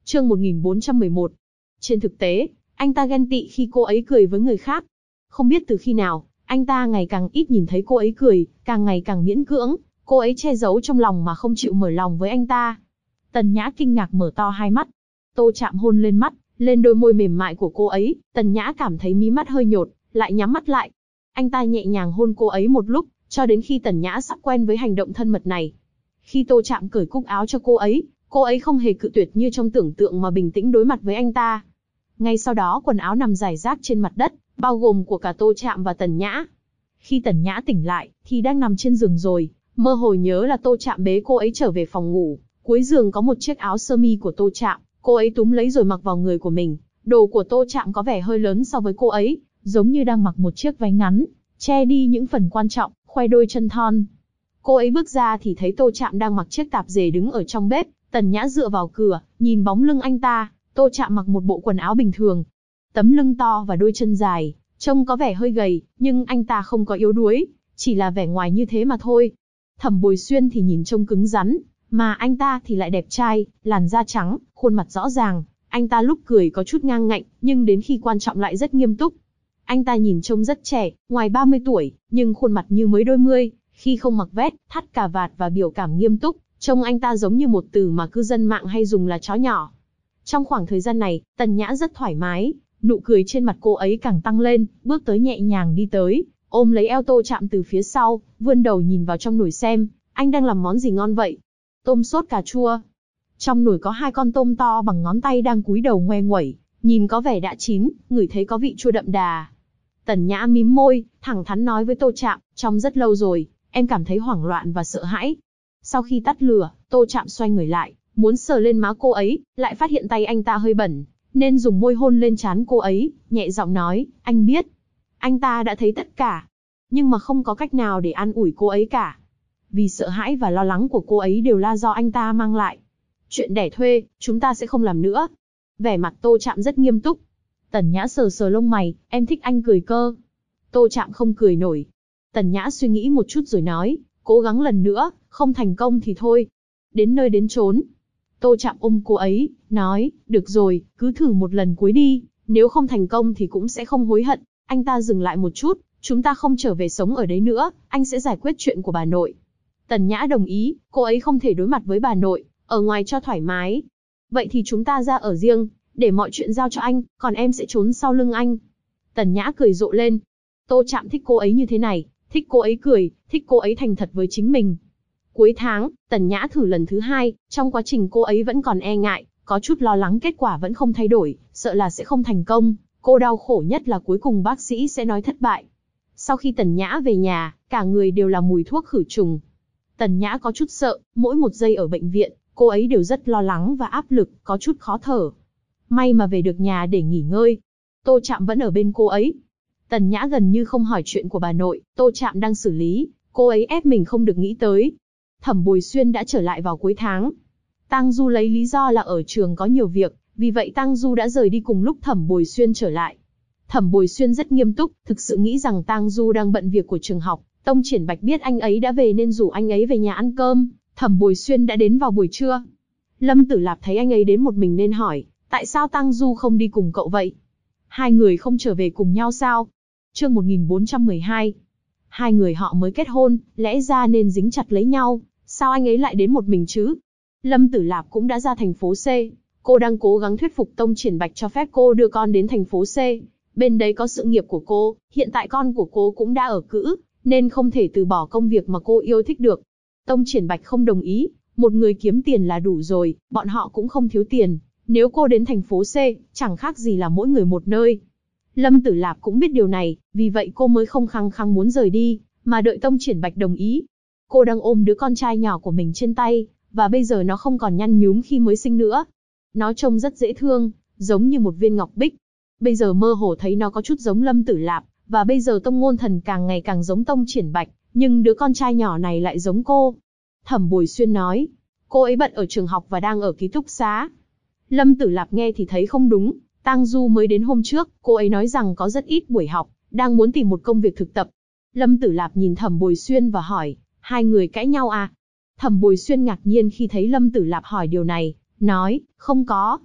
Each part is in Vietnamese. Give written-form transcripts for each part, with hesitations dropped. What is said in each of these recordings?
Chương 1411. Trên thực tế, anh ta ghen tị khi cô ấy cười với người khác. Không biết từ khi nào, anh ta ngày càng ít nhìn thấy cô ấy cười, càng ngày càng miễn cưỡng, cô ấy che giấu trong lòng mà không chịu mở lòng với anh ta. Tần Nhã kinh ngạc mở to hai mắt. Tô Trạm hôn lên mắt, lên đôi môi mềm mại của cô ấy, Tần Nhã cảm thấy mí mắt hơi nhột, lại nhắm mắt lại. Anh ta nhẹ nhàng hôn cô ấy một lúc, cho đến khi Tần Nhã sắp quen với hành động thân mật này. Khi Tô Trạm cởi cúc áo cho cô ấy không hề cự tuyệt như trong tưởng tượng mà bình tĩnh đối mặt với anh ta. Ngay sau đó quần áo nằm rải rác trên mặt đất, bao gồm của cả Tô Trạm và Tần Nhã. Khi Tần Nhã tỉnh lại, thì đang nằm trên giường rồi, mơ hồ nhớ là Tô Trạm bế cô ấy trở về phòng ngủ. Cuối giường có một chiếc áo sơ mi của Tô Trạm, cô ấy túm lấy rồi mặc vào người của mình. Đồ của Tô Trạm có vẻ hơi lớn so với cô ấy, giống như đang mặc một chiếc váy ngắn, che đi những phần quan trọng, khoe đôi chân thon. Cô ấy bước ra thì thấy Tô Trạm đang mặc chiếc tạp dề đứng ở trong bếp. Tần Nhã dựa vào cửa, nhìn bóng lưng anh ta. Tô Trạm mặc một bộ quần áo bình thường, tấm lưng to và đôi chân dài, trông có vẻ hơi gầy, nhưng anh ta không có yếu đuối, chỉ là vẻ ngoài như thế mà thôi. Thẩm Bồi Xuyên thì nhìn trông cứng rắn, mà anh ta thì lại đẹp trai, làn da trắng, khuôn mặt rõ ràng. Anh ta lúc cười có chút ngang ngạnh, nhưng đến khi quan trọng lại rất nghiêm túc. Anh ta nhìn trông rất trẻ, ngoài 30 tuổi, nhưng khuôn mặt như mới đôi mươi. Khi không mặc vest, thắt cà vạt và biểu cảm nghiêm túc, trông anh ta giống như một từ mà cư dân mạng hay dùng là chó nhỏ. Trong khoảng thời gian này, Tần Nhã rất thoải mái, nụ cười trên mặt cô ấy càng tăng lên, bước tới nhẹ nhàng đi tới, ôm lấy eo Tô Trạm từ phía sau, vươn đầu nhìn vào trong nồi xem, anh đang làm món gì ngon vậy? Tôm sốt cà chua. Trong nồi có 2 con tôm to bằng ngón tay đang cúi đầu ngoe nguẩy, nhìn có vẻ đã chín, ngửi thấy có vị chua đậm đà. Tần Nhã mím môi, thẳng thắn nói với Tô Trạm, trong rất lâu rồi, em cảm thấy hoảng loạn và sợ hãi. Sau khi tắt lửa, Tô Trạm xoay người lại, muốn sờ lên má cô ấy, lại phát hiện tay anh ta hơi bẩn, nên dùng môi hôn lên trán cô ấy, nhẹ giọng nói, anh biết. Anh ta đã thấy tất cả, nhưng mà không có cách nào để an ủi cô ấy cả. Vì sợ hãi và lo lắng của cô ấy đều là do anh ta mang lại. Chuyện đẻ thuê, chúng ta sẽ không làm nữa. Vẻ mặt Tô Trạm rất nghiêm túc. Tần Nhã sờ sờ lông mày, em thích anh cười cơ. Tô Trạm không cười nổi. Tần Nhã suy nghĩ một chút rồi nói, cố gắng lần nữa, không thành công thì thôi. Đến nơi đến chốn. Tô Trạm ôm cô ấy, nói, được rồi, cứ thử một lần cuối đi, nếu không thành công thì cũng sẽ không hối hận. Anh ta dừng lại một chút, chúng ta không trở về sống ở đấy nữa, anh sẽ giải quyết chuyện của bà nội. Tần Nhã đồng ý, cô ấy không thể đối mặt với bà nội, ở ngoài cho thoải mái. Vậy thì chúng ta ra ở riêng, để mọi chuyện giao cho anh, còn em sẽ trốn sau lưng anh. Tần Nhã cười rộ lên. Tô Trạm thích cô ấy như thế này, thích cô ấy cười, thích cô ấy thành thật với chính mình. Cuối tháng, Tần Nhã thử lần thứ 2, trong quá trình cô ấy vẫn còn e ngại, có chút lo lắng kết quả vẫn không thay đổi, sợ là sẽ không thành công. Cô đau khổ nhất là cuối cùng bác sĩ sẽ nói thất bại. Sau khi Tần Nhã về nhà, cả người đều là mùi thuốc khử trùng. Tần Nhã có chút sợ, mỗi một giây ở bệnh viện, cô ấy đều rất lo lắng và áp lực, có chút khó thở. May mà về được nhà để nghỉ ngơi. Tô Trạm vẫn ở bên cô ấy. Tần Nhã gần như không hỏi chuyện của bà nội, Tô Trạm đang xử lý, cô ấy ép mình không được nghĩ tới. Thẩm Bồi Xuyên đã trở lại vào cuối tháng. Tang Du lấy lý do là ở trường có nhiều việc, vì vậy Tang Du đã rời đi cùng lúc Thẩm Bồi Xuyên trở lại. Thẩm Bồi Xuyên rất nghiêm túc, thực sự nghĩ rằng Tang Du đang bận việc của trường học. Tông Triển Bạch biết anh ấy đã về nên rủ anh ấy về nhà ăn cơm. Thẩm Bồi Xuyên đã đến vào buổi trưa. Lâm Tử Lạp thấy anh ấy đến một mình nên hỏi, tại sao Tang Du không đi cùng cậu vậy? Hai người không trở về cùng nhau sao? Chương 1412. Hai người họ mới kết hôn, lẽ ra nên dính chặt lấy nhau, sao anh ấy lại đến một mình chứ? Lâm Tử Lạp cũng đã ra thành phố C. Cô đang cố gắng thuyết phục Tông Triển Bạch cho phép cô đưa con đến thành phố C. Bên đấy có sự nghiệp của cô, hiện tại con của cô cũng đã ở cữ, nên không thể từ bỏ công việc mà cô yêu thích được. Tông Triển Bạch không đồng ý, một người kiếm tiền là đủ rồi, bọn họ cũng không thiếu tiền. Nếu cô đến thành phố C, chẳng khác gì là mỗi người một nơi. Lâm Tử Lạp cũng biết điều này, vì vậy cô mới không khăng khăng muốn rời đi, mà đợi Tông Triển Bạch đồng ý. Cô đang ôm đứa con trai nhỏ của mình trên tay, và bây giờ nó không còn nhăn nhúm khi mới sinh nữa. Nó trông rất dễ thương, giống như một viên ngọc bích. Bây giờ mơ hồ thấy nó có chút giống Lâm Tử Lạp, và bây giờ Tông Ngôn Thần càng ngày càng giống Tông Triển Bạch, nhưng đứa con trai nhỏ này lại giống cô. Thẩm Bồi Xuyên nói, cô ấy bận ở trường học và đang ở ký túc xá. Lâm Tử Lạp nghe thì thấy không đúng, Tang Du mới đến hôm trước, cô ấy nói rằng có rất ít buổi học, đang muốn tìm một công việc thực tập. Lâm Tử Lạp nhìn Thẩm Bồi Xuyên và hỏi, hai người cãi nhau à? Thẩm Bồi Xuyên ngạc nhiên khi thấy Lâm Tử Lạp hỏi điều này, nói, không có.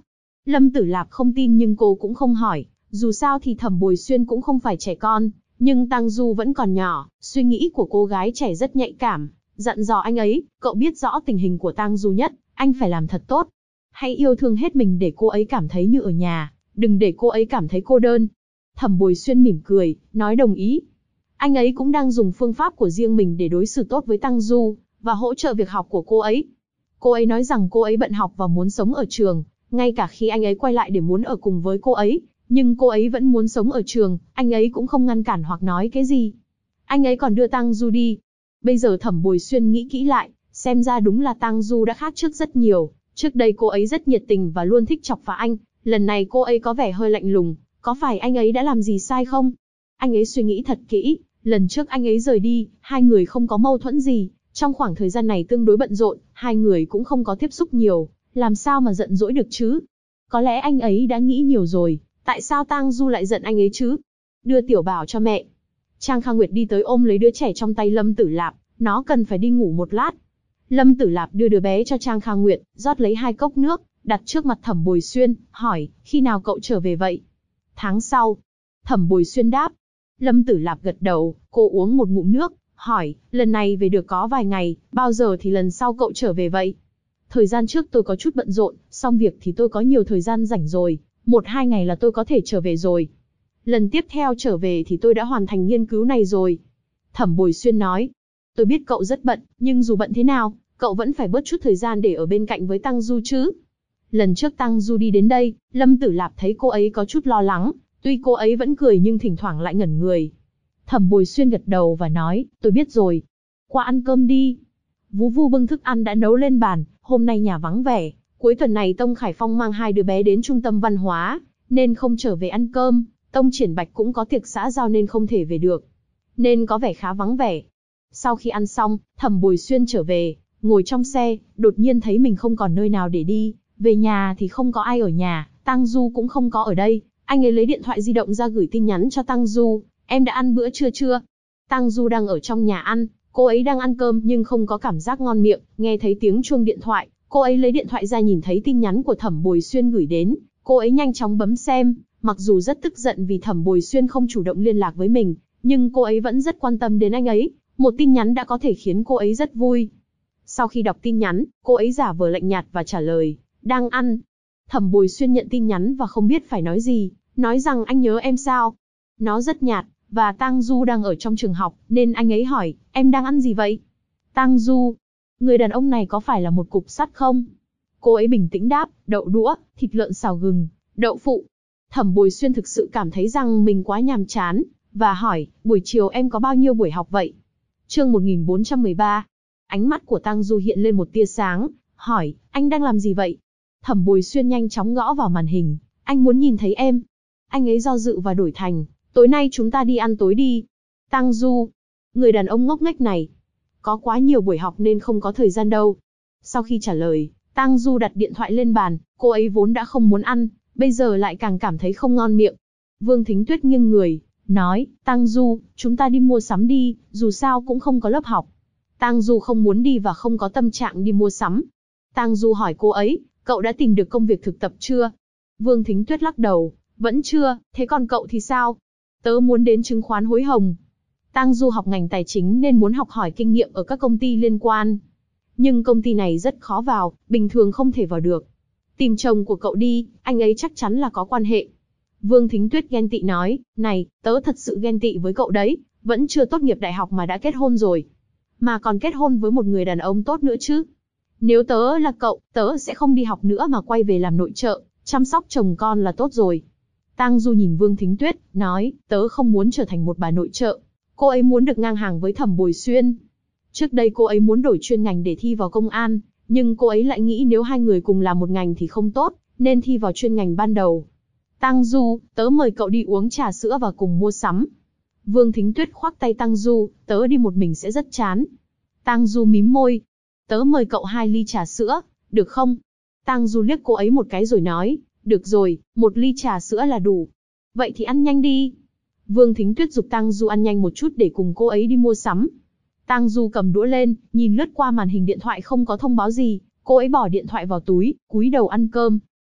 Lâm Tử Lạp không tin nhưng cô cũng không hỏi, dù sao thì Thẩm Bồi Xuyên cũng không phải trẻ con, nhưng Tang Du vẫn còn nhỏ, suy nghĩ của cô gái trẻ rất nhạy cảm, dặn dò anh ấy, cậu biết rõ tình hình của Tang Du nhất, anh phải làm thật tốt. Hãy yêu thương hết mình để cô ấy cảm thấy như ở nhà, đừng để cô ấy cảm thấy cô đơn. Thẩm Bồi Xuyên mỉm cười, nói đồng ý. Anh ấy cũng đang dùng phương pháp của riêng mình để đối xử tốt với Tang Du, và hỗ trợ việc học của cô ấy. Cô ấy nói rằng cô ấy bận học và muốn sống ở trường, ngay cả khi anh ấy quay lại để muốn ở cùng với cô ấy, nhưng cô ấy vẫn muốn sống ở trường, anh ấy cũng không ngăn cản hoặc nói cái gì. Anh ấy còn đưa Tang Du đi. Bây giờ Thẩm Bồi Xuyên nghĩ kỹ lại, xem ra đúng là Tang Du đã khác trước rất nhiều. Trước đây cô ấy rất nhiệt tình và luôn thích chọc phá anh, lần này cô ấy có vẻ hơi lạnh lùng, có phải anh ấy đã làm gì sai không? Anh ấy suy nghĩ thật kỹ, lần trước anh ấy rời đi, hai người không có mâu thuẫn gì, trong khoảng thời gian này tương đối bận rộn, hai người cũng không có tiếp xúc nhiều, làm sao mà giận dỗi được chứ? Có lẽ anh ấy đã nghĩ nhiều rồi, tại sao Tang Du lại giận anh ấy chứ? Đưa Tiểu Bảo cho mẹ. Trang Kha Nguyệt đi tới ôm lấy đứa trẻ trong tay Lâm Tử Lạp, nó cần phải đi ngủ một lát. Lâm Tử Lạp đưa đứa bé cho Trang Kha Nguyệt, rót lấy 2 cốc nước, đặt trước mặt Thẩm Bồi Xuyên, hỏi, khi nào cậu trở về vậy? Tháng sau. Thẩm Bồi Xuyên đáp. Lâm Tử Lạp gật đầu, cô uống một ngụm nước, hỏi, lần này về được có vài ngày, bao giờ thì lần sau cậu trở về vậy? Thời gian trước tôi có chút bận rộn, xong việc thì tôi có nhiều thời gian rảnh rồi, 1-2 ngày là tôi có thể trở về rồi. Lần tiếp theo trở về thì tôi đã hoàn thành nghiên cứu này rồi. Thẩm Bồi Xuyên nói, tôi biết cậu rất bận, nhưng dù bận thế nào, cậu vẫn phải bớt chút thời gian để ở bên cạnh với Tang Du chứ. Lần trước Tang Du đi đến đây, Lâm Tử Lạp thấy cô ấy có chút lo lắng, tuy cô ấy vẫn cười nhưng thỉnh thoảng lại ngẩn người. Thẩm Bồi Xuyên gật đầu và nói, tôi biết rồi. Qua ăn cơm đi. Vú Vu bưng thức ăn đã nấu lên bàn, hôm nay nhà vắng vẻ, cuối tuần này Tông Khải Phong mang 2 đứa bé đến trung tâm văn hóa, nên không trở về ăn cơm, Tông Triển Bạch cũng có tiệc xã giao nên không thể về được, nên có vẻ khá vắng vẻ. Sau khi ăn xong, Thẩm Bồi Xuyên trở về, ngồi trong xe, đột nhiên thấy mình không còn nơi nào để đi, về nhà thì không có ai ở nhà, Tang Du cũng không có ở đây, anh ấy lấy điện thoại di động ra gửi tin nhắn cho Tang Du, em đã ăn bữa trưa chưa? Tang Du đang ở trong nhà ăn, cô ấy đang ăn cơm nhưng không có cảm giác ngon miệng, nghe thấy tiếng chuông điện thoại, cô ấy lấy điện thoại ra nhìn thấy tin nhắn của Thẩm Bồi Xuyên gửi đến, cô ấy nhanh chóng bấm xem, mặc dù rất tức giận vì Thẩm Bồi Xuyên không chủ động liên lạc với mình, nhưng cô ấy vẫn rất quan tâm đến anh ấy, một tin nhắn đã có thể khiến cô ấy rất vui. Sau khi đọc tin nhắn, cô ấy giả vờ lạnh nhạt và trả lời, đang ăn. Thẩm Bồi Xuyên nhận tin nhắn và không biết phải nói gì, nói rằng anh nhớ em sao? Nó rất nhạt, và Tang Du đang ở trong trường học, nên anh ấy hỏi, em đang ăn gì vậy? Tang Du, người đàn ông này có phải là một cục sắt không? Cô ấy bình tĩnh đáp, đậu đũa, thịt lợn xào gừng, đậu phụ. Thẩm Bồi Xuyên thực sự cảm thấy rằng mình quá nhàm chán, và hỏi, buổi chiều em có bao nhiêu buổi học vậy? Chương 1413. Ánh mắt của Tang Du hiện lên một tia sáng, hỏi, anh đang làm gì vậy? Thẩm Bồi Xuyên nhanh chóng gõ vào màn hình, anh muốn nhìn thấy em. Anh ấy do dự và đổi thành, tối nay chúng ta đi ăn tối đi. Tang Du, người đàn ông ngốc nghếch này, có quá nhiều buổi học nên không có thời gian đâu. Sau khi trả lời, Tang Du đặt điện thoại lên bàn, cô ấy vốn đã không muốn ăn, bây giờ lại càng cảm thấy không ngon miệng. Vương Thính Tuyết nghiêng người, nói, Tang Du, chúng ta đi mua sắm đi, dù sao cũng không có lớp học. Tang Du không muốn đi và không có tâm trạng đi mua sắm. Tang Du hỏi cô ấy, cậu đã tìm được công việc thực tập chưa? Vương Thính Tuyết lắc đầu, vẫn chưa, thế còn cậu thì sao? Tớ muốn đến chứng khoán Hối Hồng. Tang Du học ngành tài chính nên muốn học hỏi kinh nghiệm ở các công ty liên quan. Nhưng công ty này rất khó vào, bình thường không thể vào được. Tìm chồng của cậu đi, anh ấy chắc chắn là có quan hệ. Vương Thính Tuyết ghen tị nói, này, tớ thật sự ghen tị với cậu đấy, vẫn chưa tốt nghiệp đại học mà đã kết hôn rồi. Mà còn kết hôn với một người đàn ông tốt nữa chứ. Nếu tớ là cậu, tớ sẽ không đi học nữa mà quay về làm nội trợ, chăm sóc chồng con là tốt rồi. Tang Du nhìn Vương Thính Tuyết, nói, tớ không muốn trở thành một bà nội trợ. Cô ấy muốn được ngang hàng với Thẩm Bồi Xuyên. Trước đây cô ấy muốn đổi chuyên ngành để thi vào công an, nhưng cô ấy lại nghĩ nếu hai người cùng làm một ngành thì không tốt, nên thi vào chuyên ngành ban đầu. Tang Du, tớ mời cậu đi uống trà sữa và cùng mua sắm. Vương Thính Tuyết khoác tay Tang Du, tớ đi một mình sẽ rất chán. Tang Du mím môi, tớ mời cậu 2 ly trà sữa, được không? Tang Du liếc cô ấy một cái rồi nói, được rồi, 1 ly trà sữa là đủ. Vậy thì ăn nhanh đi. Vương Thính Tuyết giục Tang Du ăn nhanh một chút để cùng cô ấy đi mua sắm. Tang Du cầm đũa lên, nhìn lướt qua màn hình điện thoại không có thông báo gì, cô ấy bỏ điện thoại vào túi, cúi đầu ăn cơm.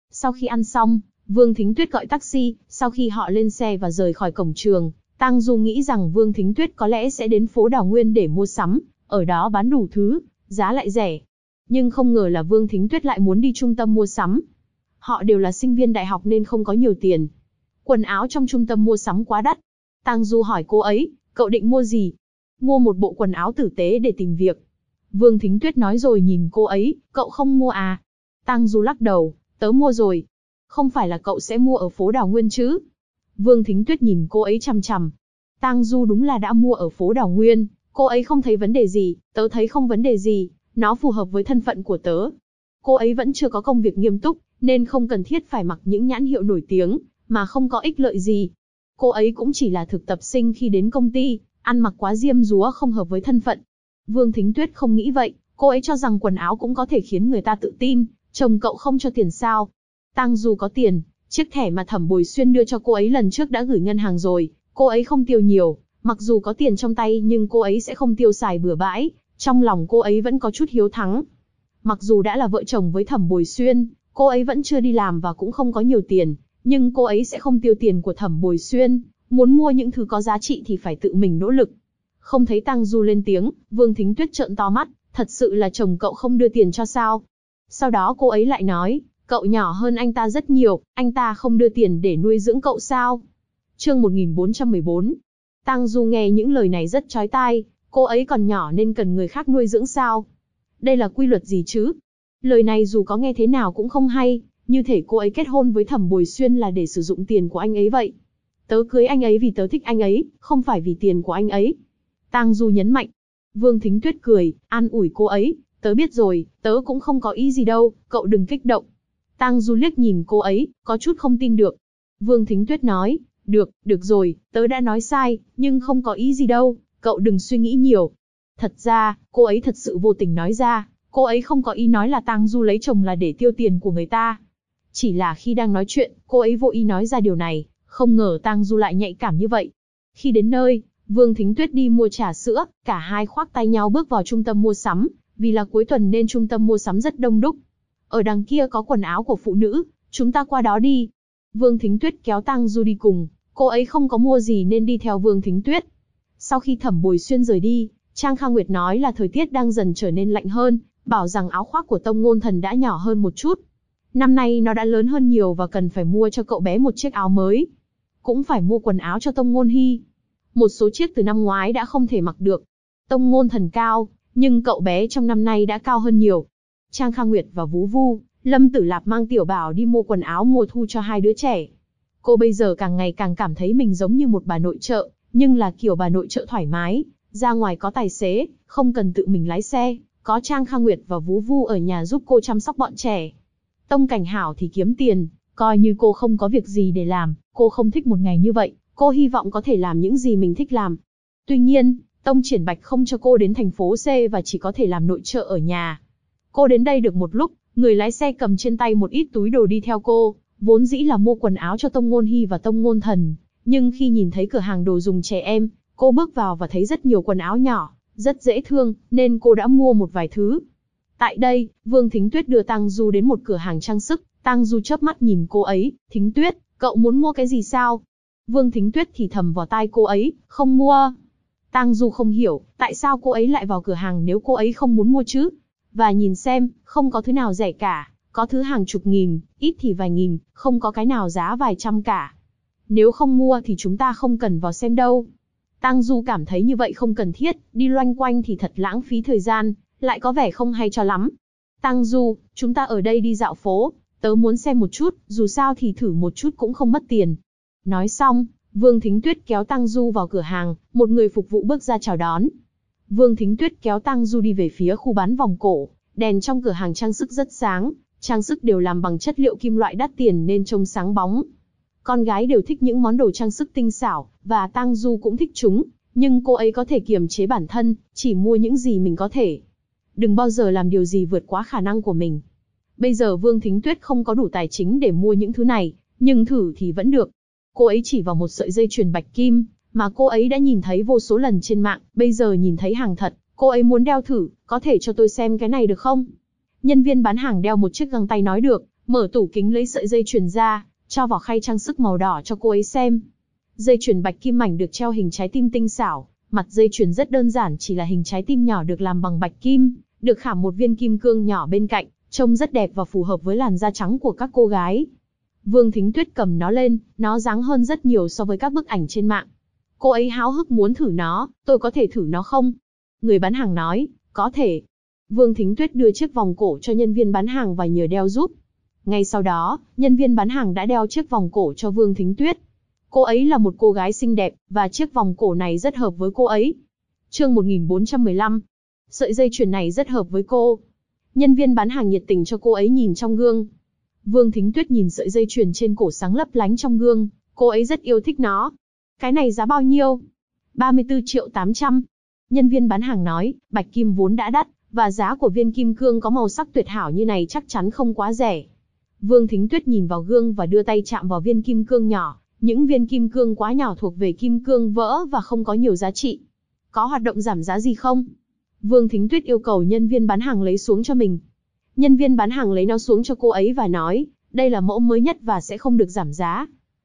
Sau khi ăn xong, Vương Thính Tuyết gọi taxi, sau khi họ lên xe và rời khỏi cổng trường, Tang Du nghĩ rằng Vương Thính Tuyết có lẽ sẽ đến phố Đào Nguyên để mua sắm, ở đó bán đủ thứ, giá lại rẻ. Nhưng không ngờ là Vương Thính Tuyết lại muốn đi trung tâm mua sắm. Họ đều là sinh viên đại học nên không có nhiều tiền. Quần áo trong trung tâm mua sắm quá đắt. Tang Du hỏi cô ấy, cậu định mua gì? Mua một bộ quần áo tử tế để tìm việc. Vương Thính Tuyết nói rồi nhìn cô ấy, cậu không mua à? Tang Du lắc đầu, tớ mua rồi. Không phải là cậu sẽ mua ở phố Đào Nguyên chứ? Vương Thính Tuyết nhìn cô ấy chằm chằm. Tang Du đúng là đã mua ở phố Đào Nguyên, cô ấy không thấy vấn đề gì, tớ thấy không vấn đề gì, nó phù hợp với thân phận của tớ. Cô ấy vẫn chưa có công việc nghiêm túc, nên không cần thiết phải mặc những nhãn hiệu nổi tiếng, mà không có ích lợi gì. Cô ấy cũng chỉ là thực tập sinh khi đến công ty, ăn mặc quá diêm dúa không hợp với thân phận. Vương Thính Tuyết không nghĩ vậy, cô ấy cho rằng quần áo cũng có thể khiến người ta tự tin. Chồng cậu không cho tiền sao? Tang Du có tiền, chiếc thẻ mà Thẩm Bồi Xuyên đưa cho cô ấy lần trước đã gửi ngân hàng rồi, cô ấy không tiêu nhiều, mặc dù có tiền trong tay nhưng cô ấy sẽ không tiêu xài bừa bãi, trong lòng cô ấy vẫn có chút hiếu thắng. Mặc dù đã là vợ chồng với Thẩm Bồi Xuyên, cô ấy vẫn chưa đi làm và cũng không có nhiều tiền, nhưng cô ấy sẽ không tiêu tiền của Thẩm Bồi Xuyên, muốn mua những thứ có giá trị thì phải tự mình nỗ lực. Không thấy Tang Du lên tiếng, Vương Thính Tuyết trợn to mắt, thật sự là chồng cậu không đưa tiền cho sao? Sau đó cô ấy lại nói, cậu nhỏ hơn anh ta rất nhiều, anh ta không đưa tiền để nuôi dưỡng cậu sao? Chương 1414. Tang Du nghe những lời này rất chói tai, cô ấy còn nhỏ nên cần người khác nuôi dưỡng sao? Đây là quy luật gì chứ? Lời này dù có nghe thế nào cũng không hay, như thể cô ấy kết hôn với Thẩm Bồi Xuyên là để sử dụng tiền của anh ấy vậy. Tớ cưới anh ấy vì tớ thích anh ấy, không phải vì tiền của anh ấy. Tang Du nhấn mạnh. Vương Thính Tuyết cười, an ủi cô ấy, tớ biết rồi, tớ cũng không có ý gì đâu, cậu đừng kích động. Tang Du liếc nhìn cô ấy, có chút không tin được. Vương Thính Tuyết nói, được rồi, tớ đã nói sai, nhưng không có ý gì đâu, cậu đừng suy nghĩ nhiều. Thật ra, cô ấy thật sự vô tình nói ra, cô ấy không có ý nói là Tang Du lấy chồng là để tiêu tiền của người ta. Chỉ là khi đang nói chuyện, cô ấy vô ý nói ra điều này, không ngờ Tang Du lại nhạy cảm như vậy. Khi đến nơi, Vương Thính Tuyết đi mua trà sữa, cả hai khoác tay nhau bước vào trung tâm mua sắm, vì là cuối tuần nên trung tâm mua sắm rất đông đúc. Ở đằng kia có quần áo của phụ nữ, chúng ta qua đó đi. Vương Thính Tuyết kéo Tang Du đi cùng, cô ấy không có mua gì nên đi theo Vương Thính Tuyết. Sau khi Thẩm Bồi Xuyên rời đi, Trang Kha Nguyệt nói là thời tiết đang dần trở nên lạnh hơn, bảo rằng áo khoác của Tông Ngôn Thần đã nhỏ hơn một chút. Năm nay nó đã lớn hơn nhiều và cần phải mua cho cậu bé một chiếc áo mới. Cũng phải mua quần áo cho Tông Ngôn Hy. Một số chiếc từ năm ngoái đã không thể mặc được. Tông Ngôn Thần cao, nhưng cậu bé trong năm nay đã cao hơn nhiều. Trang Kha Nguyệt và Vú Vu, Lâm Tử Lạp mang Tiểu Bảo đi mua quần áo mùa thu cho hai đứa trẻ. Cô bây giờ càng ngày càng cảm thấy mình giống như một bà nội trợ, nhưng là kiểu bà nội trợ thoải mái, ra ngoài có tài xế, không cần tự mình lái xe, có Trang Kha Nguyệt và Vú Vu ở nhà giúp cô chăm sóc bọn trẻ. Tông Cảnh Hảo thì kiếm tiền, coi như cô không có việc gì để làm, cô không thích một ngày như vậy, cô hy vọng có thể làm những gì mình thích làm. Tuy nhiên, Tông Triển Bạch không cho cô đến thành phố C và chỉ có thể làm nội trợ ở nhà. Cô đến đây được một lúc, người lái xe cầm trên tay một ít túi đồ đi theo cô, vốn dĩ là mua quần áo cho Tông Ngôn Hy và Tông Ngôn Thần, nhưng khi nhìn thấy cửa hàng đồ dùng trẻ em, cô bước vào và thấy rất nhiều quần áo nhỏ, rất dễ thương, nên cô đã mua một vài thứ. Tại đây, Vương Thính Tuyết đưa Tang Du đến một cửa hàng trang sức, Tang Du chớp mắt nhìn cô ấy, Thính Tuyết, cậu muốn mua cái gì sao? Vương Thính Tuyết thì thầm vào tai cô ấy, không mua. Tang Du không hiểu, tại sao cô ấy lại vào cửa hàng nếu cô ấy không muốn mua chứ? Và nhìn xem, không có thứ nào rẻ cả, có thứ hàng chục nghìn, ít thì vài nghìn, không có cái nào giá vài trăm cả. Nếu không mua thì chúng ta không cần vào xem đâu. Tang Du cảm thấy như vậy không cần thiết, đi loanh quanh thì thật lãng phí thời gian, lại có vẻ không hay cho lắm. Tang Du, chúng ta ở đây đi dạo phố, tớ muốn xem một chút, dù sao thì thử một chút cũng không mất tiền. Nói xong, Vương Thính Tuyết kéo Tang Du vào cửa hàng, một người phục vụ bước ra chào đón. Vương Thính Tuyết kéo Tang Du đi về phía khu bán vòng cổ, đèn trong cửa hàng trang sức rất sáng, trang sức đều làm bằng chất liệu kim loại đắt tiền nên trông sáng bóng. Con gái đều thích những món đồ trang sức tinh xảo, và Tang Du cũng thích chúng, nhưng cô ấy có thể kiềm chế bản thân, chỉ mua những gì mình có thể. Đừng bao giờ làm điều gì vượt quá khả năng của mình. Bây giờ Vương Thính Tuyết không có đủ tài chính để mua những thứ này, nhưng thử thì vẫn được. Cô ấy chỉ vào một sợi dây chuyền bạch kim, mà cô ấy đã nhìn thấy vô số lần trên mạng, bây giờ nhìn thấy hàng thật, cô ấy muốn đeo thử, có thể cho tôi xem cái này được không? Nhân viên bán hàng đeo một chiếc găng tay nói được, mở tủ kính lấy sợi dây chuyền ra, cho vào khay trang sức màu đỏ cho cô ấy xem. Dây chuyền bạch kim mảnh được treo hình trái tim tinh xảo, mặt dây chuyền rất đơn giản, chỉ là hình trái tim nhỏ được làm bằng bạch kim, được khảm một viên kim cương nhỏ bên cạnh, trông rất đẹp và phù hợp với làn da trắng của các cô gái. Vương Thính Tuyết cầm nó lên, nó dáng hơn rất nhiều so với các bức ảnh trên mạng. Cô ấy háo hức muốn thử nó, tôi có thể thử nó không? Người bán hàng nói, có thể. Vương Thính Tuyết đưa chiếc vòng cổ cho nhân viên bán hàng và nhờ đeo giúp. Ngay sau đó, nhân viên bán hàng đã đeo chiếc vòng cổ cho Vương Thính Tuyết. Cô ấy là một cô gái xinh đẹp, và chiếc vòng cổ này rất hợp với cô ấy. Chương 1415. Sợi dây chuyền này rất hợp với cô. Nhân viên bán hàng nhiệt tình cho cô ấy nhìn trong gương. Vương Thính Tuyết nhìn sợi dây chuyền trên cổ sáng lấp lánh trong gương, cô ấy rất yêu thích nó. Cái này giá bao nhiêu? 34.800.000. Nhân viên bán hàng nói, bạch kim vốn đã đắt, và giá của viên kim cương có màu sắc tuyệt hảo như này chắc chắn không quá rẻ. Vương Thính Tuyết nhìn vào gương và đưa tay chạm vào viên kim cương nhỏ. Những viên kim cương quá nhỏ thuộc về kim cương vỡ và không có nhiều giá trị. Có hoạt động giảm giá gì không? Vương Thính Tuyết yêu cầu nhân viên bán hàng lấy xuống cho mình. Nhân viên bán hàng lấy nó xuống cho cô ấy và nói, đây là mẫu mới nhất và sẽ không được giảm giá.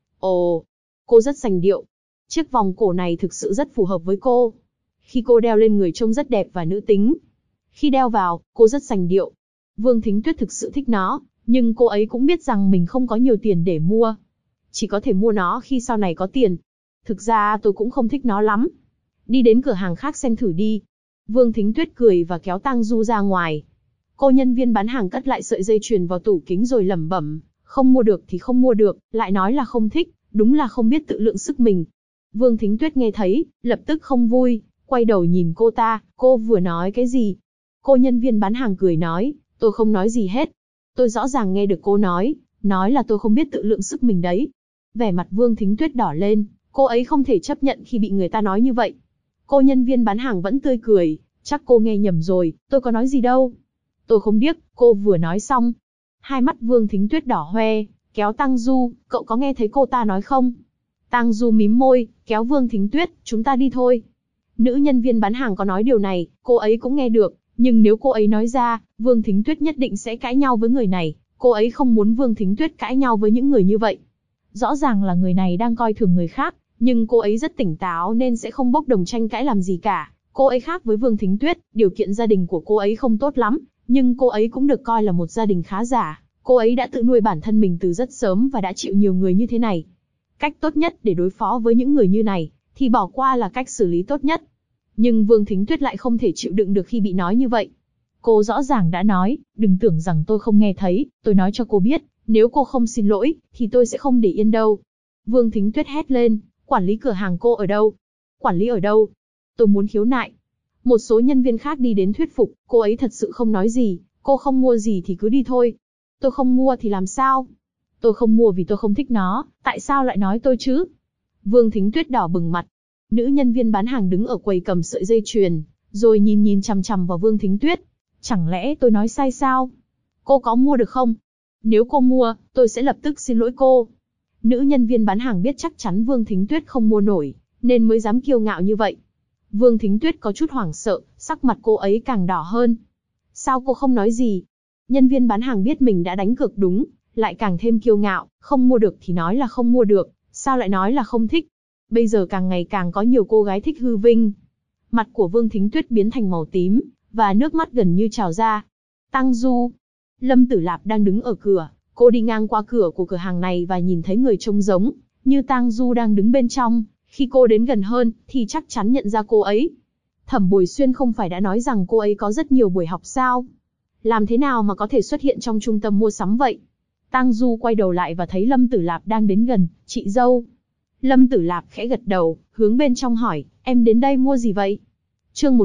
Ồ, cô rất sành điệu. Chiếc vòng cổ này thực sự rất phù hợp với cô. Khi cô đeo lên người trông rất đẹp và nữ tính. Khi đeo vào, cô rất sành điệu. Vương Thính Tuyết thực sự thích nó, nhưng cô ấy cũng biết rằng mình không có nhiều tiền để mua. Chỉ có thể mua nó khi sau này có tiền. Thực ra tôi cũng không thích nó lắm. Đi đến cửa hàng khác xem thử đi. Vương Thính Tuyết cười và kéo Tang Du ra ngoài. Cô nhân viên bán hàng cất lại sợi dây chuyền vào tủ kính rồi lẩm bẩm, không mua được thì không mua được, lại nói là không thích, đúng là không biết tự lượng sức mình. Vương Thính Tuyết nghe thấy, lập tức không vui, quay đầu nhìn cô ta, cô vừa nói cái gì? Cô nhân viên bán hàng cười nói, tôi không nói gì hết. Tôi rõ ràng nghe được cô nói là tôi không biết tự lượng sức mình đấy. Vẻ mặt Vương Thính Tuyết đỏ lên, cô ấy không thể chấp nhận khi bị người ta nói như vậy. Cô nhân viên bán hàng vẫn tươi cười, chắc cô nghe nhầm rồi, tôi có nói gì đâu. Tôi không biết, cô vừa nói xong. Hai mắt Vương Thính Tuyết đỏ hoe, kéo Tang Du, cậu có nghe thấy cô ta nói không? Tang Du mím môi, kéo Vương Thính Tuyết, chúng ta đi thôi. Nữ nhân viên bán hàng có nói điều này, cô ấy cũng nghe được, nhưng nếu cô ấy nói ra, Vương Thính Tuyết nhất định sẽ cãi nhau với người này. Cô ấy không muốn Vương Thính Tuyết cãi nhau với những người như vậy. Rõ ràng là người này đang coi thường người khác, nhưng cô ấy rất tỉnh táo nên sẽ không bốc đồng tranh cãi làm gì cả. Cô ấy khác với Vương Thính Tuyết, điều kiện gia đình của cô ấy không tốt lắm, nhưng cô ấy cũng được coi là một gia đình khá giả. Cô ấy đã tự nuôi bản thân mình từ rất sớm và đã chịu nhiều người như thế này. Cách tốt nhất để đối phó với những người như này, thì bỏ qua là cách xử lý tốt nhất. Nhưng Vương Thính Tuyết lại không thể chịu đựng được khi bị nói như vậy. Cô rõ ràng đã nói, đừng tưởng rằng tôi không nghe thấy, tôi nói cho cô biết, nếu cô không xin lỗi, thì tôi sẽ không để yên đâu. Vương Thính Tuyết hét lên, quản lý cửa hàng cô ở đâu? Quản lý ở đâu? Tôi muốn khiếu nại. Một số nhân viên khác đi đến thuyết phục, cô ấy thật sự không nói gì, cô không mua gì thì cứ đi thôi. Tôi không mua thì làm sao? Tôi không mua vì tôi không thích nó, tại sao lại nói tôi chứ? Vương Thính Tuyết đỏ bừng mặt. Nữ nhân viên bán hàng đứng ở quầy cầm sợi dây chuyền, rồi nhìn chằm chằm vào Vương Thính Tuyết. Chẳng lẽ tôi nói sai sao? Cô có mua được không? Nếu cô mua, tôi sẽ lập tức xin lỗi cô. Nữ nhân viên bán hàng biết chắc chắn Vương Thính Tuyết không mua nổi, nên mới dám kiêu ngạo như vậy. Vương Thính Tuyết có chút hoảng sợ, sắc mặt cô ấy càng đỏ hơn. Sao cô không nói gì? Nhân viên bán hàng biết mình đã đánh cược đúng, lại càng thêm kiêu ngạo, không mua được thì nói là không mua được, sao lại nói là không thích? Bây giờ càng ngày càng có nhiều cô gái thích hư vinh. Mặt của Vương Thính Tuyết biến thành màu tím, và nước mắt gần như trào ra. Tang Du, Lâm Tử Lạp đang đứng ở cửa, cô đi ngang qua cửa của cửa hàng này và nhìn thấy người trông giống như Tang Du đang đứng bên trong. Khi cô đến gần hơn, thì chắc chắn nhận ra cô ấy. Thẩm Bồi Xuyên không phải đã nói rằng cô ấy có rất nhiều buổi học sao? Làm thế nào mà có thể xuất hiện trong trung tâm mua sắm vậy? Tang Du quay đầu lại và thấy Lâm Tử Lạp đang đến gần, chị dâu. Lâm Tử Lạp khẽ gật đầu, hướng bên trong hỏi, em đến đây mua gì vậy? Chương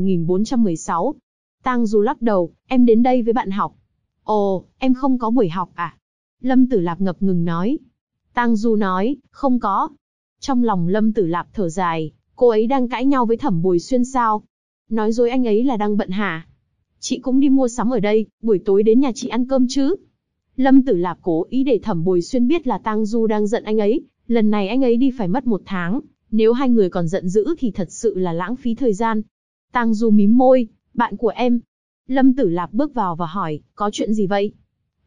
1416. Tang Du lắc đầu, em đến đây với bạn học. Ồ, em không có buổi học à? Lâm Tử Lạp ngập ngừng nói. Tang Du nói, không có. Trong lòng Lâm Tử Lạp thở dài, cô ấy đang cãi nhau với Thẩm Bồi Xuyên sao? Nói dối anh ấy là đang bận hả? Chị cũng đi mua sắm ở đây, buổi tối đến nhà chị ăn cơm chứ? Lâm Tử Lạp cố ý để Thẩm Bồi Xuyên biết là Tang Du đang giận anh ấy, lần này anh ấy đi phải mất 1 tháng, nếu hai người còn giận dữ thì thật sự là lãng phí thời gian. Tang Du mím môi, bạn của em. Lâm Tử Lạp bước vào và hỏi, có chuyện gì vậy?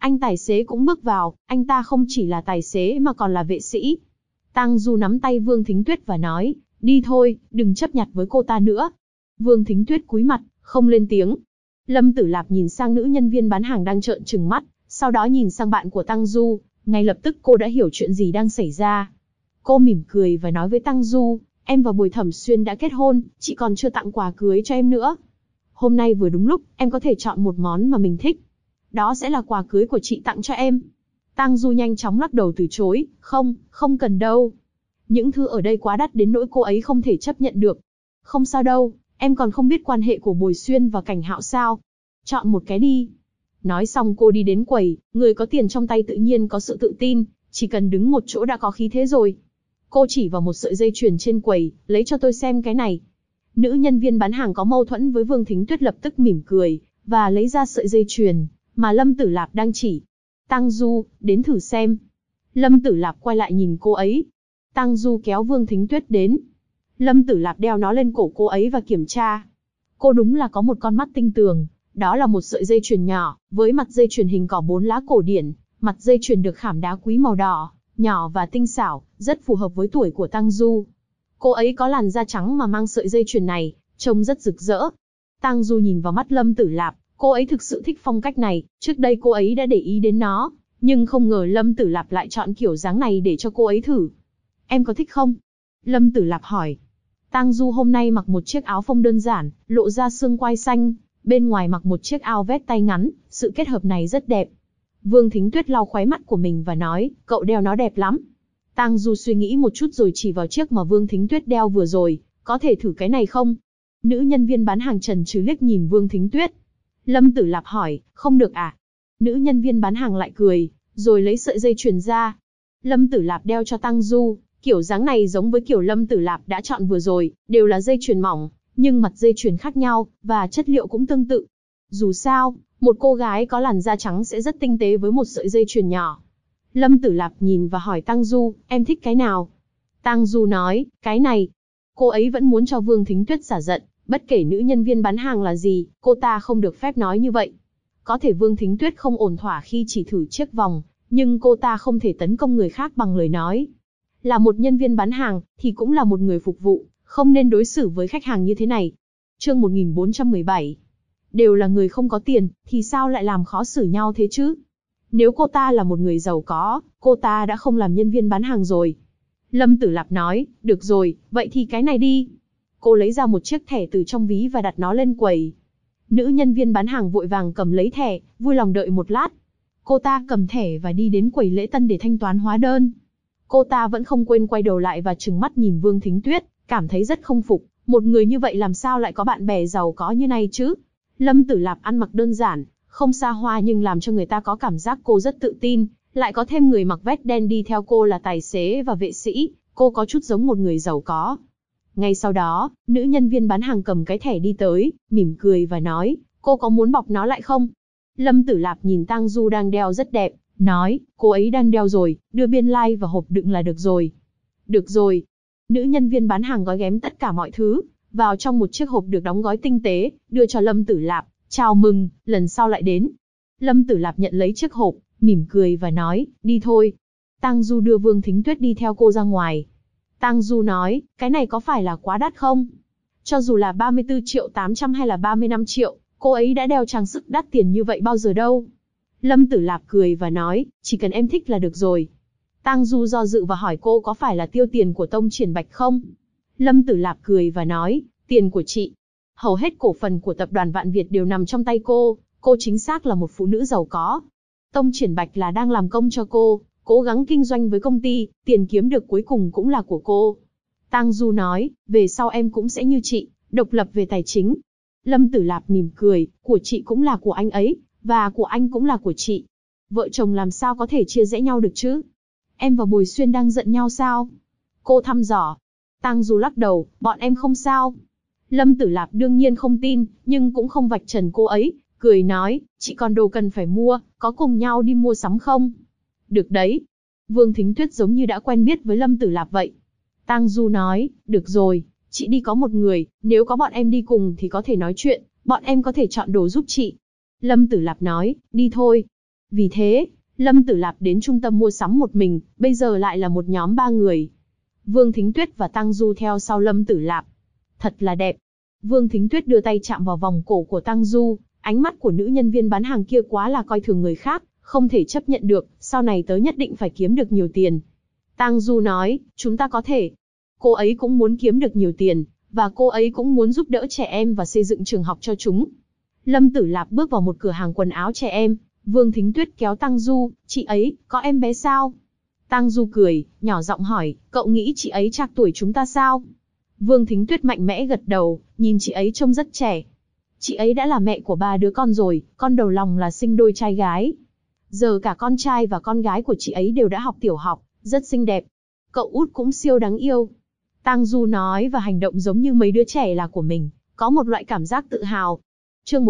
Anh tài xế cũng bước vào, anh ta không chỉ là tài xế mà còn là vệ sĩ. Tang Du nắm tay Vương Thính Tuyết và nói, đi thôi, đừng chấp nhặt với cô ta nữa. Vương Thính Tuyết cúi mặt, không lên tiếng. Lâm Tử Lạp nhìn sang nữ nhân viên bán hàng đang trợn trừng mắt, sau đó nhìn sang bạn của Tang Du, ngay lập tức cô đã hiểu chuyện gì đang xảy ra. Cô mỉm cười và nói với Tang Du, em và Bùi Thẩm Xuyên đã kết hôn, chị còn chưa tặng quà cưới cho em nữa. Hôm nay vừa đúng lúc, em có thể chọn một món mà mình thích. Đó sẽ là quà cưới của chị tặng cho em. Tang Du nhanh chóng lắc đầu từ chối, không cần đâu. Những thứ ở đây quá đắt đến nỗi cô ấy không thể chấp nhận được. Không sao đâu, em còn không biết quan hệ của Bùi Xuyên và Cảnh Hạo sao. Chọn một cái đi. Nói xong cô đi đến quầy, người có tiền trong tay tự nhiên có sự tự tin, chỉ cần đứng một chỗ đã có khí thế rồi. Cô chỉ vào một sợi dây chuyền trên quầy, lấy cho tôi xem cái này. Nữ nhân viên bán hàng có mâu thuẫn với Vương Thính Tuyết lập tức mỉm cười, và lấy ra sợi dây chuyền mà Lâm Tử Lạp đang chỉ. Tang Du, đến thử xem. Lâm Tử Lạp quay lại nhìn cô ấy. Tang Du kéo Vương Thính Tuyết đến. Lâm Tử Lạp đeo nó lên cổ cô ấy và kiểm tra. Cô đúng là có một con mắt tinh tường. Đó là một sợi dây chuyền nhỏ, với mặt dây chuyền hình cỏ 4 lá cổ điển. Mặt dây chuyền được khảm đá quý màu đỏ, nhỏ và tinh xảo, rất phù hợp với tuổi của Tang Du. Cô ấy có làn da trắng mà mang sợi dây chuyền này, trông rất rực rỡ. Tang Du nhìn vào mắt Lâm Tử Lạp, cô ấy thực sự thích phong cách này, trước đây cô ấy đã để ý đến nó, nhưng không ngờ Lâm Tử Lạp lại chọn kiểu dáng này để cho cô ấy thử. Em có thích không? Lâm Tử Lạp hỏi. Tang Du hôm nay mặc một chiếc áo phông đơn giản, lộ ra xương quai xanh, bên ngoài mặc một chiếc áo vest tay ngắn, sự kết hợp này rất đẹp. Vương Thính Tuyết lau khóe mắt của mình và nói, cậu đeo nó đẹp lắm. Tang Du suy nghĩ một chút rồi chỉ vào chiếc mà Vương Thính Tuyết đeo vừa rồi, có thể thử cái này không? Nữ nhân viên bán hàng chần chừ liếc nhìn Vương Thính Tuyết. Lâm Tử Lạp hỏi, không được à? Nữ nhân viên bán hàng lại cười, rồi lấy sợi dây chuyền ra. Lâm Tử Lạp đeo cho Tang Du, kiểu dáng này giống với kiểu Lâm Tử Lạp đã chọn vừa rồi, đều là dây chuyền mỏng, nhưng mặt dây chuyền khác nhau, và chất liệu cũng tương tự. Dù sao, một cô gái có làn da trắng sẽ rất tinh tế với một sợi dây chuyền nhỏ. Lâm Tử Lạp nhìn và hỏi Tang Du, em thích cái nào? Tang Du nói, cái này. Cô ấy vẫn muốn cho Vương Thính Tuyết xả giận, bất kể nữ nhân viên bán hàng là gì, cô ta không được phép nói như vậy. Có thể Vương Thính Tuyết không ổn thỏa khi chỉ thử chiếc vòng, nhưng cô ta không thể tấn công người khác bằng lời nói. Là một nhân viên bán hàng, thì cũng là một người phục vụ, không nên đối xử với khách hàng như thế này. Chương 1417. Đều là người không có tiền, thì sao lại làm khó xử nhau thế chứ? Nếu cô ta là một người giàu có, cô ta đã không làm nhân viên bán hàng rồi. Lâm Tử Lạp nói, được rồi, vậy thì cái này đi. Cô lấy ra một chiếc thẻ từ trong ví và đặt nó lên quầy. Nữ nhân viên bán hàng vội vàng cầm lấy thẻ, vui lòng đợi một lát. Cô ta cầm thẻ và đi đến quầy lễ tân để thanh toán hóa đơn. Cô ta vẫn không quên quay đầu lại và trừng mắt nhìn Vương Thính Tuyết, cảm thấy rất không phục, một người như vậy làm sao lại có bạn bè giàu có như này chứ? Lâm Tử Lạp ăn mặc đơn giản, không xa hoa nhưng làm cho người ta có cảm giác cô rất tự tin, lại có thêm người mặc vest đen đi theo cô là tài xế và vệ sĩ, cô có chút giống một người giàu có. Ngay sau đó, nữ nhân viên bán hàng cầm cái thẻ đi tới, mỉm cười và nói, cô có muốn bọc nó lại không? Lâm Tử Lạp nhìn Tang Du đang đeo rất đẹp, nói, cô ấy đang đeo rồi, đưa biên lai và hộp đựng là được rồi. Được rồi. Nữ nhân viên bán hàng gói ghém tất cả mọi thứ vào trong một chiếc hộp được đóng gói tinh tế, đưa cho Lâm Tử Lạp, chào mừng, lần sau lại đến. Lâm Tử Lạp nhận lấy chiếc hộp, mỉm cười và nói, đi thôi. Tang Du đưa Vương Thính Tuyết đi theo cô ra ngoài. Tang Du nói, cái này có phải là quá đắt không? Cho dù là 34.800.000 hay là 35 triệu, cô ấy đã đeo trang sức đắt tiền như vậy bao giờ đâu. Lâm Tử Lạp cười và nói, chỉ cần em thích là được rồi. Tang Du do dự và hỏi cô có phải là tiêu tiền của Tông Triển Bạch không? Lâm Tử Lạp cười và nói, tiền của chị. Hầu hết cổ phần của tập đoàn Vạn Việt đều nằm trong tay cô chính xác là một phụ nữ giàu có. Tông Triển Bạch là đang làm công cho cô, cố gắng kinh doanh với công ty, tiền kiếm được cuối cùng cũng là của cô. Tang Du nói, về sau em cũng sẽ như chị, độc lập về tài chính. Lâm Tử Lạp mỉm cười, của chị cũng là của anh ấy, và của anh cũng là của chị. Vợ chồng làm sao có thể chia rẽ nhau được chứ? Em và Bùi Xuyên đang giận nhau sao? Cô thăm dò. Tang Du lắc đầu, bọn em không sao. Lâm Tử Lạp đương nhiên không tin, nhưng cũng không vạch trần cô ấy, cười nói, chị còn đồ cần phải mua, có cùng nhau đi mua sắm không? Được đấy. Vương Thính Tuyết giống như đã quen biết với Lâm Tử Lạp vậy. Tang Du nói, được rồi, chị đi có một người, nếu có bọn em đi cùng thì có thể nói chuyện, bọn em có thể chọn đồ giúp chị. Lâm Tử Lạp nói, đi thôi. Vì thế, Lâm Tử Lạp đến trung tâm mua sắm một mình, bây giờ lại là một nhóm 3 người. Vương Thính Tuyết và Tăng Du theo sau Lâm Tử Lạp. Thật là đẹp. Vương Thính Tuyết đưa tay chạm vào vòng cổ của Tăng Du, ánh mắt của nữ nhân viên bán hàng kia quá là coi thường người khác, không thể chấp nhận được, sau này tớ nhất định phải kiếm được nhiều tiền. Tăng Du nói, chúng ta có thể. Cô ấy cũng muốn kiếm được nhiều tiền, và cô ấy cũng muốn giúp đỡ trẻ em và xây dựng trường học cho chúng. Lâm Tử Lạp bước vào một cửa hàng quần áo trẻ em, Vương Thính Tuyết kéo Tăng Du, chị ấy, có em bé sao? Tăng Du cười, nhỏ giọng hỏi, cậu nghĩ chị ấy trạc tuổi chúng ta sao? Vương Thính Tuyết mạnh mẽ gật đầu, nhìn chị ấy trông rất trẻ. Chị ấy đã là mẹ của 3 đứa con rồi, con đầu lòng là sinh đôi trai gái. Giờ cả con trai và con gái của chị ấy đều đã học tiểu học, rất xinh đẹp. Cậu út cũng siêu đáng yêu. Tăng Du nói và hành động giống như mấy đứa trẻ là của mình, có một loại cảm giác tự hào. Chương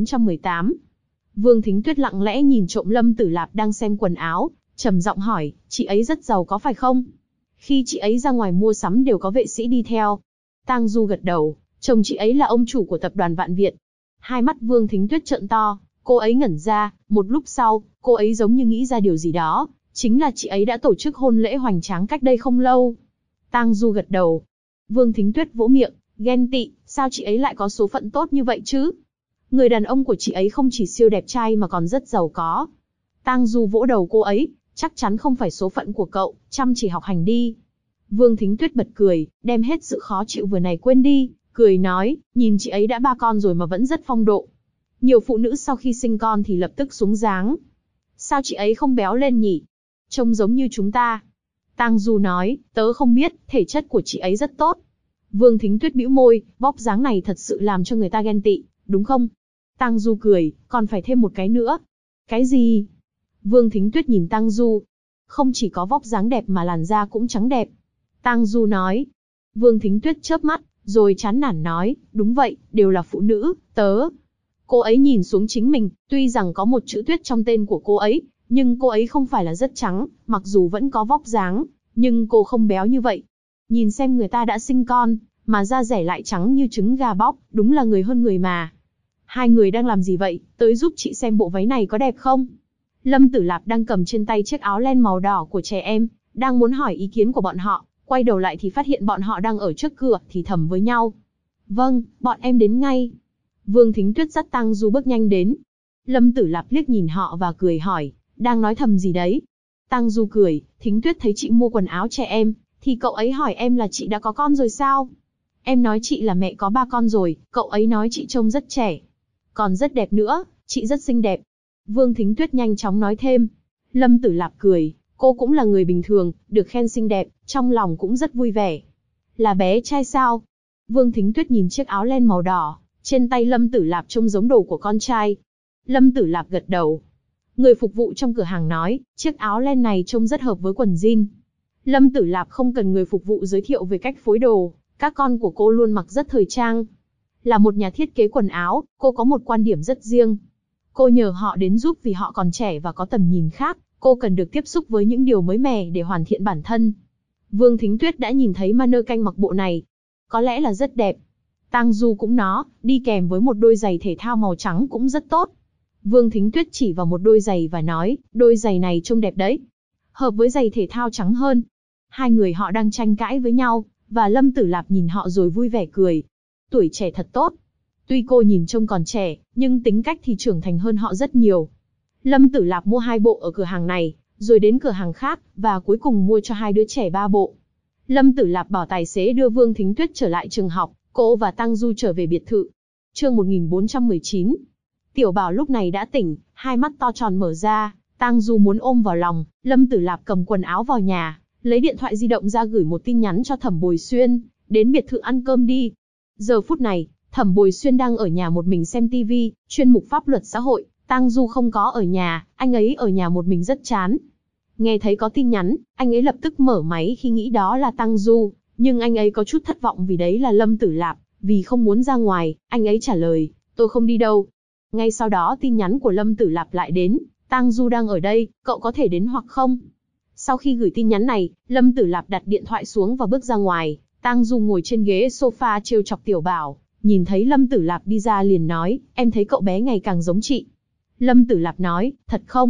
1418. Vương Thính Tuyết lặng lẽ nhìn trộm Lâm Tử Lạp đang xem quần áo, trầm giọng hỏi, chị ấy rất giàu có phải không? Khi chị ấy ra ngoài mua sắm đều có vệ sĩ đi theo. Tăng Du gật đầu, chồng chị ấy là ông chủ của tập đoàn Vạn Việt. Hai mắt Vương Thính Tuyết trợn to, cô ấy ngẩn ra, một lúc sau, cô ấy giống như nghĩ ra điều gì đó, chính là chị ấy đã tổ chức hôn lễ hoành tráng cách đây không lâu. Tăng Du gật đầu. Vương Thính Tuyết vỗ miệng, ghen tị, sao chị ấy lại có số phận tốt như vậy chứ? Người đàn ông của chị ấy không chỉ siêu đẹp trai mà còn rất giàu có. Tăng Du vỗ đầu cô ấy, chắc chắn không phải số phận của cậu, chăm chỉ học hành đi. Vương Thính Tuyết bật cười, đem hết sự khó chịu vừa này quên đi, cười nói, nhìn chị ấy đã 3 con rồi mà vẫn rất phong độ. Nhiều phụ nữ sau khi sinh con thì lập tức xuống dáng. Sao chị ấy không béo lên nhỉ? Trông giống như chúng ta. Tăng Du nói, tớ không biết, thể chất của chị ấy rất tốt. Vương Thính Tuyết bĩu môi, vóc dáng này thật sự làm cho người ta ghen tị, đúng không? Tăng Du cười, còn phải thêm một cái nữa. Cái gì? Vương Thính Tuyết nhìn Tăng Du. Không chỉ có vóc dáng đẹp mà làn da cũng trắng đẹp. Tăng Du nói. Vương Thính Tuyết chớp mắt, rồi chán nản nói, đúng vậy, đều là phụ nữ, tớ. Cô ấy nhìn xuống chính mình, tuy rằng có một chữ Tuyết trong tên của cô ấy, nhưng cô ấy không phải là rất trắng, mặc dù vẫn có vóc dáng, nhưng cô không béo như vậy. Nhìn xem người ta đã sinh con, mà da rẻ lại trắng như trứng gà bóc, đúng là người hơn người mà. Hai người đang làm gì vậy, tới giúp chị xem bộ váy này có đẹp không? Lâm Tử Lạp đang cầm trên tay chiếc áo len màu đỏ của trẻ em, đang muốn hỏi ý kiến của bọn họ, quay đầu lại thì phát hiện bọn họ đang ở trước cửa, thì thầm với nhau. Vâng, bọn em đến ngay. Vương Thính Tuyết dắt Tăng Du bước nhanh đến. Lâm Tử Lạp liếc nhìn họ và cười hỏi, đang nói thầm gì đấy? Tăng Du cười, Thính Tuyết thấy chị mua quần áo trẻ em, thì cậu ấy hỏi em là chị đã có con rồi sao? Em nói chị là mẹ có 3 con rồi, cậu ấy nói chị trông rất trẻ. Còn rất đẹp nữa, chị rất xinh đẹp. Vương Thính Tuyết nhanh chóng nói thêm. Lâm Tử Lạp cười, cô cũng là người bình thường, được khen xinh đẹp, trong lòng cũng rất vui vẻ. Là bé trai sao? Vương Thính Tuyết nhìn chiếc áo len màu đỏ, trên tay Lâm Tử Lạp trông giống đồ của con trai. Lâm Tử Lạp gật đầu. Người phục vụ trong cửa hàng nói, chiếc áo len này trông rất hợp với quần jean. Lâm Tử Lạp không cần người phục vụ giới thiệu về cách phối đồ, các con của cô luôn mặc rất thời trang. Là một nhà thiết kế quần áo, cô có một quan điểm rất riêng. Cô nhờ họ đến giúp vì họ còn trẻ và có tầm nhìn khác, cô cần được tiếp xúc với những điều mới mẻ để hoàn thiện bản thân. Vương Thính Tuyết đã nhìn thấy mannequin mặc bộ này. Có lẽ là rất đẹp. Tăng Du cũng nó, đi kèm với một đôi giày thể thao màu trắng cũng rất tốt. Vương Thính Tuyết chỉ vào một đôi giày và nói, đôi giày này trông đẹp đấy. Hợp với giày thể thao trắng hơn. Hai người họ đang tranh cãi với nhau, và Lâm Tử Lạp nhìn họ rồi vui vẻ cười. Tuổi trẻ thật tốt. Tuy cô nhìn trông còn trẻ, nhưng tính cách thì trưởng thành hơn họ rất nhiều. Lâm Tử Lạp mua 2 bộ ở cửa hàng này, rồi đến cửa hàng khác, và cuối cùng mua cho 2 đứa trẻ 3 bộ. Lâm Tử Lạp bảo tài xế đưa Vương Thính Tuyết trở lại trường học, cô và Tăng Du trở về biệt thự. Chương 1419. Tiểu Bảo lúc này đã tỉnh, hai mắt to tròn mở ra, Tăng Du muốn ôm vào lòng. Lâm Tử Lạp cầm quần áo vào nhà, lấy điện thoại di động ra gửi một tin nhắn cho Thẩm Bồi Xuyên, đến biệt thự ăn cơm đi. Giờ phút này, Thẩm Bồi Xuyên đang ở nhà một mình xem TV, chuyên mục pháp luật xã hội. Tăng Du không có ở nhà, anh ấy ở nhà một mình rất chán. Nghe thấy có tin nhắn, anh ấy lập tức mở máy khi nghĩ đó là Tăng Du, nhưng anh ấy có chút thất vọng vì đấy là Lâm Tử Lạp. Vì không muốn ra ngoài, anh ấy trả lời, tôi không đi đâu. Ngay sau đó tin nhắn của Lâm Tử Lạp lại đến, Tăng Du đang ở đây, cậu có thể đến hoặc không? Sau khi gửi tin nhắn này, Lâm Tử Lạp đặt điện thoại xuống và bước ra ngoài. Tăng Du ngồi trên ghế sofa trêu chọc Tiểu Bảo, nhìn thấy Lâm Tử Lạp đi ra liền nói, em thấy cậu bé ngày càng giống chị. Lâm Tử Lạp nói, thật không?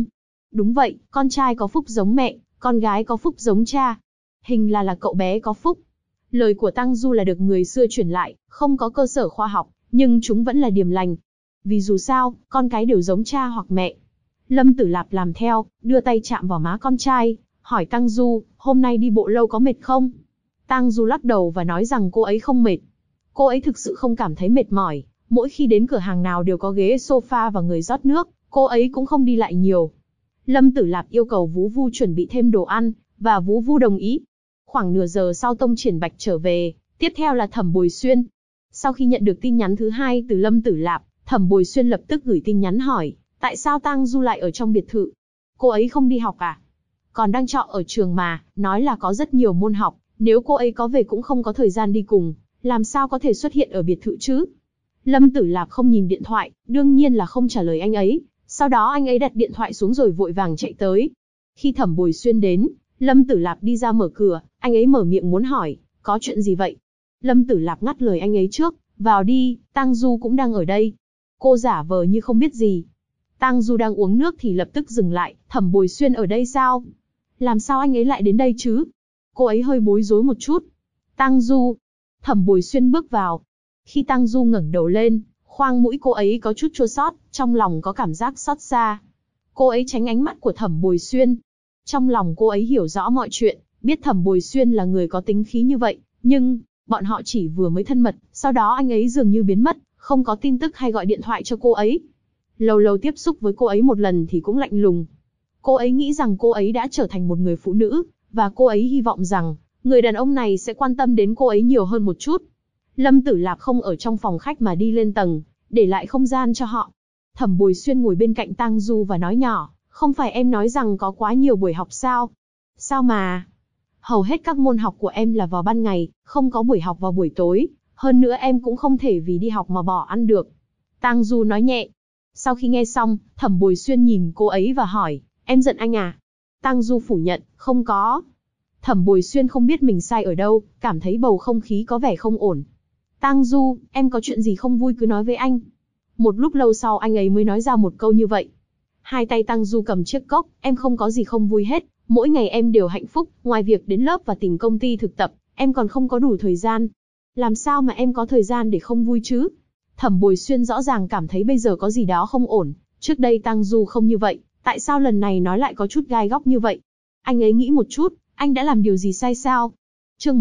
Đúng vậy, con trai có phúc giống mẹ, con gái có phúc giống cha. Hình là cậu bé có phúc. Lời của Tang Du là được người xưa truyền lại, không có cơ sở khoa học, nhưng chúng vẫn là điềm lành. Vì dù sao, con cái đều giống cha hoặc mẹ. Lâm Tử Lạp làm theo, đưa tay chạm vào má con trai, hỏi Tang Du, hôm nay đi bộ lâu có mệt không? Tang Du lắc đầu và nói rằng cô ấy không mệt. Cô ấy thực sự không cảm thấy mệt mỏi, mỗi khi đến cửa hàng nào đều có ghế sofa và người rót nước, cô ấy cũng không đi lại nhiều. Lâm Tử Lạp yêu cầu Vú Vu chuẩn bị thêm đồ ăn, và Vú Vu đồng ý. Khoảng nửa giờ sau Tông Triển Bạch trở về, tiếp theo là Thẩm Bồi Xuyên. Sau khi nhận được tin nhắn thứ hai từ Lâm Tử Lạp, Thẩm Bồi Xuyên lập tức gửi tin nhắn hỏi, tại sao Tang Du lại ở trong biệt thự? Cô ấy không đi học à? Còn đang trọ ở trường mà, nói là có rất nhiều môn học, nếu cô ấy có về cũng không có thời gian đi cùng, làm sao có thể xuất hiện ở biệt thự chứ? Lâm Tử Lạp không nhìn điện thoại, đương nhiên là không trả lời anh ấy. Sau đó anh ấy đặt điện thoại xuống rồi vội vàng chạy tới. Khi Thẩm Bồi Xuyên đến, Lâm Tử Lạp đi ra mở cửa, anh ấy mở miệng muốn hỏi, có chuyện gì vậy? Lâm Tử Lạp ngắt lời anh ấy trước, vào đi, Tang Du cũng đang ở đây. Cô giả vờ như không biết gì. Tang Du đang uống nước thì lập tức dừng lại, Thẩm Bồi Xuyên ở đây sao? Làm sao anh ấy lại đến đây chứ? Cô ấy hơi bối rối một chút. Tang Du. Thẩm Bồi Xuyên bước vào. Khi Tang Du ngẩng đầu lên, khoang mũi cô ấy có chút chua xót, trong lòng có cảm giác xót xa. Cô ấy tránh ánh mắt của Thẩm Bồi Xuyên. Trong lòng cô ấy hiểu rõ mọi chuyện, biết Thẩm Bồi Xuyên là người có tính khí như vậy, nhưng bọn họ chỉ vừa mới thân mật, sau đó anh ấy dường như biến mất, không có tin tức hay gọi điện thoại cho cô ấy. Lâu lâu tiếp xúc với cô ấy một lần thì cũng lạnh lùng. Cô ấy nghĩ rằng cô ấy đã trở thành một người phụ nữ, và cô ấy hy vọng rằng người đàn ông này sẽ quan tâm đến cô ấy nhiều hơn một chút. Lâm Tử Lạp không ở trong phòng khách mà đi lên tầng, để lại không gian cho họ. Thẩm Bồi Xuyên ngồi bên cạnh Tang Du và nói nhỏ, không phải em nói rằng có quá nhiều buổi học sao? Sao mà? Hầu hết các môn học của em là vào ban ngày, không có buổi học vào buổi tối. Hơn nữa em cũng không thể vì đi học mà bỏ ăn được. Tang Du nói nhẹ. Sau khi nghe xong, Thẩm Bồi Xuyên nhìn cô ấy và hỏi, em giận anh à? Tang Du phủ nhận, không có. Thẩm Bồi Xuyên không biết mình sai ở đâu, cảm thấy bầu không khí có vẻ không ổn. Tang Du, em có chuyện gì không vui cứ nói với anh. Một lúc lâu sau anh ấy mới nói ra một câu như vậy. Hai tay Tang Du cầm chiếc cốc, em không có gì không vui hết, mỗi ngày em đều hạnh phúc, ngoài việc đến lớp và tìm công ty thực tập, em còn không có đủ thời gian. Làm sao mà em có thời gian để không vui chứ? Thẩm Bồi Xuyên rõ ràng cảm thấy bây giờ có gì đó không ổn, trước đây Tang Du không như vậy, tại sao lần này nói lại có chút gai góc như vậy? Anh ấy nghĩ một chút, anh đã làm điều gì sai sao? Chương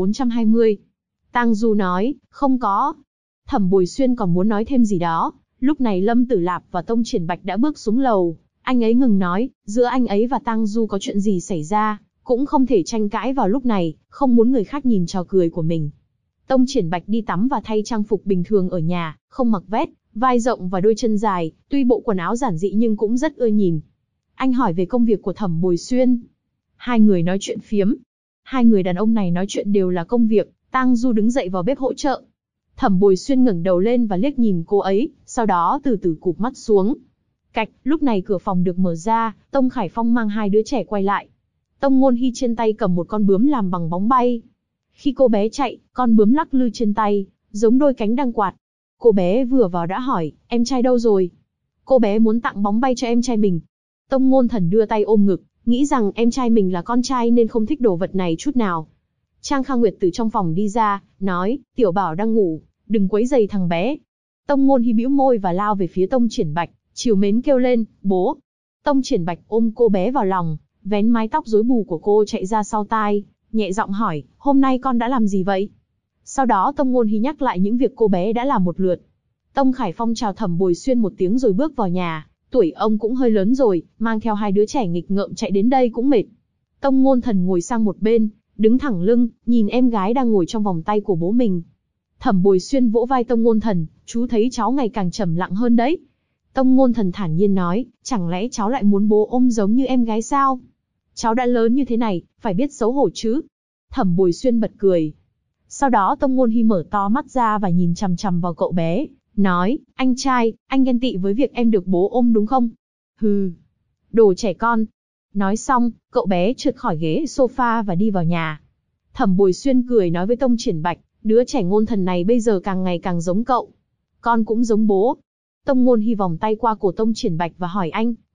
1420. Tang Du nói, không có. Thẩm Bồi Xuyên còn muốn nói thêm gì đó, lúc này Lâm Tử Lạp và Tông Triển Bạch đã bước xuống lầu. Anh ấy ngừng nói, giữa anh ấy và Tang Du có chuyện gì xảy ra, cũng không thể tranh cãi vào lúc này, không muốn người khác nhìn trò cười của mình. Tông Triển Bạch đi tắm và thay trang phục bình thường ở nhà, không mặc vest, vai rộng và đôi chân dài, tuy bộ quần áo giản dị nhưng cũng rất ưa nhìn. Anh hỏi về công việc của Thẩm Bồi Xuyên. Hai người nói chuyện phiếm. Hai người đàn ông này nói chuyện đều là công việc, Tang Du đứng dậy vào bếp hỗ trợ. Thẩm Bồi Xuyên ngẩng đầu lên và liếc nhìn cô ấy, sau đó từ từ cụp mắt xuống. Cạch, lúc này cửa phòng được mở ra, Tông Khải Phong mang hai đứa trẻ quay lại. Tông Ngôn Hy trên tay cầm một con bướm làm bằng bóng bay. Khi cô bé chạy, con bướm lắc lư trên tay, giống đôi cánh đang quạt. Cô bé vừa vào đã hỏi, em trai đâu rồi? Cô bé muốn tặng bóng bay cho em trai mình. Tông Ngôn Thần đưa tay ôm ngực, nghĩ rằng em trai mình là con trai nên không thích đồ vật này chút nào. Trang Kha Nguyệt từ trong phòng đi ra, nói, Tiểu Bảo đang ngủ, đừng quấy rầy thằng bé. Tông Ngôn Hy bĩu môi và lao về phía Tông Triển Bạch, trìu mến kêu lên, bố. Tông Triển Bạch ôm cô bé vào lòng, vén mái tóc rối bù của cô chạy ra sau tai, nhẹ giọng hỏi, hôm nay con đã làm gì vậy? Sau đó Tông Ngôn Hy nhắc lại những việc cô bé đã làm một lượt. Tông Khải Phong chào Thẩm Bồi Xuyên một tiếng rồi bước vào nhà, tuổi ông cũng hơi lớn rồi, mang theo hai đứa trẻ nghịch ngợm chạy đến đây cũng mệt. Tông Ngôn Thần ngồi sang một bên, đứng thẳng lưng, nhìn em gái đang ngồi trong vòng tay của bố mình. Thẩm Bồi Xuyên vỗ vai Tông Ngôn Thần, chú thấy cháu ngày càng trầm lặng hơn đấy. Tông Ngôn Thần thản nhiên nói, chẳng lẽ cháu lại muốn bố ôm giống như em gái sao? Cháu đã lớn như thế này, phải biết xấu hổ chứ. Thẩm Bồi Xuyên bật cười. Sau đó Tông Ngôn Hy mở to mắt ra và nhìn chằm chằm vào cậu bé, nói, anh trai, anh ghen tị với việc em được bố ôm đúng không? Hừ, đồ trẻ con. Nói xong, cậu bé trượt khỏi ghế sofa và đi vào nhà. Thẩm Bồi Xuyên cười nói với Tông Triển Bạch, đứa trẻ Ngôn Thần này bây giờ càng ngày càng giống cậu. Con cũng giống bố. Tông Ngôn Hy vòng tay qua cổ Tông Triển Bạch và hỏi anh,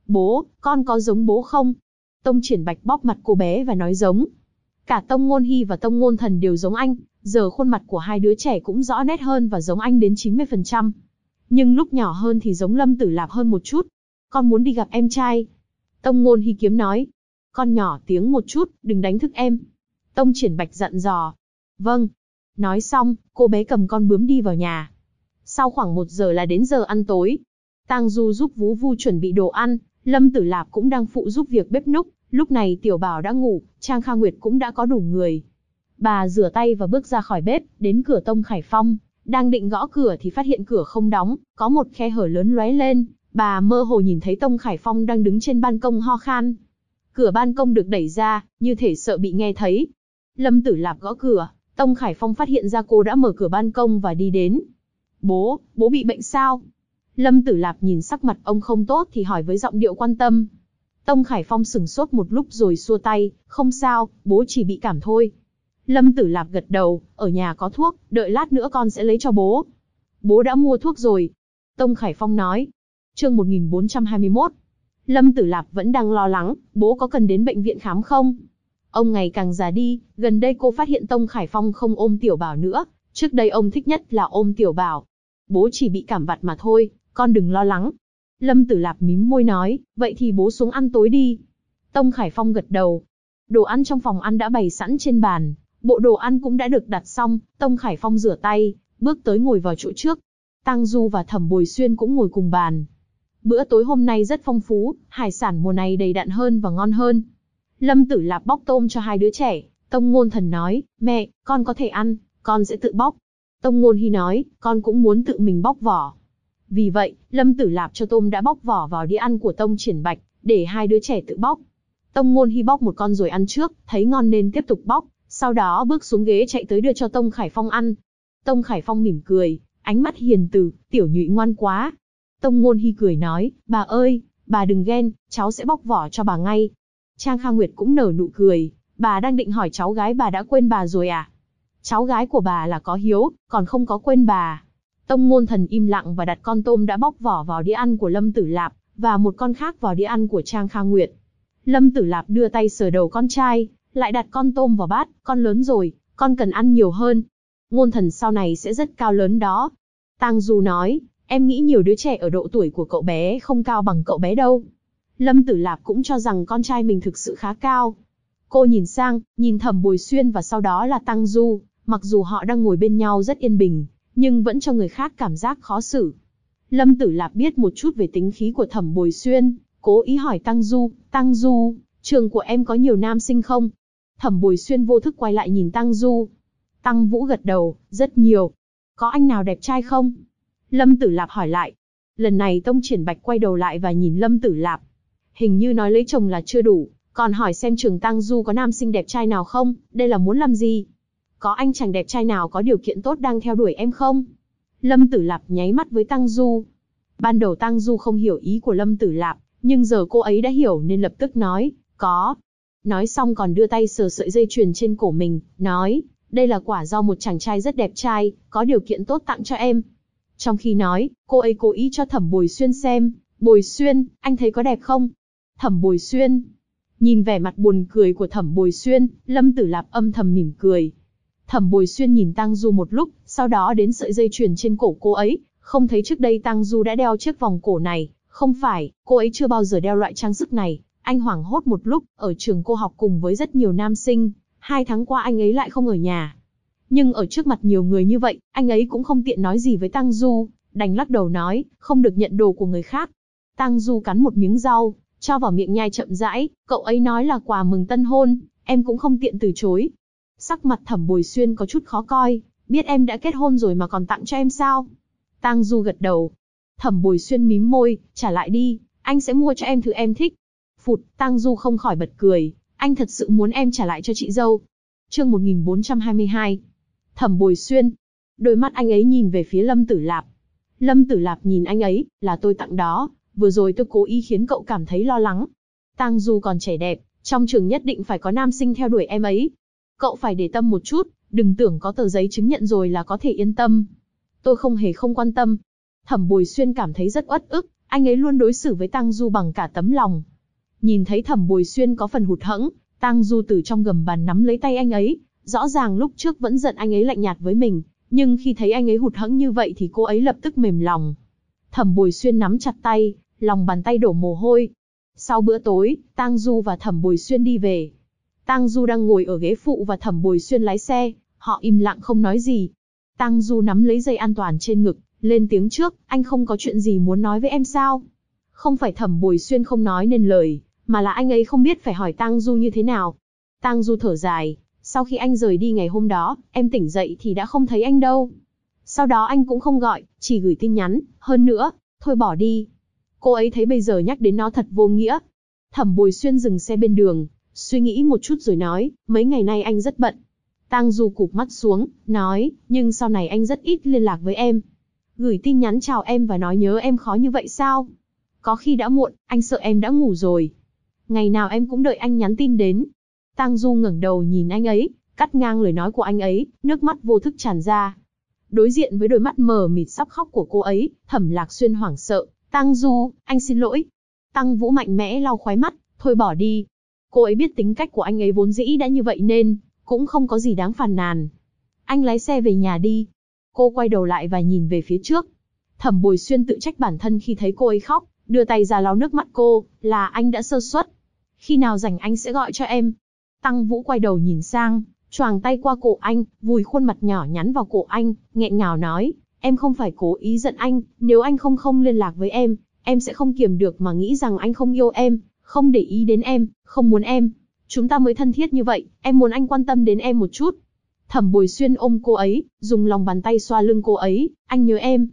Bố, con có giống bố không? Tông Triển Bạch bóp mặt cô bé và nói giống. Cả Tông Ngôn Hy và Tông Ngôn Thần đều giống anh, giờ khuôn mặt của hai đứa trẻ cũng rõ nét hơn và giống anh đến 90%. Nhưng lúc nhỏ hơn thì giống Lâm Tử Lạp hơn một chút. Con muốn đi gặp em trai. Tông Ngôn Hy kiếm nói. Con nhỏ tiếng một chút, đừng đánh thức em. Tông Triển Bạch dặn dò. Vâng. Nói xong, cô bé cầm con bướm đi vào nhà. Sau khoảng 1 giờ là đến giờ ăn tối. Tang Du giúp Vú Vu chuẩn bị đồ ăn, Lâm Tử Lạp cũng đang phụ giúp việc bếp núc. Lúc này Tiểu Bảo đã ngủ, Trang Kha Nguyệt cũng đã có đủ người. Bà rửa tay và bước ra khỏi bếp, đến cửa Tông Khải Phong. Đang định gõ cửa thì phát hiện cửa không đóng, có một khe hở lớn lóe lên. Bà mơ hồ nhìn thấy Tông Khải Phong đang đứng trên ban công ho khan. Cửa ban công được đẩy ra, như thể sợ bị nghe thấy. Lâm Tử Lạp gõ cửa, Tông Khải Phong phát hiện ra cô đã mở cửa ban công và đi đến. Bố bị bệnh sao? Lâm Tử Lạp nhìn sắc mặt ông không tốt thì hỏi với giọng điệu quan tâm. Tông Khải Phong sửng sốt một lúc rồi xua tay, không sao, bố chỉ bị cảm thôi. Lâm Tử Lạp gật đầu, ở nhà có thuốc, đợi lát nữa con sẽ lấy cho bố. Bố đã mua thuốc rồi. Tông Khải Phong nói. Chương 1421. Lâm Tử Lạp vẫn đang lo lắng, bố có cần đến bệnh viện khám không? Ông ngày càng già đi, gần đây cô phát hiện Tông Khải Phong không ôm Tiểu Bảo nữa, trước đây ông thích nhất là ôm Tiểu Bảo. Bố chỉ bị cảm vặt mà thôi, con đừng lo lắng. Lâm Tử Lạp mím môi nói, vậy thì bố xuống ăn tối đi. Tông Khải Phong gật đầu. Đồ ăn trong phòng ăn đã bày sẵn trên bàn, bộ đồ ăn cũng đã được đặt xong, Tông Khải Phong rửa tay, bước tới ngồi vào chỗ trước. Tang Du và Thẩm Bồi Xuyên cũng ngồi cùng bàn. Bữa tối hôm nay rất phong phú, hải sản mùa này đầy đặn hơn và ngon hơn. Lâm Tử Lạp bóc tôm cho hai đứa trẻ, Tông Ngôn Thần nói, mẹ, con có thể ăn, con sẽ tự bóc. Tông Ngôn Hy nói, con cũng muốn tự mình bóc vỏ. Vì vậy, Lâm Tử Lạp cho tôm đã bóc vỏ vào đĩa ăn của Tông Triển Bạch, để hai đứa trẻ tự bóc. Tông Ngôn Hy bóc một con rồi ăn trước, thấy ngon nên tiếp tục bóc, sau đó bước xuống ghế chạy tới đưa cho Tông Khải Phong ăn. Tông Khải Phong mỉm cười, ánh mắt hiền từ, tiểu nhụy ngoan quá. Tông Ngôn Hy cười nói, bà ơi, bà đừng ghen, cháu sẽ bóc vỏ cho bà ngay. Trang Kha Nguyệt cũng nở nụ cười, bà đang định hỏi cháu gái bà đã quên bà rồi à? Cháu gái của bà là có hiếu, còn không có quên bà. Tông Ngôn Thần im lặng và đặt con tôm đã bóc vỏ vào đĩa ăn của Lâm Tử Lạp, và một con khác vào đĩa ăn của Trang Kha Nguyệt. Lâm Tử Lạp đưa tay sờ đầu con trai, lại đặt con tôm vào bát, con lớn rồi, con cần ăn nhiều hơn. Ngôn Thần sau này sẽ rất cao lớn đó. Tang Du nói, em nghĩ nhiều đứa trẻ ở độ tuổi của cậu bé không cao bằng cậu bé đâu. Lâm Tử Lạp cũng cho rằng con trai mình thực sự khá cao. Cô nhìn sang, nhìn Thẩm Bồi Xuyên và sau đó là Tang Du, mặc dù họ đang ngồi bên nhau rất yên bình, nhưng vẫn cho người khác cảm giác khó xử. Lâm Tử Lạp biết một chút về tính khí của Thẩm Bồi Xuyên, cố ý hỏi Tang Du, trường của em có nhiều nam sinh không? Thẩm Bồi Xuyên vô thức quay lại nhìn Tang Du. Tăng Vũ gật đầu, rất nhiều. Có anh nào đẹp trai không? Lâm Tử Lạp hỏi lại. Lần này Tông Triển Bạch quay đầu lại và nhìn Lâm Tử Lạp. Hình như nói lấy chồng là chưa đủ, còn hỏi xem trường Tang Du có nam sinh đẹp trai nào không, đây là muốn làm gì? Có anh chàng đẹp trai nào có điều kiện tốt đang theo đuổi em không? Lâm Tử Lạp nháy mắt với Tang Du. Ban đầu Tang Du không hiểu ý của Lâm Tử Lạp, nhưng giờ cô ấy đã hiểu nên lập tức nói, có. Nói xong còn đưa tay sờ sợi dây chuyền trên cổ mình, nói, đây là quả do một chàng trai rất đẹp trai, có điều kiện tốt tặng cho em. Trong khi nói, cô ấy cố ý cho Thẩm Bồi Xuyên xem, Bồi Xuyên, anh thấy có đẹp không? Thẩm Bồi Xuyên. Nhìn vẻ mặt buồn cười của Thẩm Bồi Xuyên, Lâm Tử Lạp âm thầm mỉm cười. Thẩm Bồi Xuyên nhìn Tang Du một lúc, sau đó đến sợi dây chuyền trên cổ cô ấy, không thấy trước đây Tang Du đã đeo chiếc vòng cổ này, không phải, cô ấy chưa bao giờ đeo loại trang sức này. Anh hoảng hốt một lúc, ở trường cô học cùng với rất nhiều nam sinh, 2 tháng qua anh ấy lại không ở nhà. Nhưng ở trước mặt nhiều người như vậy, anh ấy cũng không tiện nói gì với Tang Du, đành lắc đầu nói, không được nhận đồ của người khác. Tang Du cắn một miếng rau, cho vào miệng nhai chậm rãi, cậu ấy nói là quà mừng tân hôn, em cũng không tiện từ chối. Sắc mặt Thẩm Bồi Xuyên có chút khó coi, biết em đã kết hôn rồi mà còn tặng cho em sao? Tang Du gật đầu. Thẩm Bồi Xuyên mím môi, trả lại đi, anh sẽ mua cho em thứ em thích. Phụt, Tang Du không khỏi bật cười, anh thật sự muốn em trả lại cho chị dâu. Chương 1422. Thẩm Bồi Xuyên. Đôi mắt anh ấy nhìn về phía Lâm Tử Lạp. Lâm Tử Lạp nhìn anh ấy, là tôi tặng đó, vừa rồi tôi cố ý khiến cậu cảm thấy lo lắng. Tang Du còn trẻ đẹp, trong trường nhất định phải có nam sinh theo đuổi em ấy. Cậu phải để tâm một chút, đừng tưởng có tờ giấy chứng nhận rồi là có thể yên tâm. Tôi không hề không quan tâm. Thẩm Bồi Xuyên cảm thấy rất uất ức, anh ấy luôn đối xử với Tang Du bằng cả tấm lòng. Nhìn thấy Thẩm Bồi Xuyên có phần hụt hẫng, Tang Du từ trong gầm bàn nắm lấy tay anh ấy, rõ ràng lúc trước vẫn giận anh ấy lạnh nhạt với mình, nhưng khi thấy anh ấy hụt hẫng như vậy thì cô ấy lập tức mềm lòng. Thẩm Bồi Xuyên nắm chặt tay, lòng bàn tay đổ mồ hôi. Sau bữa tối, Tang Du và Thẩm Bồi Xuyên đi về. Tang Du đang ngồi ở ghế phụ và Thẩm Bồi Xuyên lái xe, họ im lặng không nói gì. Tang Du nắm lấy dây an toàn trên ngực, lên tiếng trước, anh không có chuyện gì muốn nói với em sao? Không phải Thẩm Bồi Xuyên không nói nên lời, mà là anh ấy không biết phải hỏi Tang Du như thế nào. Tang Du thở dài, sau khi anh rời đi ngày hôm đó, em tỉnh dậy thì đã không thấy anh đâu. Sau đó anh cũng không gọi, chỉ gửi tin nhắn, hơn nữa, thôi bỏ đi. Cô ấy thấy bây giờ nhắc đến nó thật vô nghĩa. Thẩm Bồi Xuyên dừng xe bên đường, suy nghĩ một chút rồi nói, mấy ngày nay anh rất bận. Tang Du cụp mắt xuống, nói, nhưng sau này anh rất ít liên lạc với em. Gửi tin nhắn chào em và nói nhớ em khó như vậy sao? Có khi đã muộn, anh sợ em đã ngủ rồi. Ngày nào em cũng đợi anh nhắn tin đến. Tang Du ngẩng đầu nhìn anh ấy, cắt ngang lời nói của anh ấy, nước mắt vô thức tràn ra. Đối diện với đôi mắt mờ mịt sắp khóc của cô ấy, Thẩm Lạc Xuyên hoảng sợ, Tang Du, anh xin lỗi. Tăng Vũ mạnh mẽ lau khóe mắt, thôi bỏ đi. Cô ấy biết tính cách của anh ấy vốn dĩ đã như vậy nên, cũng không có gì đáng phàn nàn. Anh lái xe về nhà đi. Cô quay đầu lại và nhìn về phía trước. Thẩm Bồi Xuyên tự trách bản thân khi thấy cô ấy khóc, đưa tay ra lau nước mắt cô, là anh đã sơ suất. Khi nào rảnh anh sẽ gọi cho em. Tăng Vũ quay đầu nhìn sang, choàng tay qua cổ anh, vùi khuôn mặt nhỏ nhắn vào cổ anh, nghẹn ngào nói, em không phải cố ý giận anh, nếu anh không liên lạc với em sẽ không kiềm được mà nghĩ rằng anh không yêu em, không để ý đến em, không muốn em. Chúng ta mới thân thiết như vậy, em muốn anh quan tâm đến em một chút. Thẩm Bồi Xuyên ôm cô ấy, dùng lòng bàn tay xoa lưng cô ấy, anh nhớ em,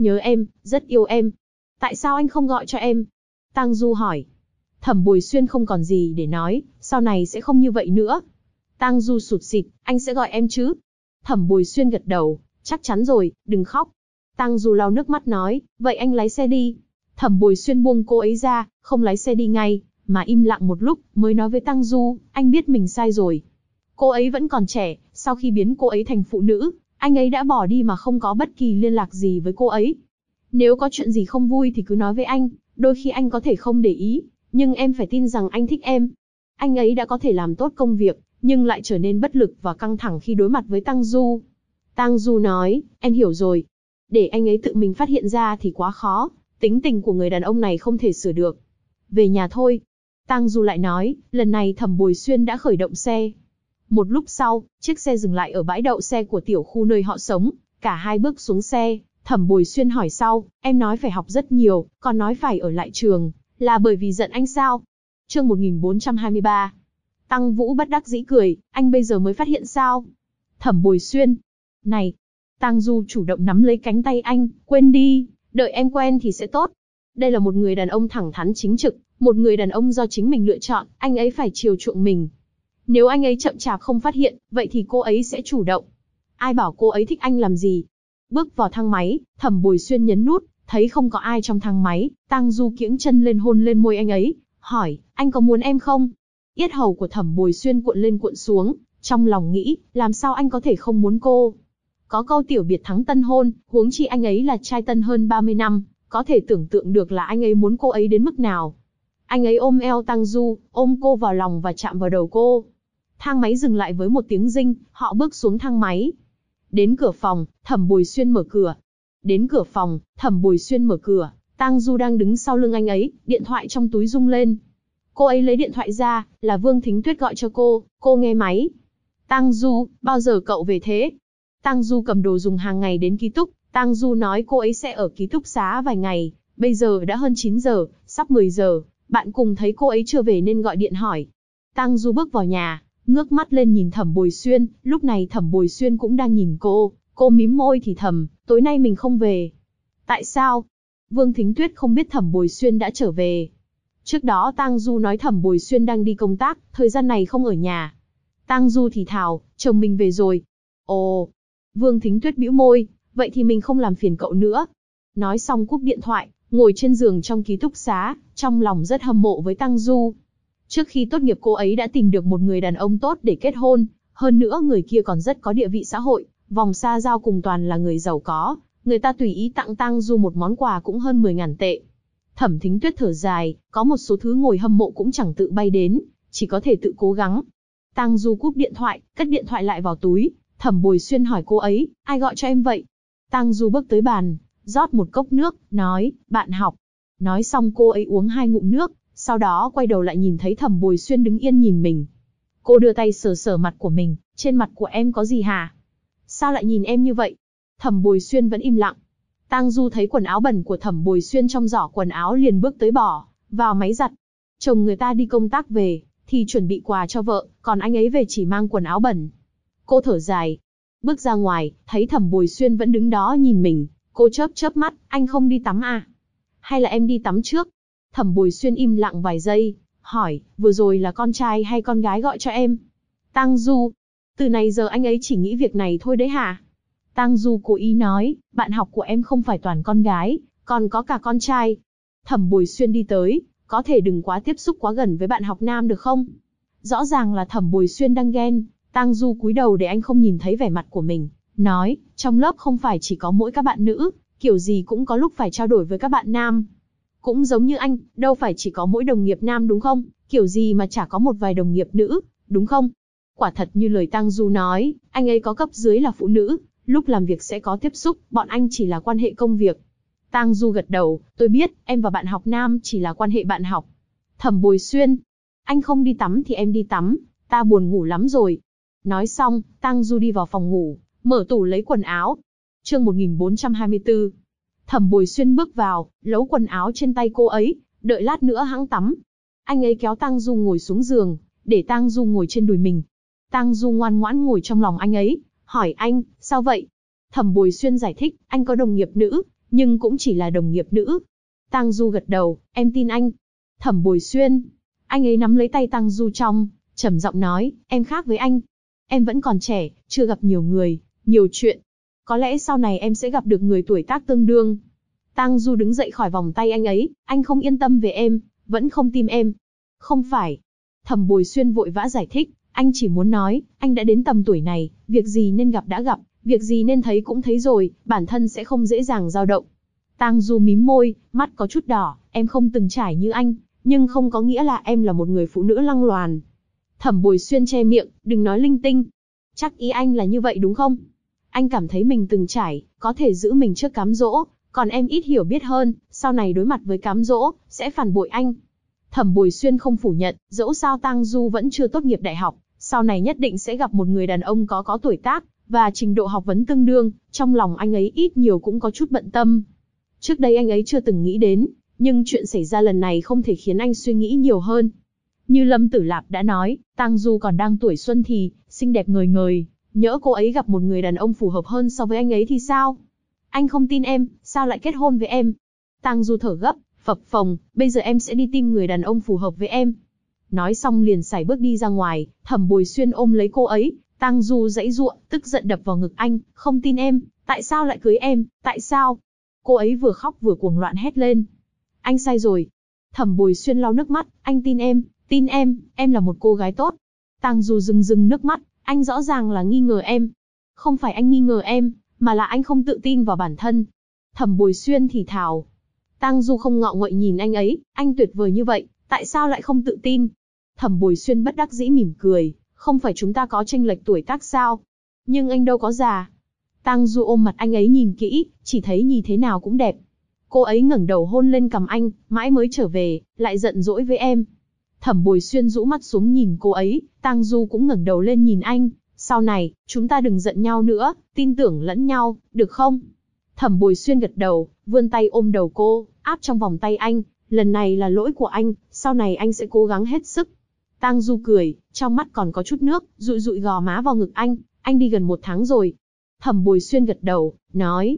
rất yêu em. Tại sao anh không gọi cho em? Tang Du hỏi. Thẩm Bồi Xuyên không còn gì để nói, sau này sẽ không như vậy nữa. Tang Du sụt sịt, anh sẽ gọi em chứ? Thẩm Bồi Xuyên gật đầu, chắc chắn rồi, đừng khóc. Tang Du lau nước mắt nói, vậy anh lái xe đi. Thẩm Bồi Xuyên buông cô ấy ra, không lái xe đi ngay, mà im lặng một lúc, mới nói với Tang Du, anh biết mình sai rồi. Cô ấy vẫn còn trẻ, sau khi biến cô ấy thành phụ nữ, anh ấy đã bỏ đi mà không có bất kỳ liên lạc gì với cô ấy. Nếu có chuyện gì không vui thì cứ nói với anh, đôi khi anh có thể không để ý, nhưng em phải tin rằng anh thích em. Anh ấy đã có thể làm tốt công việc, nhưng lại trở nên bất lực và căng thẳng khi đối mặt với Tang Du. Tang Du nói, em hiểu rồi. Để anh ấy tự mình phát hiện ra thì quá khó, tính tình của người đàn ông này không thể sửa được. Về nhà thôi. Tang Du lại nói, lần này Thẩm Bồi Xuyên đã khởi động xe. Một lúc sau, chiếc xe dừng lại ở bãi đậu xe của tiểu khu nơi họ sống, cả hai bước xuống xe, Thẩm Bồi Xuyên hỏi sau, em nói phải học rất nhiều, còn nói phải ở lại trường, là bởi vì giận anh sao? Chương 1423. Tăng Vũ bất đắc dĩ cười, anh bây giờ mới phát hiện sao? Thẩm Bồi Xuyên. Này! Tang Du chủ động nắm lấy cánh tay anh, quên đi, đợi em quen thì sẽ tốt. Đây là một người đàn ông thẳng thắn chính trực, một người đàn ông do chính mình lựa chọn, anh ấy phải chiều chuộng mình. Nếu anh ấy chậm chạp không phát hiện, vậy thì cô ấy sẽ chủ động. Ai bảo cô ấy thích anh làm gì? Bước vào thang máy, Thẩm Bồi Xuyên nhấn nút, thấy không có ai trong thang máy, Tang Du kiễng chân lên hôn lên môi anh ấy, hỏi, anh có muốn em không? Yết hầu của Thẩm Bồi Xuyên cuộn lên cuộn xuống, trong lòng nghĩ, làm sao anh có thể không muốn cô? Có câu tiểu biệt thắng tân hôn, huống chi anh ấy là trai tân hơn 30 năm, có thể tưởng tượng được là anh ấy muốn cô ấy đến mức nào. Anh ấy ôm eo Tang Du, ôm cô vào lòng và chạm vào đầu cô. Thang máy dừng lại với một tiếng rinh, họ bước xuống thang máy. Đến cửa phòng, Thẩm Bồi Xuyên mở cửa. Tang Du đang đứng sau lưng anh ấy, điện thoại trong túi rung lên. Cô ấy lấy điện thoại ra, là Vương Thính Tuyết gọi cho cô nghe máy. Tang Du, bao giờ cậu về thế? Tang Du cầm đồ dùng hàng ngày đến ký túc, Tang Du nói cô ấy sẽ ở ký túc xá vài ngày, bây giờ đã hơn 9 giờ, sắp 10 giờ, bạn cùng thấy cô ấy chưa về nên gọi điện hỏi. Tang Du bước vào nhà, ngước mắt lên nhìn Thẩm Bồi Xuyên, lúc này Thẩm Bồi Xuyên cũng đang nhìn cô mím môi thì thầm, tối nay mình không về. Tại sao? Vương Thính Tuyết không biết Thẩm Bồi Xuyên đã trở về. Trước đó Tang Du nói Thẩm Bồi Xuyên đang đi công tác, thời gian này không ở nhà. Tang Du thì thào, chồng mình về rồi. Ồ. Vương Thính Tuyết bĩu môi, vậy thì mình không làm phiền cậu nữa. Nói xong cúp điện thoại, ngồi trên giường trong ký túc xá, trong lòng rất hâm mộ với Tang Du. Trước khi tốt nghiệp cô ấy đã tìm được một người đàn ông tốt để kết hôn, hơn nữa người kia còn rất có địa vị xã hội, vòng xa giao cùng toàn là người giàu có, người ta tùy ý tặng Tang Du một món quà cũng hơn 10.000 tệ. Thẩm Thính Tuyết thở dài, có một số thứ ngồi hâm mộ cũng chẳng tự bay đến, chỉ có thể tự cố gắng. Tang Du cúp điện thoại, cất điện thoại lại vào túi. Thẩm Bồi Xuyên hỏi cô ấy, ai gọi cho em vậy? Tang Du bước tới bàn, rót một cốc nước, nói, bạn học. Nói xong cô ấy uống 2 ngụm nước, sau đó quay đầu lại nhìn thấy Thẩm Bồi Xuyên đứng yên nhìn mình. Cô đưa tay sờ sờ mặt của mình, trên mặt của em có gì hả? Sao lại nhìn em như vậy? Thẩm Bồi Xuyên vẫn im lặng. Tang Du thấy quần áo bẩn của Thẩm Bồi Xuyên trong giỏ quần áo liền bước tới bỏ vào máy giặt. Chồng người ta đi công tác về, thì chuẩn bị quà cho vợ, còn anh ấy về chỉ mang quần áo bẩn. Cô thở dài, bước ra ngoài, thấy Thẩm Bồi Xuyên vẫn đứng đó nhìn mình, cô chớp chớp mắt, anh không đi tắm à? Hay là em đi tắm trước? Thẩm Bồi Xuyên im lặng vài giây, hỏi, vừa rồi là con trai hay con gái gọi cho em? Tang Du, từ này giờ anh ấy chỉ nghĩ việc này thôi đấy hả? Tang Du cố ý nói, bạn học của em không phải toàn con gái, còn có cả con trai. Thẩm Bồi Xuyên đi tới, có thể đừng quá tiếp xúc quá gần với bạn học nam được không? Rõ ràng là Thẩm Bồi Xuyên đang ghen. Tang Du cúi đầu để anh không nhìn thấy vẻ mặt của mình, nói, trong lớp không phải chỉ có mỗi các bạn nữ, kiểu gì cũng có lúc phải trao đổi với các bạn nam. Cũng giống như anh, đâu phải chỉ có mỗi đồng nghiệp nam đúng không? Kiểu gì mà chả có một vài đồng nghiệp nữ, đúng không? Quả thật như lời Tang Du nói, anh ấy có cấp dưới là phụ nữ, lúc làm việc sẽ có tiếp xúc, bọn anh chỉ là quan hệ công việc. Tang Du gật đầu, tôi biết, em và bạn học nam chỉ là quan hệ bạn học. Thẩm Bồi Xuyên, anh không đi tắm thì em đi tắm, ta buồn ngủ lắm rồi. Nói xong, Tang Du đi vào phòng ngủ, mở tủ lấy quần áo. Chương 1424. Thẩm Bồi Xuyên bước vào, lấu quần áo trên tay cô ấy, đợi lát nữa hẵng tắm. Anh ấy kéo Tang Du ngồi xuống giường, để Tang Du ngồi trên đùi mình. Tang Du ngoan ngoãn ngồi trong lòng anh ấy, hỏi anh, sao vậy? Thẩm Bồi Xuyên giải thích, anh có đồng nghiệp nữ, nhưng cũng chỉ là đồng nghiệp nữ. Tang Du gật đầu, em tin anh. Thẩm Bồi Xuyên, anh ấy nắm lấy tay Tang Du trong, trầm giọng nói, em khác với anh. Em vẫn còn trẻ, chưa gặp nhiều người, nhiều chuyện. Có lẽ sau này em sẽ gặp được người tuổi tác tương đương. Tang Du đứng dậy khỏi vòng tay anh ấy, anh không yên tâm về em, vẫn không tin em. Không phải. Thẩm Bồi Xuyên vội vã giải thích, anh chỉ muốn nói, anh đã đến tầm tuổi này, việc gì nên gặp đã gặp, việc gì nên thấy cũng thấy rồi, bản thân sẽ không dễ dàng dao động. Tang Du mím môi, mắt có chút đỏ, em không từng trải như anh, nhưng không có nghĩa là em là một người phụ nữ lăng loàn. Thẩm Bồi Xuyên che miệng, đừng nói linh tinh. Chắc ý anh là như vậy đúng không? Anh cảm thấy mình từng trải, có thể giữ mình trước cám dỗ, còn em ít hiểu biết hơn, sau này đối mặt với cám dỗ, sẽ phản bội anh. Thẩm Bồi Xuyên không phủ nhận, dẫu sao Tang Du vẫn chưa tốt nghiệp đại học, sau này nhất định sẽ gặp một người đàn ông có tuổi tác, và trình độ học vấn tương đương, trong lòng anh ấy ít nhiều cũng có chút bận tâm. Trước đây anh ấy chưa từng nghĩ đến, nhưng chuyện xảy ra lần này không thể khiến anh suy nghĩ nhiều hơn. Như Lâm Tử Lạp đã nói, Tang Du còn đang tuổi xuân thì, xinh đẹp ngời ngời, nhỡ cô ấy gặp một người đàn ông phù hợp hơn so với anh ấy thì sao? Anh không tin em, sao lại kết hôn với em? Tang Du thở gấp, phập phồng, bây giờ em sẽ đi tìm người đàn ông phù hợp với em. Nói xong liền sải bước đi ra ngoài, Thẩm Bồi Xuyên ôm lấy cô ấy, Tang Du giãy giụa, tức giận đập vào ngực anh, không tin em, tại sao lại cưới em, tại sao? Cô ấy vừa khóc vừa cuồng loạn hét lên. Anh sai rồi. Thẩm Bồi Xuyên lau nước mắt, anh tin em là một cô gái tốt. Tang Du rưng nước mắt, anh rõ ràng là nghi ngờ em. Không phải anh nghi ngờ em, mà là anh không tự tin vào bản thân. Thẩm Bồi Xuyên thì thào. Tang Du không ngọ nguậy nhìn anh ấy, anh tuyệt vời như vậy, tại sao lại không tự tin? Thẩm Bồi Xuyên bất đắc dĩ mỉm cười, không phải chúng ta có chênh lệch tuổi tác sao? Nhưng anh đâu có già. Tang Du ôm mặt anh ấy nhìn kỹ, chỉ thấy nhìn thế nào cũng đẹp. Cô ấy ngẩng đầu hôn lên cằm anh, mãi mới trở về, lại giận dỗi với em. Thẩm Bồi Xuyên rũ mắt xuống nhìn cô ấy, Tang Du cũng ngẩng đầu lên nhìn anh, sau này, chúng ta đừng giận nhau nữa, tin tưởng lẫn nhau, được không? Thẩm Bồi Xuyên gật đầu, vươn tay ôm đầu cô, áp trong vòng tay anh, lần này là lỗi của anh, sau này anh sẽ cố gắng hết sức. Tang Du cười, trong mắt còn có chút nước, dụi dụi gò má vào ngực anh đi gần 1 tháng rồi. Thẩm Bồi Xuyên gật đầu, nói,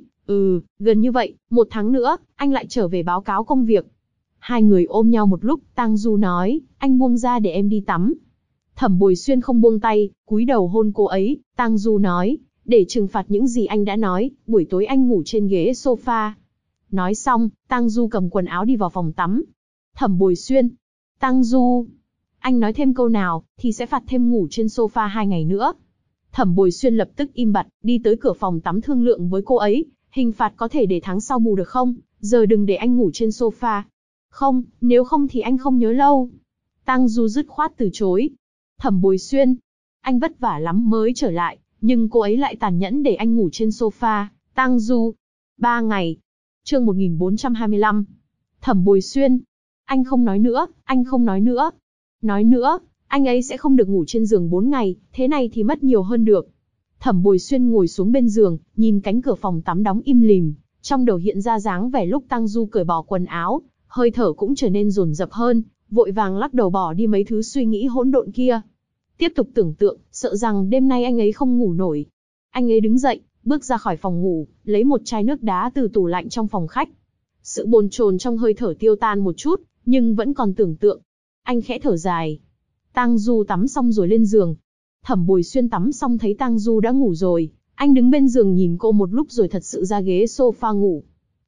gần như vậy, 1 tháng nữa, anh lại trở về báo cáo công việc. Hai người ôm nhau một lúc, Tang Du nói, anh buông ra để em đi tắm. Thẩm Bồi Xuyên không buông tay, cúi đầu hôn cô ấy, Tang Du nói, để trừng phạt những gì anh đã nói, buổi tối anh ngủ trên ghế sofa. Nói xong, Tang Du cầm quần áo đi vào phòng tắm. Thẩm Bồi Xuyên, Tang Du, anh nói thêm câu nào, thì sẽ phạt thêm ngủ trên sofa 2 ngày nữa. Thẩm Bồi Xuyên lập tức im bặt, đi tới cửa phòng tắm thương lượng với cô ấy, hình phạt có thể để tháng sau bù được không, giờ đừng để anh ngủ trên sofa. Không, nếu không thì anh không nhớ lâu. Tang Du dứt khoát từ chối. Thẩm Bồi Xuyên, anh vất vả lắm mới trở lại, nhưng cô ấy lại tàn nhẫn để anh ngủ trên sofa. Tang Du, 3 ngày. Chương 1425. Thẩm Bồi Xuyên, anh không nói nữa, anh không nói nữa. Nói nữa, anh ấy sẽ không được ngủ trên giường 4 ngày, thế này thì mất nhiều hơn được. Thẩm Bồi Xuyên ngồi xuống bên giường, nhìn cánh cửa phòng tắm đóng im lìm, trong đầu hiện ra dáng vẻ lúc Tang Du cởi bỏ quần áo, hơi thở cũng trở nên dồn dập hơn, vội vàng lắc đầu bỏ đi mấy thứ suy nghĩ hỗn độn kia. Tiếp tục tưởng tượng, sợ rằng đêm nay anh ấy không ngủ nổi. Anh ấy đứng dậy, bước ra khỏi phòng ngủ, lấy một chai nước đá từ tủ lạnh trong phòng khách. Sự bồn chồn trong hơi thở tiêu tan một chút, nhưng vẫn còn tưởng tượng. Anh khẽ thở dài. Tang Du tắm xong rồi lên giường. Thẩm Bồi Xuyên tắm xong thấy Tang Du đã ngủ rồi, anh đứng bên giường nhìn cô một lúc rồi thật sự ra ghế sofa ngủ.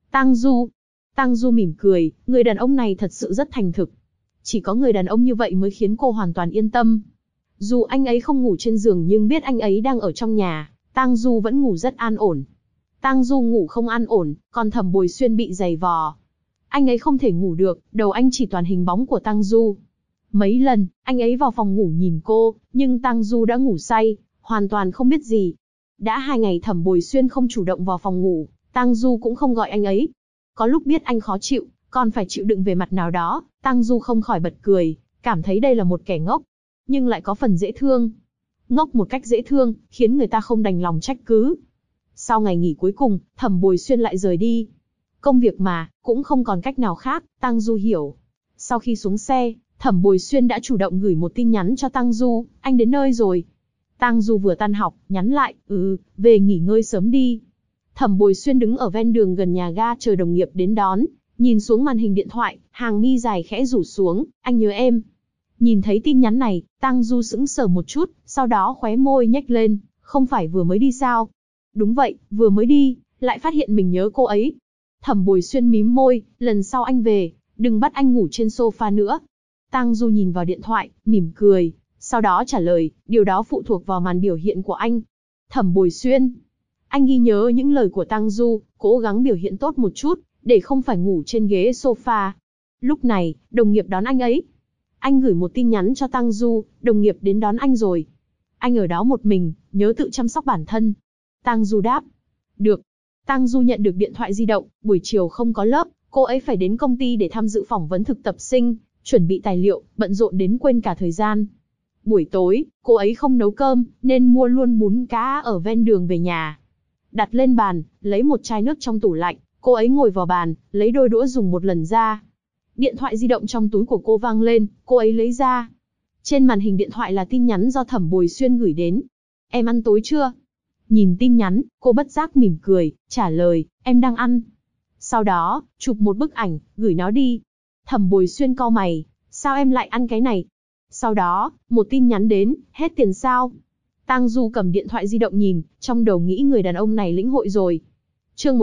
Tang Du mỉm cười, người đàn ông này thật sự rất thành thực. Chỉ có người đàn ông như vậy mới khiến cô hoàn toàn yên tâm. Dù anh ấy không ngủ trên giường nhưng biết anh ấy đang ở trong nhà, Tang Du vẫn ngủ rất an ổn. Tang Du ngủ không an ổn, còn Thẩm Bồi Xuyên bị giày vò. Anh ấy không thể ngủ được, đầu anh chỉ toàn hình bóng của Tang Du. Mấy lần, anh ấy vào phòng ngủ nhìn cô, nhưng Tang Du đã ngủ say, hoàn toàn không biết gì. Đã 2 ngày Thẩm Bồi Xuyên không chủ động vào phòng ngủ, Tang Du cũng không gọi anh ấy. Có lúc biết anh khó chịu, còn phải chịu đựng về mặt nào đó, Tang Du không khỏi bật cười, cảm thấy đây là một kẻ ngốc, nhưng lại có phần dễ thương. Ngốc một cách dễ thương, khiến người ta không đành lòng trách cứ. Sau ngày nghỉ cuối cùng, Thẩm Bồi Xuyên lại rời đi. Công việc mà, cũng không còn cách nào khác, Tang Du hiểu. Sau khi xuống xe, Thẩm Bồi Xuyên đã chủ động gửi một tin nhắn cho Tang Du, anh đến nơi rồi. Tang Du vừa tan học, nhắn lại, về nghỉ ngơi sớm đi. Thẩm Bồi Xuyên đứng ở ven đường gần nhà ga chờ đồng nghiệp đến đón, nhìn xuống màn hình điện thoại, hàng mi dài khẽ rủ xuống, anh nhớ em. Nhìn thấy tin nhắn này, Tang Du sững sờ một chút, sau đó khóe môi nhếch lên, không phải vừa mới đi sao? Đúng vậy, vừa mới đi, lại phát hiện mình nhớ cô ấy. Thẩm Bồi Xuyên mím môi, lần sau anh về, đừng bắt anh ngủ trên sofa nữa. Tang Du nhìn vào điện thoại, mỉm cười, sau đó trả lời, điều đó phụ thuộc vào màn biểu hiện của anh. Thẩm Bồi Xuyên, anh ghi nhớ những lời của Tang Du, cố gắng biểu hiện tốt một chút, để không phải ngủ trên ghế sofa. Lúc này, đồng nghiệp đón anh ấy. Anh gửi một tin nhắn cho Tang Du, đồng nghiệp đến đón anh rồi. Anh ở đó một mình, nhớ tự chăm sóc bản thân. Tang Du đáp. Được. Tang Du nhận được điện thoại di động, buổi chiều không có lớp, cô ấy phải đến công ty để tham dự phỏng vấn thực tập sinh, chuẩn bị tài liệu, bận rộn đến quên cả thời gian. Buổi tối, cô ấy không nấu cơm, nên mua luôn bún cá ở ven đường về nhà. Đặt lên bàn, lấy một chai nước trong tủ lạnh, cô ấy ngồi vào bàn, lấy đôi đũa dùng một lần ra. Điện thoại di động trong túi của cô vang lên, cô ấy lấy ra. Trên màn hình điện thoại là tin nhắn do Thẩm Bồi Xuyên gửi đến. Em ăn tối chưa? Nhìn tin nhắn, cô bất giác mỉm cười, trả lời, em đang ăn. Sau đó, chụp một bức ảnh, gửi nó đi. Thẩm Bồi Xuyên cau mày, sao em lại ăn cái này? Sau đó, một tin nhắn đến, hết tiền sao? Tang Du cầm điện thoại di động nhìn, trong đầu nghĩ người đàn ông này lĩnh hội rồi. Chương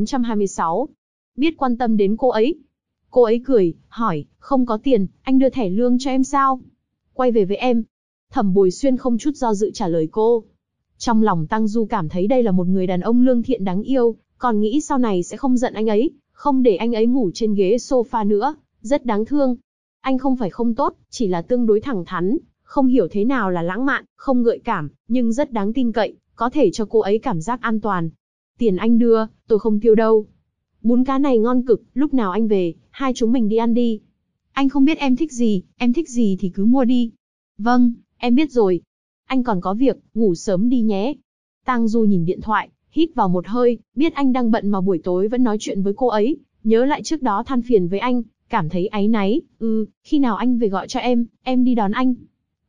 1426. Biết quan tâm đến cô ấy. Cô ấy cười, hỏi, không có tiền, anh đưa thẻ lương cho em sao? Quay về với em. Thẩm Bồi Xuyên không chút do dự trả lời cô. Trong lòng Tang Du cảm thấy đây là một người đàn ông lương thiện đáng yêu, còn nghĩ sau này sẽ không giận anh ấy, không để anh ấy ngủ trên ghế sofa nữa, rất đáng thương. Anh không phải không tốt, chỉ là tương đối thẳng thắn, không hiểu thế nào là lãng mạn, không gợi cảm, nhưng rất đáng tin cậy, có thể cho cô ấy cảm giác an toàn. Tiền anh đưa, tôi không tiêu đâu. Bún cá này ngon cực, lúc nào anh về, hai chúng mình đi ăn đi. Anh không biết em thích gì thì cứ mua đi. Vâng, em biết rồi. Anh còn có việc, ngủ sớm đi nhé. Tang Du nhìn điện thoại, hít vào một hơi, biết anh đang bận mà buổi tối vẫn nói chuyện với cô ấy, nhớ lại trước đó than phiền với anh, cảm thấy áy náy, khi nào anh về gọi cho em đi đón anh.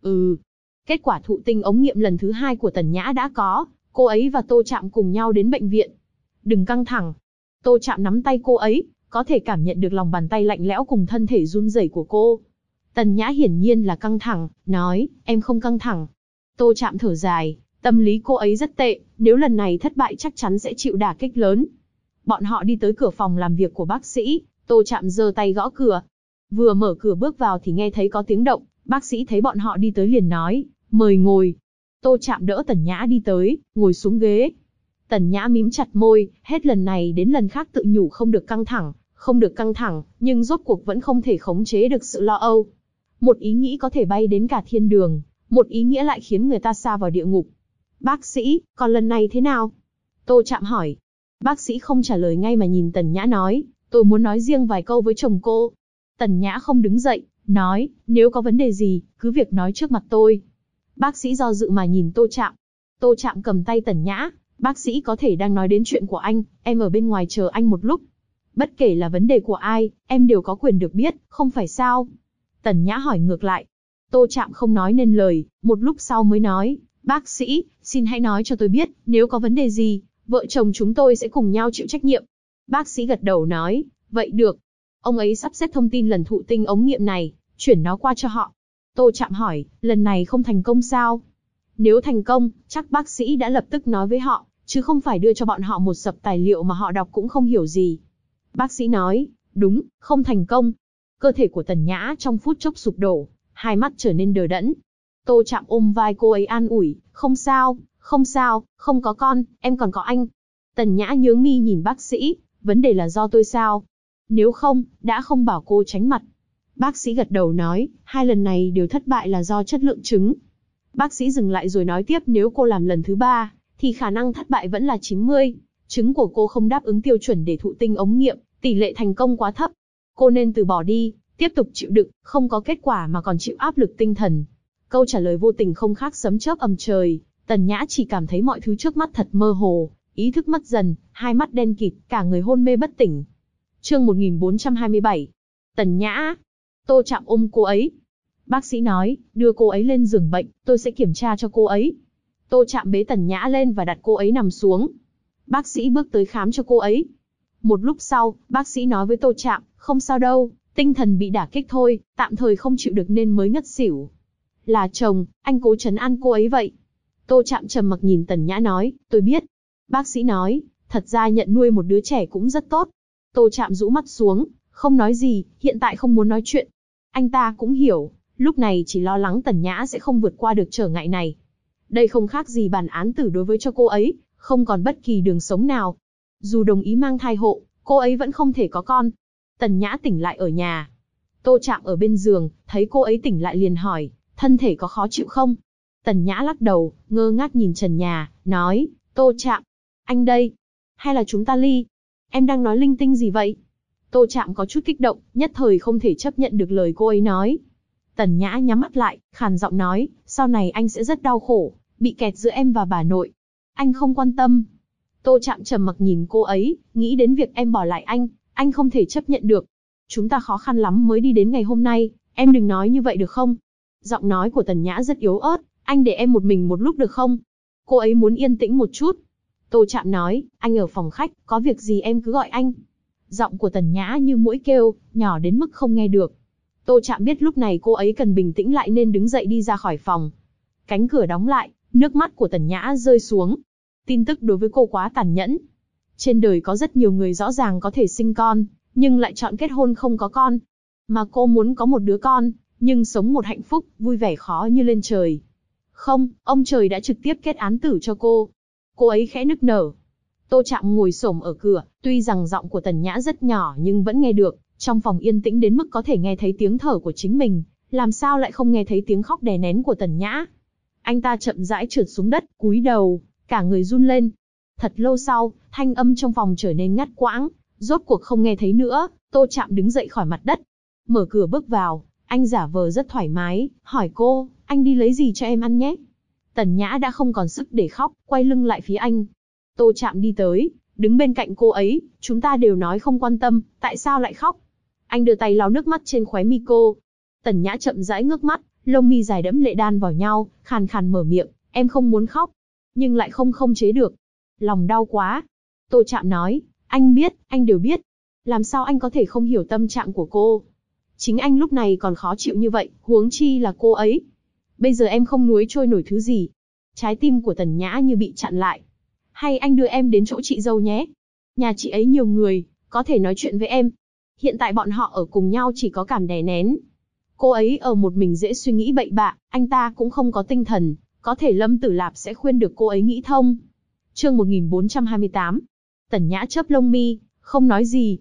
Kết quả thụ tinh ống nghiệm lần thứ 2 của Tần Nhã đã có, cô ấy và Tô Trạm cùng nhau đến bệnh viện. Đừng căng thẳng. Tô Trạm nắm tay cô ấy, có thể cảm nhận được lòng bàn tay lạnh lẽo cùng thân thể run rẩy của cô. Tần Nhã hiển nhiên là căng thẳng, nói, em không căng thẳng. Tô Trạm thở dài, tâm lý cô ấy rất tệ, nếu lần này thất bại chắc chắn sẽ chịu đả kích lớn. Bọn họ đi tới cửa phòng làm việc của bác sĩ, Tô Trạm giơ tay gõ cửa. Vừa mở cửa bước vào thì nghe thấy có tiếng động, bác sĩ thấy bọn họ đi tới liền nói, mời ngồi. Tô Trạm đỡ Tần Nhã đi tới, ngồi xuống ghế. Tần Nhã mím chặt môi, hết lần này đến lần khác tự nhủ không được căng thẳng, Không được căng thẳng, nhưng rốt cuộc vẫn không thể khống chế được sự lo âu. Một ý nghĩ có thể bay đến cả thiên đường, một ý nghĩa lại khiến người ta sa vào địa ngục. Bác sĩ, còn lần này thế nào? Tô Trạm hỏi. Bác sĩ không trả lời ngay mà nhìn Tần Nhã nói, tôi muốn nói riêng vài câu với chồng cô. Tần Nhã không đứng dậy, nói, nếu có vấn đề gì, cứ việc nói trước mặt tôi. Bác sĩ do dự mà nhìn Tô Trạm. Tô Trạm cầm tay Tần Nhã, bác sĩ có thể đang nói đến chuyện của anh, em ở bên ngoài chờ anh một lúc. Bất kể là vấn đề của ai, em đều có quyền được biết, không phải sao? Tần Nhã hỏi ngược lại. Tô Trạm không nói nên lời, một lúc sau mới nói, bác sĩ, xin hãy nói cho tôi biết, nếu có vấn đề gì, vợ chồng chúng tôi sẽ cùng nhau chịu trách nhiệm. Bác sĩ gật đầu nói, vậy được. Ông ấy sắp xếp thông tin lần thụ tinh ống nghiệm này, chuyển nó qua cho họ. Tô Trạm hỏi, lần này không thành công sao? Nếu thành công, chắc bác sĩ đã lập tức nói với họ, chứ không phải đưa cho bọn họ một sập tài liệu mà họ đọc cũng không hiểu gì. Bác sĩ nói, đúng, không thành công. Cơ thể của Tần Nhã trong phút chốc sụp đổ, hai mắt trở nên đờ đẫn. Tô Trạm ôm vai cô ấy an ủi, không sao, không có con, em còn có anh. Tần Nhã nhướng mi nhìn bác sĩ, vấn đề là do tôi sao? Nếu không, đã không bảo cô tránh mặt. Bác sĩ gật đầu nói, hai lần này đều thất bại là do chất lượng trứng. Bác sĩ dừng lại rồi nói tiếp, nếu cô làm lần thứ 3, thì khả năng thất bại vẫn là 90. Trứng của cô không đáp ứng tiêu chuẩn để thụ tinh ống nghiệm, tỷ lệ thành công quá thấp. Cô nên từ bỏ đi, tiếp tục chịu đựng, không có kết quả mà còn chịu áp lực tinh thần. Câu trả lời vô tình không khác sấm chớp ầm trời, Tần Nhã chỉ cảm thấy mọi thứ trước mắt thật mơ hồ, ý thức mất dần, hai mắt đen kịt, cả người hôn mê bất tỉnh. Chương 1427. Tần Nhã. Tô Trạm ôm cô ấy. Bác sĩ nói, đưa cô ấy lên giường bệnh, tôi sẽ kiểm tra cho cô ấy. Tô Trạm bế Tần Nhã lên và đặt cô ấy nằm xuống. Bác sĩ bước tới khám cho cô ấy. Một lúc sau, bác sĩ nói với Tô Trạm, không sao đâu, tinh thần bị đả kích thôi, tạm thời không chịu được nên mới ngất xỉu. Là chồng, anh cố trấn an cô ấy vậy. Tô Trạm trầm mặc nhìn Tần Nhã nói, tôi biết. Bác sĩ nói, thật ra nhận nuôi một đứa trẻ cũng rất tốt. Tô Trạm rũ mắt xuống, không nói gì, hiện tại không muốn nói chuyện. Anh ta cũng hiểu, lúc này chỉ lo lắng Tần Nhã sẽ không vượt qua được trở ngại này. Đây không khác gì bản án tử đối với cho cô ấy, không còn bất kỳ đường sống nào. Dù đồng ý mang thai hộ, cô ấy vẫn không thể có con. Tần Nhã tỉnh lại ở nhà. Tô Trạm ở bên giường, thấy cô ấy tỉnh lại liền hỏi, thân thể có khó chịu không? Tần Nhã lắc đầu, ngơ ngác nhìn trần nhà, nói, Tô Trạm, anh đây. Hay là chúng ta ly? Em đang nói linh tinh gì vậy? Tô Trạm có chút kích động, nhất thời không thể chấp nhận được lời cô ấy nói. Tần Nhã nhắm mắt lại, khàn giọng nói, sau này anh sẽ rất đau khổ, bị kẹt giữa em và bà nội. Anh không quan tâm. Tô Trạm trầm mặc nhìn cô ấy, nghĩ đến việc em bỏ lại anh không thể chấp nhận được. Chúng ta khó khăn lắm mới đi đến ngày hôm nay, em đừng nói như vậy được không? Giọng nói của Tần Nhã rất yếu ớt, anh để em một mình một lúc được không? Cô ấy muốn yên tĩnh một chút. Tô Trạm nói, anh ở phòng khách, có việc gì em cứ gọi anh. Giọng của Tần Nhã như muỗi kêu, nhỏ đến mức không nghe được. Tô Trạm biết lúc này cô ấy cần bình tĩnh lại nên đứng dậy đi ra khỏi phòng. Cánh cửa đóng lại, nước mắt của Tần Nhã rơi xuống. Tin tức đối với cô quá tàn nhẫn. Trên đời có rất nhiều người rõ ràng có thể sinh con, nhưng lại chọn kết hôn không có con. Mà cô muốn có một đứa con, nhưng sống một hạnh phúc, vui vẻ khó như lên trời. Không, ông trời đã trực tiếp kết án tử cho cô. Cô ấy khẽ nức nở. Tô Trạm ngồi xổm ở cửa, tuy rằng giọng của Tần Nhã rất nhỏ nhưng vẫn nghe được. Trong phòng yên tĩnh đến mức có thể nghe thấy tiếng thở của chính mình, làm sao lại không nghe thấy tiếng khóc đè nén của Tần Nhã. Anh ta chậm rãi trượt xuống đất, cúi đầu, cả người run lên. Thật lâu sau, thanh âm trong phòng trở nên ngắt quãng, rốt cuộc không nghe thấy nữa. Tô Trạm đứng dậy khỏi mặt đất, mở cửa bước vào. Anh giả vờ rất thoải mái, hỏi cô, anh đi lấy gì cho em ăn nhé. Tần Nhã đã không còn sức để khóc, quay lưng lại phía anh. Tô Trạm đi tới, đứng bên cạnh cô ấy, chúng ta đều nói không quan tâm, tại sao lại khóc? Anh đưa tay lau nước mắt trên khóe mi cô. Tần Nhã chậm rãi ngước mắt, lông mi dài đẫm lệ đan vào nhau, khàn khàn mở miệng, em không muốn khóc, nhưng lại không chế được. Lòng đau quá. Tô Trạm nói, anh biết, anh đều biết. Làm sao anh có thể không hiểu tâm trạng của cô? Chính anh lúc này còn khó chịu như vậy, huống chi là cô ấy. Bây giờ em không nuối trôi nổi thứ gì. Trái tim của Tần Nhã như bị chặn lại. Hay anh đưa em đến chỗ chị dâu nhé. Nhà chị ấy nhiều người, có thể nói chuyện với em. Hiện tại bọn họ ở cùng nhau chỉ có cảm đè nén. Cô ấy ở một mình dễ suy nghĩ bậy bạ, anh ta cũng không có tinh thần. Có thể Lâm Tử Lạp sẽ khuyên được cô ấy nghĩ thông. Chương 1428. Tần Nhã chớp lông mi, không nói gì.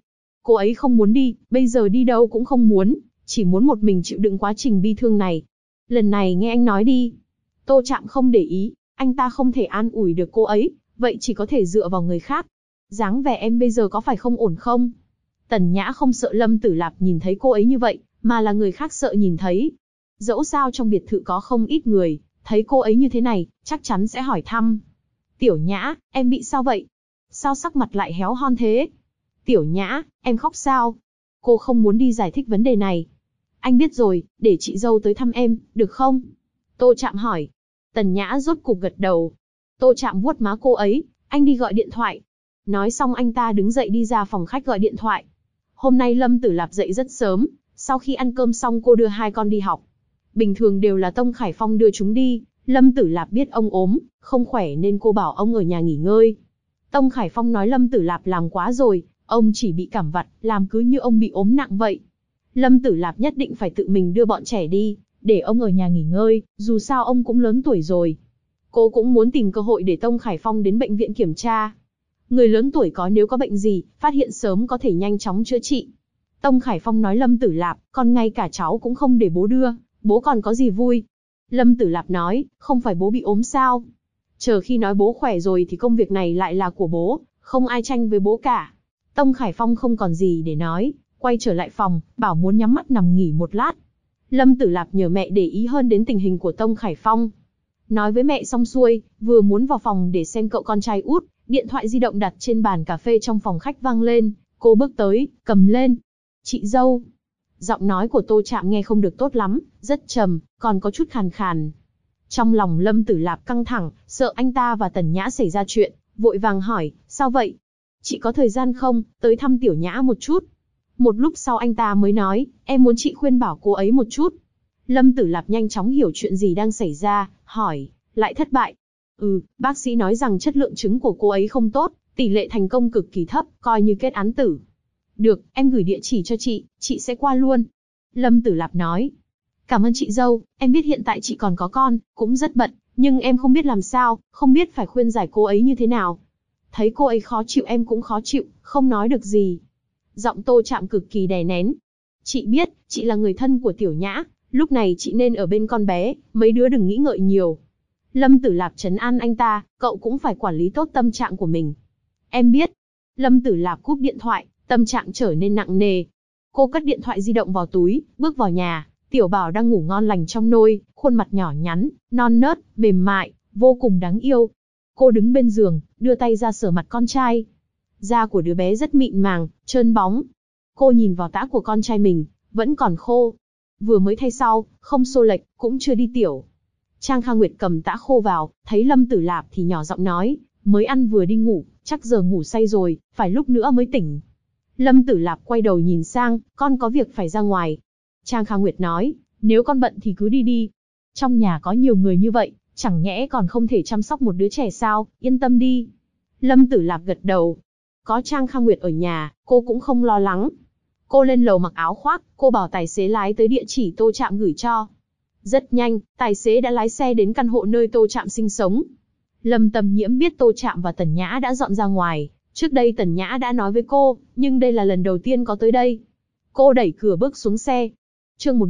cô ấy không muốn đi, bây giờ đi đâu cũng không muốn, chỉ muốn một mình chịu đựng quá trình bi thương này. Lần này nghe anh nói đi. Tô Trạm không để ý, anh ta không thể an ủi được cô ấy, vậy chỉ có thể dựa vào người khác. Dáng vẻ em bây giờ có phải không ổn không? Tần Nhã không sợ Lâm Tử Lạp nhìn thấy cô ấy như vậy, mà là người khác sợ nhìn thấy. Dẫu sao trong biệt thự có không ít người, thấy cô ấy như thế này, chắc chắn sẽ hỏi thăm. Tiểu Nhã, em bị sao vậy? Sao sắc mặt lại héo hon thế? Tiểu Nhã, em khóc sao? Cô không muốn đi giải thích vấn đề này. Anh biết rồi, để chị dâu tới thăm em, được không? Tô Trạm hỏi. Tần Nhã rốt cục gật đầu. Tô Trạm vuốt má cô ấy, anh đi gọi điện thoại. Nói xong anh ta đứng dậy đi ra phòng khách gọi điện thoại. Hôm nay Lâm Tử Lạp dậy rất sớm, sau khi ăn cơm xong cô đưa hai con đi học. Bình thường đều là Tông Khải Phong đưa chúng đi, Lâm Tử Lạp biết ông ốm, không khỏe nên cô bảo ông ở nhà nghỉ ngơi. Tông Khải Phong nói Lâm Tử Lạp làm quá rồi, ông chỉ bị cảm vặt, làm cứ như ông bị ốm nặng vậy. Lâm Tử Lạp nhất định phải tự mình đưa bọn trẻ đi, để ông ở nhà nghỉ ngơi, dù sao ông cũng lớn tuổi rồi. Cô cũng muốn tìm cơ hội để Tông Khải Phong đến bệnh viện kiểm tra. Người lớn tuổi nếu có bệnh gì, phát hiện sớm có thể nhanh chóng chữa trị. Tông Khải Phong nói Lâm Tử Lạp, còn ngay cả cháu cũng không để bố đưa, bố còn có gì vui. Lâm Tử Lạp nói, không phải bố bị ốm sao? Chờ khi nói bố khỏe rồi thì công việc này lại là của bố, không ai tranh với bố cả. Tông Khải Phong không còn gì để nói, quay trở lại phòng, bảo muốn nhắm mắt nằm nghỉ một lát. Lâm Tử Lạp nhờ mẹ để ý hơn đến tình hình của Tông Khải Phong. Nói với mẹ xong xuôi, vừa muốn vào phòng để xem cậu con trai út, điện thoại di động đặt trên bàn cà phê trong phòng khách vang lên, cô bước tới, cầm lên. Chị dâu. Giọng nói của Tô Trạm nghe không được tốt lắm, rất trầm, còn có chút khàn khàn. Trong lòng Lâm Tử Lạp căng thẳng, sợ anh ta và Tần Nhã xảy ra chuyện, vội vàng hỏi, sao vậy? Chị có thời gian không, tới thăm Tiểu Nhã một chút. Một lúc sau anh ta mới nói, em muốn chị khuyên bảo cô ấy một chút. Lâm Tử Lạp nhanh chóng hiểu chuyện gì đang xảy ra, hỏi, lại thất bại. Bác sĩ nói rằng chất lượng trứng của cô ấy không tốt, tỷ lệ thành công cực kỳ thấp, coi như kết án tử. Được, em gửi địa chỉ cho chị sẽ qua luôn. Lâm Tử Lạp nói. Cảm ơn chị dâu, em biết hiện tại chị còn có con, cũng rất bận, nhưng em không biết làm sao, không biết phải khuyên giải cô ấy như thế nào. Thấy cô ấy khó chịu em cũng khó chịu, không nói được gì. Giọng Tô Trạm cực kỳ đè nén. Chị biết, chị là người thân của Tiểu Nhã, lúc này chị nên ở bên con bé, mấy đứa đừng nghĩ ngợi nhiều. Lâm Tử Lạp trấn an anh ta, cậu cũng phải quản lý tốt tâm trạng của mình. Em biết. Lâm Tử Lạp cúp điện thoại, tâm trạng trở nên nặng nề. Cô cất điện thoại di động vào túi, bước vào nhà. Tiểu Bảo đang ngủ ngon lành trong nôi, khuôn mặt nhỏ nhắn, non nớt, mềm mại, vô cùng đáng yêu. Cô đứng bên giường, đưa tay ra sờ mặt con trai. Da của đứa bé rất mịn màng, trơn bóng. Cô nhìn vào tã của con trai mình, vẫn còn khô. Vừa mới thay sau, không xô lệch, cũng chưa đi tiểu. Trang Kha Nguyệt cầm tã khô vào, thấy Lâm Tử Lạp thì nhỏ giọng nói, mới ăn vừa đi ngủ, chắc giờ ngủ say rồi, phải lúc nữa mới tỉnh. Lâm Tử Lạp quay đầu nhìn sang, con có việc phải ra ngoài. Trang Kha Nguyệt nói, nếu con bận thì cứ đi đi. Trong nhà có nhiều người như vậy, chẳng nhẽ còn không thể chăm sóc một đứa trẻ sao, yên tâm đi. Lâm Tử Lạp gật đầu. Có Trang Kha Nguyệt ở nhà, cô cũng không lo lắng. Cô lên lầu mặc áo khoác, cô bảo tài xế lái tới địa chỉ Tô Trạm gửi cho. Rất nhanh, tài xế đã lái xe đến căn hộ nơi Tô Trạm sinh sống. Lâm Tầm Nhiễm biết Tô Trạm và Tần Nhã đã dọn ra ngoài. Trước đây Tần Nhã đã nói với cô, nhưng đây là lần đầu tiên có tới đây. Cô đẩy cửa bước xuống xe. Chương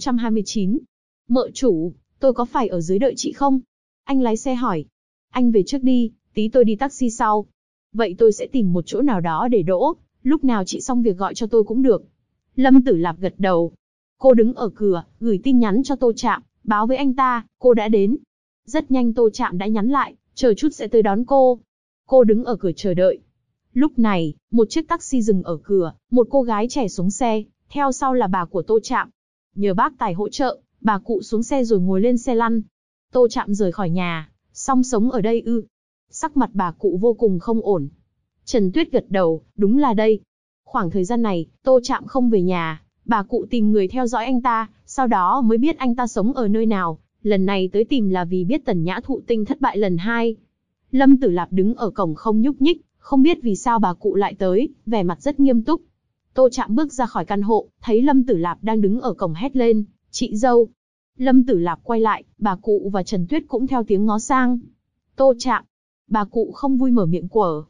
1429. Mợ chủ, tôi có phải ở dưới đợi chị không? Anh lái xe hỏi. Anh về trước đi, tí tôi đi taxi sau. Vậy tôi sẽ tìm một chỗ nào đó để đỗ, lúc nào chị xong việc gọi cho tôi cũng được. Lâm Tử Lạp gật đầu. Cô đứng ở cửa, gửi tin nhắn cho Tô Trạm, báo với anh ta, cô đã đến. Rất nhanh Tô Trạm đã nhắn lại, chờ chút sẽ tới đón cô. Cô đứng ở cửa chờ đợi. Lúc này, một chiếc taxi dừng ở cửa, một cô gái trẻ xuống xe, theo sau là bà của Tô Trạm. Nhờ bác tài hỗ trợ, bà cụ xuống xe rồi ngồi lên xe lăn. Tô Trạm rời khỏi nhà, xong sống ở đây ư? Sắc mặt bà cụ vô cùng không ổn. Trần Tuyết gật đầu, đúng là đây. Khoảng thời gian này, Tô Trạm không về nhà, bà cụ tìm người theo dõi anh ta, sau đó mới biết anh ta sống ở nơi nào. Lần này tới tìm là vì biết Tần Nhã thụ tinh thất bại lần 2. Lâm Tử Lạp đứng ở cổng không nhúc nhích, không biết vì sao bà cụ lại tới, vẻ mặt rất nghiêm túc. Tô Trạm bước ra khỏi căn hộ, thấy Lâm Tử Lạp đang đứng ở cổng hét lên, chị dâu. Lâm Tử Lạp quay lại, bà cụ và Trần Tuyết cũng theo tiếng ngó sang. Tô Trạm. Bà cụ không vui mở miệng quở.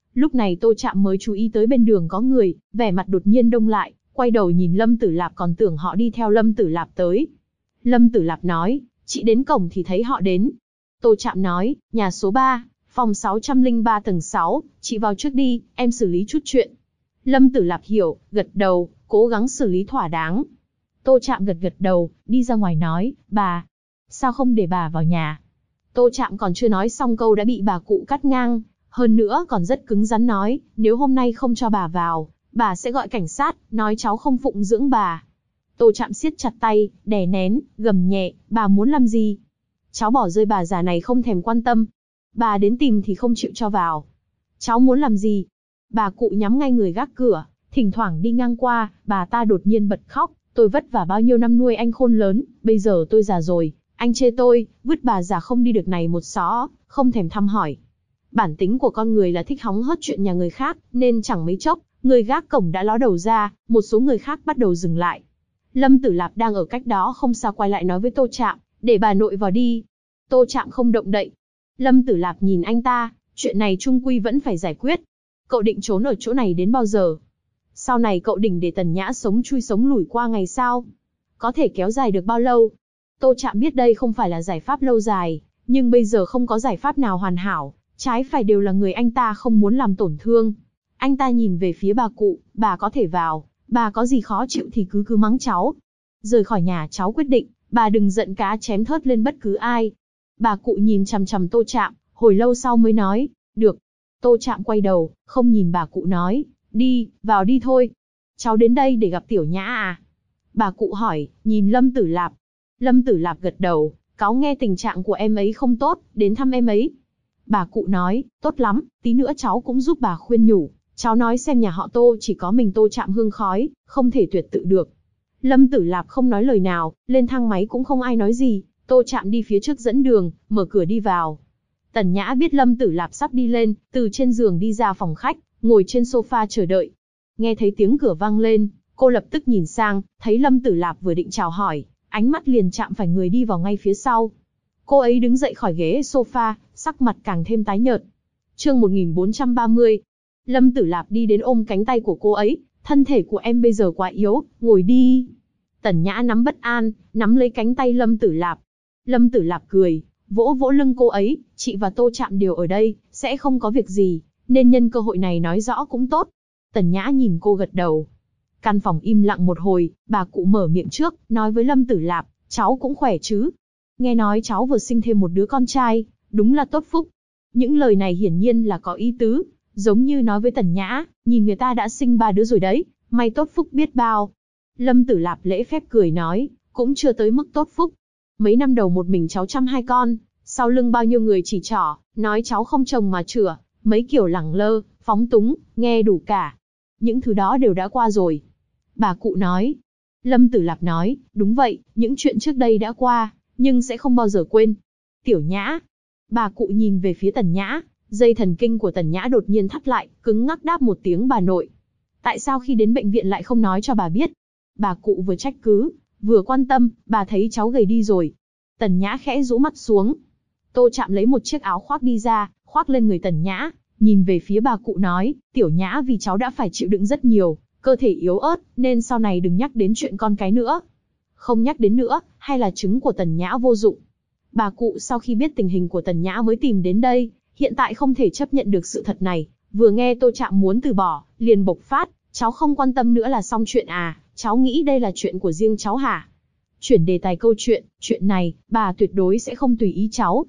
Lúc này Tô Trạm mới chú ý tới bên đường có người, vẻ mặt đột nhiên đông lại, quay đầu nhìn Lâm Tử Lạp còn tưởng họ đi theo Lâm Tử Lạp tới. Lâm Tử Lạp nói, chị đến cổng thì thấy họ đến. Tô Trạm nói, nhà số 3, phòng 603 tầng 6, chị vào trước đi, em xử lý chút chuyện. Lâm Tử Lạp hiểu, gật đầu, cố gắng xử lý thỏa đáng. Tô Trạm gật gật đầu, đi ra ngoài nói, bà, sao không để bà vào nhà? Tô Trạm còn chưa nói xong câu đã bị bà cụ cắt ngang, hơn nữa còn rất cứng rắn nói, nếu hôm nay không cho bà vào, bà sẽ gọi cảnh sát, nói cháu không phụng dưỡng bà. Tô Trạm siết chặt tay, đè nén, gầm nhẹ, bà muốn làm gì? Cháu bỏ rơi bà già này không thèm quan tâm. Bà đến tìm thì không chịu cho vào. Cháu muốn làm gì? Bà cụ nhắm ngay người gác cửa, thỉnh thoảng đi ngang qua, bà ta đột nhiên bật khóc. Tôi vất vả bao nhiêu năm nuôi anh khôn lớn, bây giờ tôi già rồi, anh chê tôi, vứt bà già không đi được này một xó, không thèm thăm hỏi. Bản tính của con người là thích hóng hớt chuyện nhà người khác, nên chẳng mấy chốc, người gác cổng đã ló đầu ra, một số người khác bắt đầu dừng lại. Lâm Tử Lạp đang ở cách đó không xa quay lại nói với Tô Trạm, để bà nội vào đi. Tô Trạm không động đậy. Lâm Tử Lạp nhìn anh ta, chuyện này chung quy vẫn phải giải quyết. Cậu định trốn ở chỗ này đến bao giờ? Sau này cậu định để Tần Nhã sống chui sống lủi qua ngày sao? Có thể kéo dài được bao lâu? Tô Trạm biết đây không phải là giải pháp lâu dài, nhưng bây giờ không có giải pháp nào hoàn hảo, trái phải đều là người anh ta không muốn làm tổn thương. Anh ta nhìn về phía bà cụ, bà có thể vào, bà có gì khó chịu thì cứ mắng cháu. Rời khỏi nhà cháu quyết định, bà đừng giận cá chém thớt lên bất cứ ai. Bà cụ nhìn chằm chằm Tô Trạm, hồi lâu sau mới nói, được. Tô Trạm quay đầu, không nhìn bà cụ nói, đi, vào đi thôi. Cháu đến đây để gặp Tiểu Nhã à? Bà cụ hỏi, nhìn Lâm Tử Lạp. Lâm Tử Lạp gật đầu, cáu nghe tình trạng của em ấy không tốt, đến thăm em ấy. Bà cụ nói, tốt lắm, tí nữa cháu cũng giúp bà khuyên nhủ. Cháu nói xem nhà họ Tô chỉ có mình Tô Trạm hương khói, không thể tuyệt tự được. Lâm Tử Lạp không nói lời nào, lên thang máy cũng không ai nói gì. Tô Trạm đi phía trước dẫn đường, mở cửa đi vào. Tần Nhã biết Lâm Tử Lạp sắp đi lên, từ trên giường đi ra phòng khách, ngồi trên sofa chờ đợi. Nghe thấy tiếng cửa vang lên, cô lập tức nhìn sang, thấy Lâm Tử Lạp vừa định chào hỏi, ánh mắt liền chạm phải người đi vào ngay phía sau. Cô ấy đứng dậy khỏi ghế sofa, sắc mặt càng thêm tái nhợt. Chương 1430. Lâm Tử Lạp đi đến ôm cánh tay của cô ấy, thân thể của em bây giờ quá yếu, ngồi đi. Tần Nhã nắm bất an, nắm lấy cánh tay Lâm Tử Lạp. Lâm Tử Lạp cười, vỗ vỗ lưng cô ấy, chị và Tô Trạm đều ở đây, sẽ không có việc gì, nên nhân cơ hội này nói rõ cũng tốt. Tần Nhã nhìn cô gật đầu. Căn phòng im lặng một hồi, bà cụ mở miệng trước, nói với Lâm Tử Lạp, cháu cũng khỏe chứ? Nghe nói cháu vừa sinh thêm một đứa con trai, đúng là tốt phúc. Những lời này hiển nhiên là có ý tứ, giống như nói với Tần Nhã, nhìn người ta đã sinh 3 đứa rồi đấy, may tốt phúc biết bao. Lâm Tử Lạp lễ phép cười nói, cũng chưa tới mức tốt phúc. Mấy năm đầu một mình cháu chăm 2 con, sau lưng bao nhiêu người chỉ trỏ, nói cháu không chồng mà chửa, mấy kiểu lẳng lơ, phóng túng, nghe đủ cả. Những thứ đó đều đã qua rồi. Bà cụ nói. Lâm Tử Lạp nói, đúng vậy, những chuyện trước đây đã qua, nhưng sẽ không bao giờ quên. Tiểu Nhã. Bà cụ nhìn về phía Tần Nhã, dây thần kinh của Tần Nhã đột nhiên thắt lại, cứng ngắc đáp một tiếng bà nội. Tại sao khi đến bệnh viện lại không nói cho bà biết? Bà cụ vừa trách cứ, vừa quan tâm, bà thấy cháu gầy đi rồi. Tần Nhã khẽ rũ mắt xuống. Tô Trạm lấy một chiếc áo khoác đi ra, khoác lên người Tần Nhã, nhìn về phía bà cụ nói, Tiểu Nhã vì cháu đã phải chịu đựng rất nhiều, cơ thể yếu ớt, nên sau này đừng nhắc đến chuyện con cái nữa. Không nhắc đến nữa, hay là trứng của Tần Nhã vô dụng. Bà cụ sau khi biết tình hình của Tần Nhã mới tìm đến đây, hiện tại không thể chấp nhận được sự thật này, vừa nghe Tô Trạm muốn từ bỏ, liền bộc phát, cháu không quan tâm nữa là xong chuyện à, cháu nghĩ đây là chuyện của riêng cháu hả? Chuyển đề tài câu chuyện này, bà tuyệt đối sẽ không tùy ý cháu.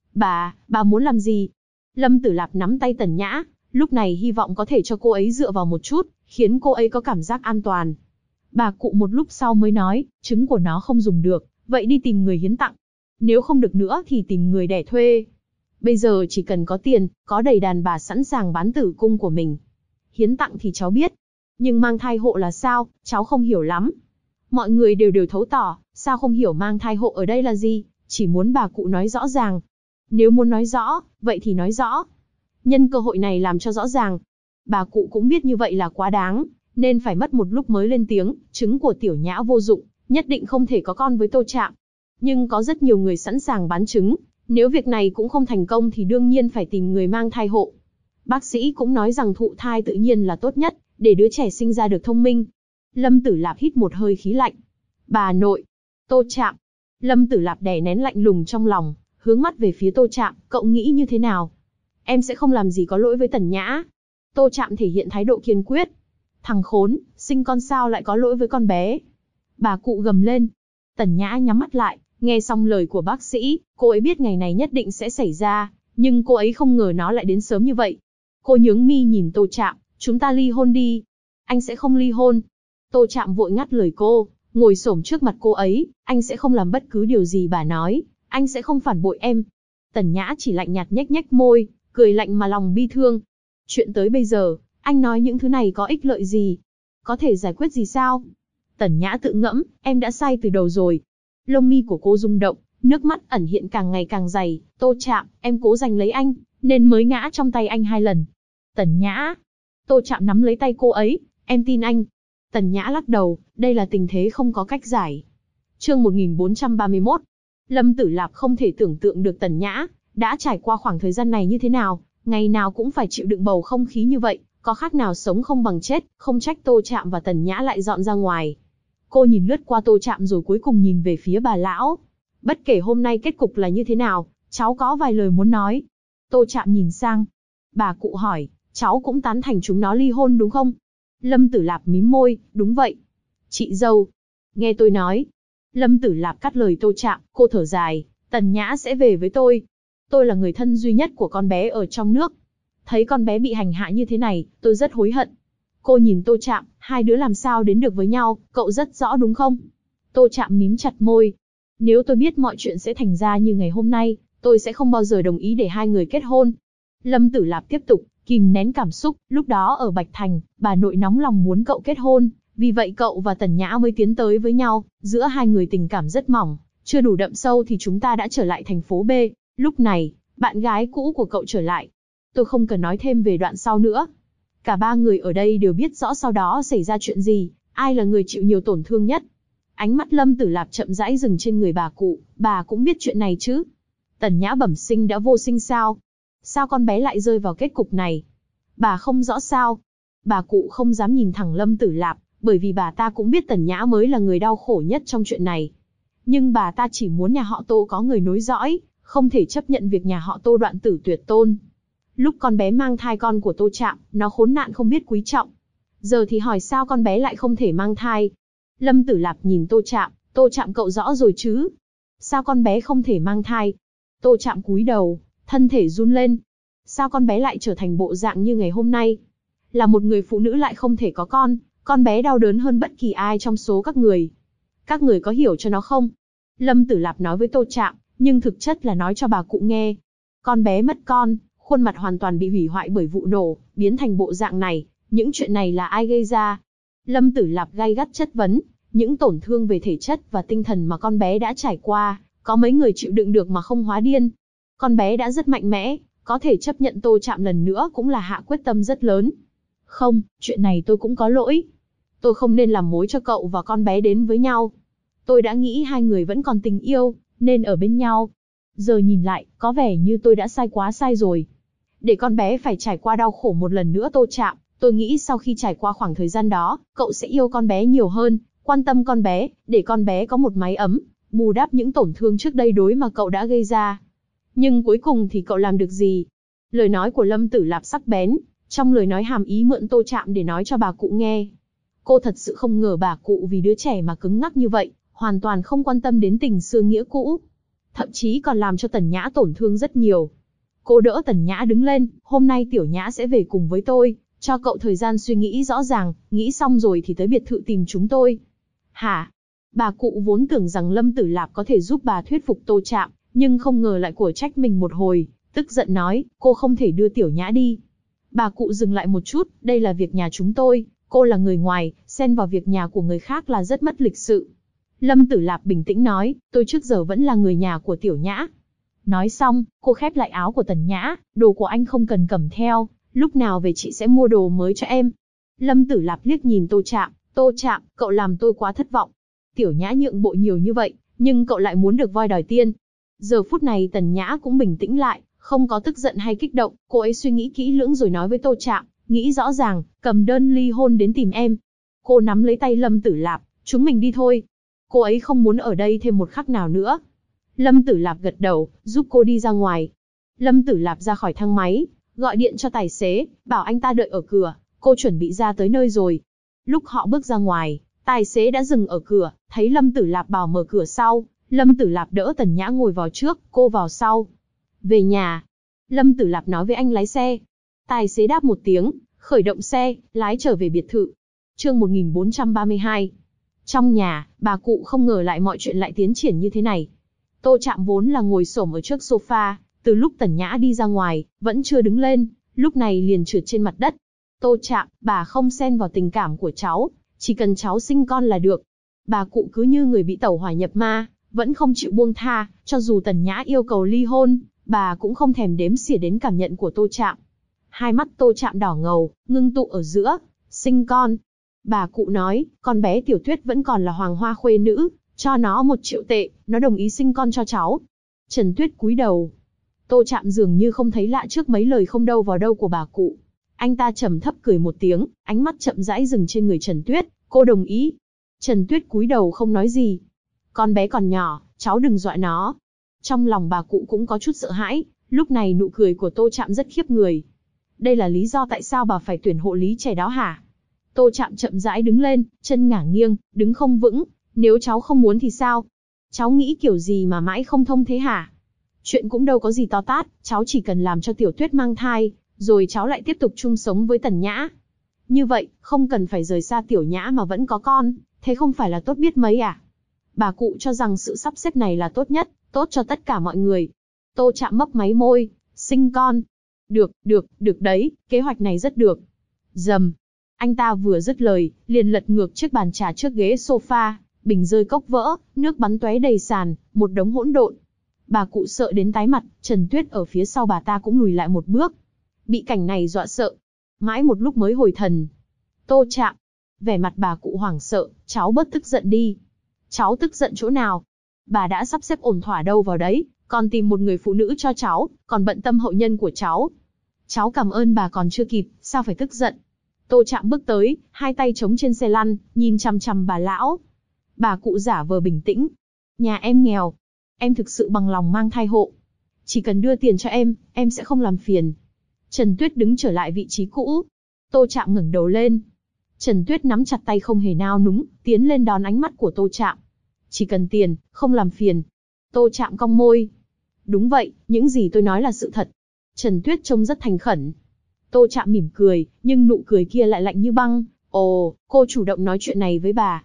Bà muốn làm gì? Lâm Tử Lạp nắm tay Tần Nhã, lúc này hy vọng có thể cho cô ấy dựa vào một chút, khiến cô ấy có cảm giác an toàn. Bà cụ một lúc sau mới nói, trứng của nó không dùng được, vậy đi tìm người hiến tặng. Nếu không được nữa thì tìm người đẻ thuê. Bây giờ chỉ cần có tiền, có đầy đàn bà sẵn sàng bán tử cung của mình. Hiến tặng thì cháu biết. Nhưng mang thai hộ là sao, cháu không hiểu lắm. Mọi người đều thấu tỏ, sao không hiểu mang thai hộ ở đây là gì, chỉ muốn bà cụ nói rõ ràng. Nếu muốn nói rõ, vậy thì nói rõ. Nhân cơ hội này làm cho rõ ràng. Bà cụ cũng biết như vậy là quá đáng, nên phải mất một lúc mới lên tiếng, trứng của Tiểu Nhã vô dụng, nhất định không thể có con với Tô Trạm. Nhưng có rất nhiều người sẵn sàng bán trứng, nếu việc này cũng không thành công thì đương nhiên phải tìm người mang thai hộ. Bác sĩ cũng nói rằng thụ thai tự nhiên là tốt nhất, để đứa trẻ sinh ra được thông minh. Lâm Tử Lạp hít một hơi khí lạnh. Bà nội. Tô Trạm. Lâm Tử Lạp đè nén lạnh lùng trong lòng, hướng mắt về phía Tô Trạm, cậu nghĩ như thế nào? Em sẽ không làm gì có lỗi với Tần Nhã. Tô Trạm thể hiện thái độ kiên quyết. Thằng khốn, sinh con sao lại có lỗi với con bé? Bà cụ gầm lên. Tần Nhã nhắm mắt lại, nghe xong lời của bác sĩ, cô ấy biết ngày này nhất định sẽ xảy ra, nhưng cô ấy không ngờ nó lại đến sớm như vậy. Cô nhướng mi nhìn Tô Trạm, chúng ta ly hôn đi. Anh sẽ không ly hôn. Tô Trạm vội ngắt lời cô, ngồi xổm trước mặt cô ấy, anh sẽ không làm bất cứ điều gì bà nói, anh sẽ không phản bội em. Tần Nhã chỉ lạnh nhạt nhếch nhếch môi, cười lạnh mà lòng bi thương. Chuyện tới bây giờ, anh nói những thứ này có ích lợi gì? Có thể giải quyết gì sao? Tần Nhã tự ngẫm, em đã sai từ đầu rồi. Lông mi của cô rung động, nước mắt ẩn hiện càng ngày càng dày. Tô Trạm, em cố giành lấy anh, nên mới ngã trong tay anh 2 lần. Tần Nhã. Tô Trạm nắm lấy tay cô ấy, em tin anh. Tần Nhã lắc đầu, đây là tình thế không có cách giải. Chương 1431. Lâm Tử Lạp không thể tưởng tượng được Tần Nhã đã trải qua khoảng thời gian này như thế nào, ngày nào cũng phải chịu đựng bầu không khí như vậy, có khác nào sống không bằng chết, không trách Tô Trạm và Tần Nhã lại dọn ra ngoài. Cô nhìn lướt qua Tô Trạm rồi cuối cùng nhìn về phía bà lão. Bất kể hôm nay kết cục là như thế nào, cháu có vài lời muốn nói. Tô Trạm nhìn sang. Bà cụ hỏi, cháu cũng tán thành chúng nó ly hôn đúng không? Lâm Tử Lạp mím môi, đúng vậy. Chị dâu, nghe tôi nói. Lâm Tử Lạp cắt lời Tô Trạm, cô thở dài, Tần Nhã sẽ về với tôi. Tôi là người thân duy nhất của con bé ở trong nước. Thấy con bé bị hành hạ như thế này, tôi rất hối hận. Cô nhìn Tô Trạm, hai đứa làm sao đến được với nhau, cậu rất rõ đúng không? Tô Trạm mím chặt môi. Nếu tôi biết mọi chuyện sẽ thành ra như ngày hôm nay, tôi sẽ không bao giờ đồng ý để hai người kết hôn. Lâm Tử Lạp tiếp tục, kìm nén cảm xúc, lúc đó ở Bạch Thành, bà nội nóng lòng muốn cậu kết hôn, vì vậy cậu và Tần Nhã mới tiến tới với nhau, giữa hai người tình cảm rất mỏng, chưa đủ đậm sâu thì chúng ta đã trở lại thành phố B, lúc này, bạn gái cũ của cậu trở lại. Tôi không cần nói thêm về đoạn sau nữa. Cả ba người ở đây đều biết rõ sau đó xảy ra chuyện gì, ai là người chịu nhiều tổn thương nhất. Ánh mắt Lâm Tử Lạp chậm rãi dừng trên người bà cụ, bà cũng biết chuyện này chứ. Tần Nhã bẩm sinh đã vô sinh sao? Sao con bé lại rơi vào kết cục này? Bà không rõ sao? Bà cụ không dám nhìn thẳng Lâm Tử Lạp, bởi vì bà ta cũng biết Tần Nhã mới là người đau khổ nhất trong chuyện này. Nhưng bà ta chỉ muốn nhà họ Tô có người nối dõi, không thể chấp nhận việc nhà họ Tô đoạn tử tuyệt tôn. Lúc con bé mang thai con của Tô Trạm, nó khốn nạn không biết quý trọng. Giờ thì hỏi sao con bé lại không thể mang thai? Lâm Tử Lạp nhìn Tô Trạm cậu rõ rồi chứ? Sao con bé không thể mang thai? Tô Trạm cúi đầu, thân thể run lên. Sao con bé lại trở thành bộ dạng như ngày hôm nay? Là một người phụ nữ lại không thể có con bé đau đớn hơn bất kỳ ai trong số các người. Các người có hiểu cho nó không? Lâm Tử Lạp nói với Tô Trạm, nhưng thực chất là nói cho bà cụ nghe. Con bé mất con, khuôn mặt hoàn toàn bị hủy hoại bởi vụ nổ, biến thành bộ dạng này, những chuyện này là ai gây ra? Lâm Tử Lạp gay gắt chất vấn, những tổn thương về thể chất và tinh thần mà con bé đã trải qua, có mấy người chịu đựng được mà không hóa điên? Con bé đã rất mạnh mẽ, có thể chấp nhận Tô Trạm lần nữa cũng là hạ quyết tâm rất lớn. Không, chuyện này tôi cũng có lỗi. Tôi không nên làm mối cho cậu và con bé đến với nhau. Tôi đã nghĩ hai người vẫn còn tình yêu, nên ở bên nhau. Giờ nhìn lại, có vẻ như tôi đã sai quá sai rồi. Để con bé phải trải qua đau khổ một lần nữa Tô Trạm, tôi nghĩ sau khi trải qua khoảng thời gian đó, cậu sẽ yêu con bé nhiều hơn, quan tâm con bé, để con bé có một mái ấm, bù đắp những tổn thương trước đây đối mà cậu đã gây ra. Nhưng cuối cùng thì cậu làm được gì? Lời nói của Lâm Tử Lạp sắc bén, trong lời nói hàm ý mượn Tô Trạm để nói cho bà cụ nghe. Cô thật sự không ngờ bà cụ vì đứa trẻ mà cứng ngắc như vậy, hoàn toàn không quan tâm đến tình xưa nghĩa cũ. Thậm chí còn làm cho Tần Nhã tổn thương rất nhiều. Cô đỡ Tần Nhã đứng lên, hôm nay Tiểu Nhã sẽ về cùng với tôi, cho cậu thời gian suy nghĩ rõ ràng, nghĩ xong rồi thì tới biệt thự tìm chúng tôi. Hả? Bà cụ vốn tưởng rằng Lâm Tử Lạp có thể giúp bà thuyết phục Tô Trạm, nhưng không ngờ lại của trách mình một hồi, tức giận nói, cô không thể đưa Tiểu Nhã đi. Bà cụ dừng lại một chút, đây là việc nhà chúng tôi, cô là người ngoài, xen vào việc nhà của người khác là rất mất lịch sự. Lâm Tử Lạp bình tĩnh nói, tôi trước giờ vẫn là người nhà của Tiểu Nhã. Nói xong, cô khép lại áo của Tần Nhã, đồ của anh không cần cầm theo, lúc nào về chị sẽ mua đồ mới cho em. Lâm Tử Lạp liếc nhìn Tô Trạm, cậu làm tôi quá thất vọng. Tiểu Nhã nhượng bộ nhiều như vậy, nhưng cậu lại muốn được voi đòi tiên. Giờ phút này Tần Nhã cũng bình tĩnh lại, Không có tức giận hay kích động, cô ấy suy nghĩ kỹ lưỡng rồi nói với Tô Trạm, nghĩ rõ ràng, cầm đơn ly hôn đến tìm em. Cô nắm lấy tay Lâm Tử Lạp, chúng mình đi thôi. Cô ấy không muốn ở đây thêm một khắc nào nữa. Lâm Tử Lạp gật đầu, giúp cô đi ra ngoài. Lâm Tử Lạp ra khỏi thang máy, gọi điện cho tài xế, bảo anh ta đợi ở cửa, cô chuẩn bị ra tới nơi rồi. Lúc họ bước ra ngoài, tài xế đã dừng ở cửa, thấy Lâm Tử Lạp bảo mở cửa sau, Lâm Tử Lạp đỡ Tần Nhã ngồi vào trước, cô vào sau. Về nhà. Lâm Tử Lạp nói với anh lái xe. Tài xế đáp một tiếng, khởi động xe, lái trở về biệt thự. Chương 1432. Trong nhà, bà cụ không ngờ lại mọi chuyện lại tiến triển như thế này. Tô Trạm vốn là ngồi xổm ở trước sofa, từ lúc Tần Nhã đi ra ngoài, vẫn chưa đứng lên, lúc này liền trượt trên mặt đất. Tô Trạm, bà không xen vào tình cảm của cháu, chỉ cần cháu sinh con là được. Bà cụ cứ như người bị tẩu hỏa nhập ma, vẫn không chịu buông tha, cho dù Tần Nhã yêu cầu ly hôn, bà cũng không thèm đếm xỉa đến cảm nhận của Tô Trạm. Hai mắt Tô Trạm đỏ ngầu, ngưng tụ ở giữa, sinh con. Bà cụ nói, con bé Tiểu Tuyết vẫn còn là hoàng hoa khuê nữ, cho nó 1 triệu tệ, nó đồng ý sinh con cho cháu. Trần Tuyết cúi đầu. Tô Trạm dường như không thấy lạ trước mấy lời không đâu vào đâu của bà cụ. Anh ta trầm thấp cười một tiếng, ánh mắt chậm rãi dừng trên người Trần Tuyết, cô đồng ý. Trần Tuyết cúi đầu không nói gì. Con bé còn nhỏ, cháu đừng dọa nó. Trong lòng bà cụ cũng có chút sợ hãi, lúc này nụ cười của Tô Trạm rất khiếp người. Đây là lý do tại sao bà phải tuyển hộ lý trẻ đó hả? Tô Trạm chậm rãi đứng lên, chân ngả nghiêng, đứng không vững. Nếu cháu không muốn thì sao? Cháu nghĩ kiểu gì mà mãi không thông thế hả? Chuyện cũng đâu có gì to tát, cháu chỉ cần làm cho Tiểu Tuyết mang thai, rồi cháu lại tiếp tục chung sống với Tần Nhã. Như vậy, không cần phải rời xa Tiểu Nhã mà vẫn có con, thế không phải là tốt biết mấy à? Bà cụ cho rằng sự sắp xếp này là tốt nhất, tốt cho tất cả mọi người. Tô Trạm mấp máy môi, sinh con. Được đấy, kế hoạch này rất được. Rầm. Anh ta vừa dứt lời, liền lật ngược chiếc bàn trà trước ghế sofa, bình rơi cốc vỡ, nước bắn tóe đầy sàn, một đống hỗn độn. Bà cụ sợ đến tái mặt, Trần Tuyết ở phía sau bà ta cũng lùi lại một bước. Bị cảnh này dọa sợ. Mãi một lúc mới hồi thần. Tô Trạm. Vẻ mặt bà cụ hoảng sợ, cháu bớt tức giận đi. Cháu tức giận chỗ nào? Bà đã sắp xếp ổn thỏa đâu vào đấy, còn tìm một người phụ nữ cho cháu, còn bận tâm hậu nhân của cháu. Cháu cảm ơn bà còn chưa kịp, sao phải tức giận? Tô Trạm bước tới, hai tay chống trên xe lăn, nhìn chằm chằm bà lão. Bà cụ giả vờ bình tĩnh. Nhà em nghèo. Em thực sự bằng lòng mang thai hộ. Chỉ cần đưa tiền cho em sẽ không làm phiền. Trần Tuyết đứng trở lại vị trí cũ. Tô Trạm ngẩng đầu lên. Trần Tuyết nắm chặt tay không hề nao núng, tiến lên đón ánh mắt của Tô Trạm. Chỉ cần tiền, không làm phiền. Tô Trạm cong môi. Đúng vậy, những gì tôi nói là sự thật. Trần Tuyết trông rất thành khẩn. Tô Trạm mỉm cười, nhưng nụ cười kia lại lạnh như băng. Ồ, cô chủ động nói chuyện này với bà.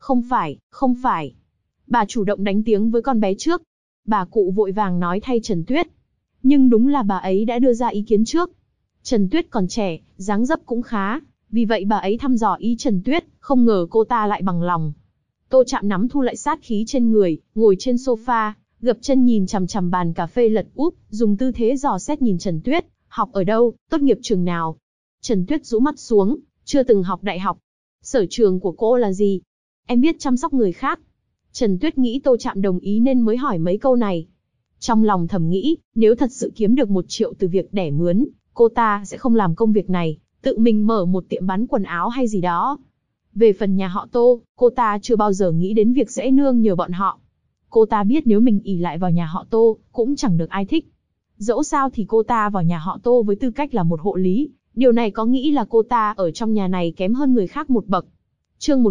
Không phải. Bà chủ động đánh tiếng với con bé trước. Bà cụ vội vàng nói thay Trần Tuyết. Nhưng đúng là bà ấy đã đưa ra ý kiến trước. Trần Tuyết còn trẻ, dáng dấp cũng khá. Vì vậy bà ấy thăm dò ý Trần Tuyết, không ngờ cô ta lại bằng lòng. Tô Trạm nắm thu lại sát khí trên người, ngồi trên sofa, gập chân nhìn chằm chằm bàn cà phê lật úp, dùng tư thế dò xét nhìn Trần Tuyết. Học ở đâu, tốt nghiệp trường nào? Trần Tuyết rũ mắt xuống, chưa từng học đại học. Sở trường của cô là gì? Em biết chăm sóc người khác. Trần Tuyết nghĩ Tô Trạm đồng ý nên mới hỏi mấy câu này. Trong lòng thầm nghĩ, nếu thật sự kiếm được 1 triệu từ việc đẻ mướn, cô ta sẽ không làm công việc này, tự mình mở một tiệm bán quần áo hay gì đó. Về phần nhà họ Tô, cô ta chưa bao giờ nghĩ đến việc sẽ nương nhờ bọn họ. Cô ta biết nếu mình ỷ lại vào nhà họ Tô, cũng chẳng được ai thích. Dẫu sao thì cô ta vào nhà họ Tô với tư cách là một hộ lý, điều này có nghĩ là cô ta ở trong nhà này kém hơn người khác một bậc. Chương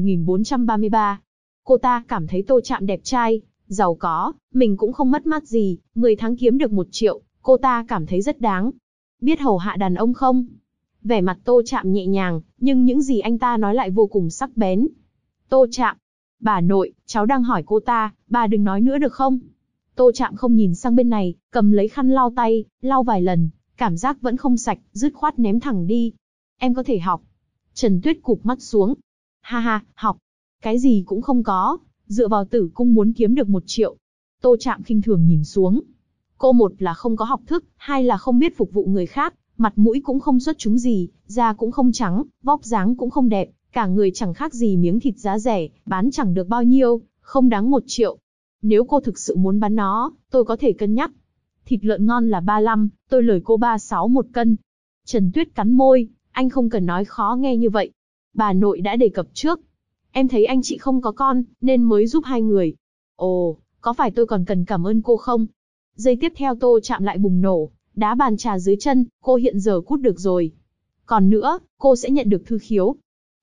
1433. Cô ta cảm thấy Tô Trạm đẹp trai, giàu có, mình cũng không mất mát gì, 10 tháng kiếm được 1 triệu, cô ta cảm thấy rất đáng. Biết hầu hạ đàn ông không? Vẻ mặt Tô Trạm nhẹ nhàng, nhưng những gì anh ta nói lại vô cùng sắc bén. Tô Trạm. Bà nội, cháu đang hỏi cô ta, bà đừng nói nữa được không? Tô Trạm không nhìn sang bên này, cầm lấy khăn lau tay, lau vài lần, cảm giác vẫn không sạch, dứt khoát ném thẳng đi. Em có thể học. Trần Tuyết cụp mắt xuống. Ha ha, học. Cái gì cũng không có, dựa vào tử cung muốn kiếm được 1 triệu. Tô Trạm khinh thường nhìn xuống. Cô một là không có học thức, hai là không biết phục vụ người khác, mặt mũi cũng không xuất chúng gì, da cũng không trắng, vóc dáng cũng không đẹp, cả người chẳng khác gì miếng thịt giá rẻ, bán chẳng được bao nhiêu, không đáng 1 triệu. Nếu cô thực sự muốn bán nó, tôi có thể cân nhắc. thịt lợn ngon là 35, tôi lời cô 36 một cân. Trần Tuyết cắn môi, anh không cần nói khó nghe như vậy. Bà nội đã đề cập trước. Em thấy anh chị không có con, nên mới giúp hai người. Ồ, có phải tôi còn cần cảm ơn cô không? Giây tiếp theo Tô Trạm lại bùng nổ, đá bàn trà dưới chân, cô hiện giờ cút được rồi. Còn nữa, cô sẽ nhận được thư khiếu.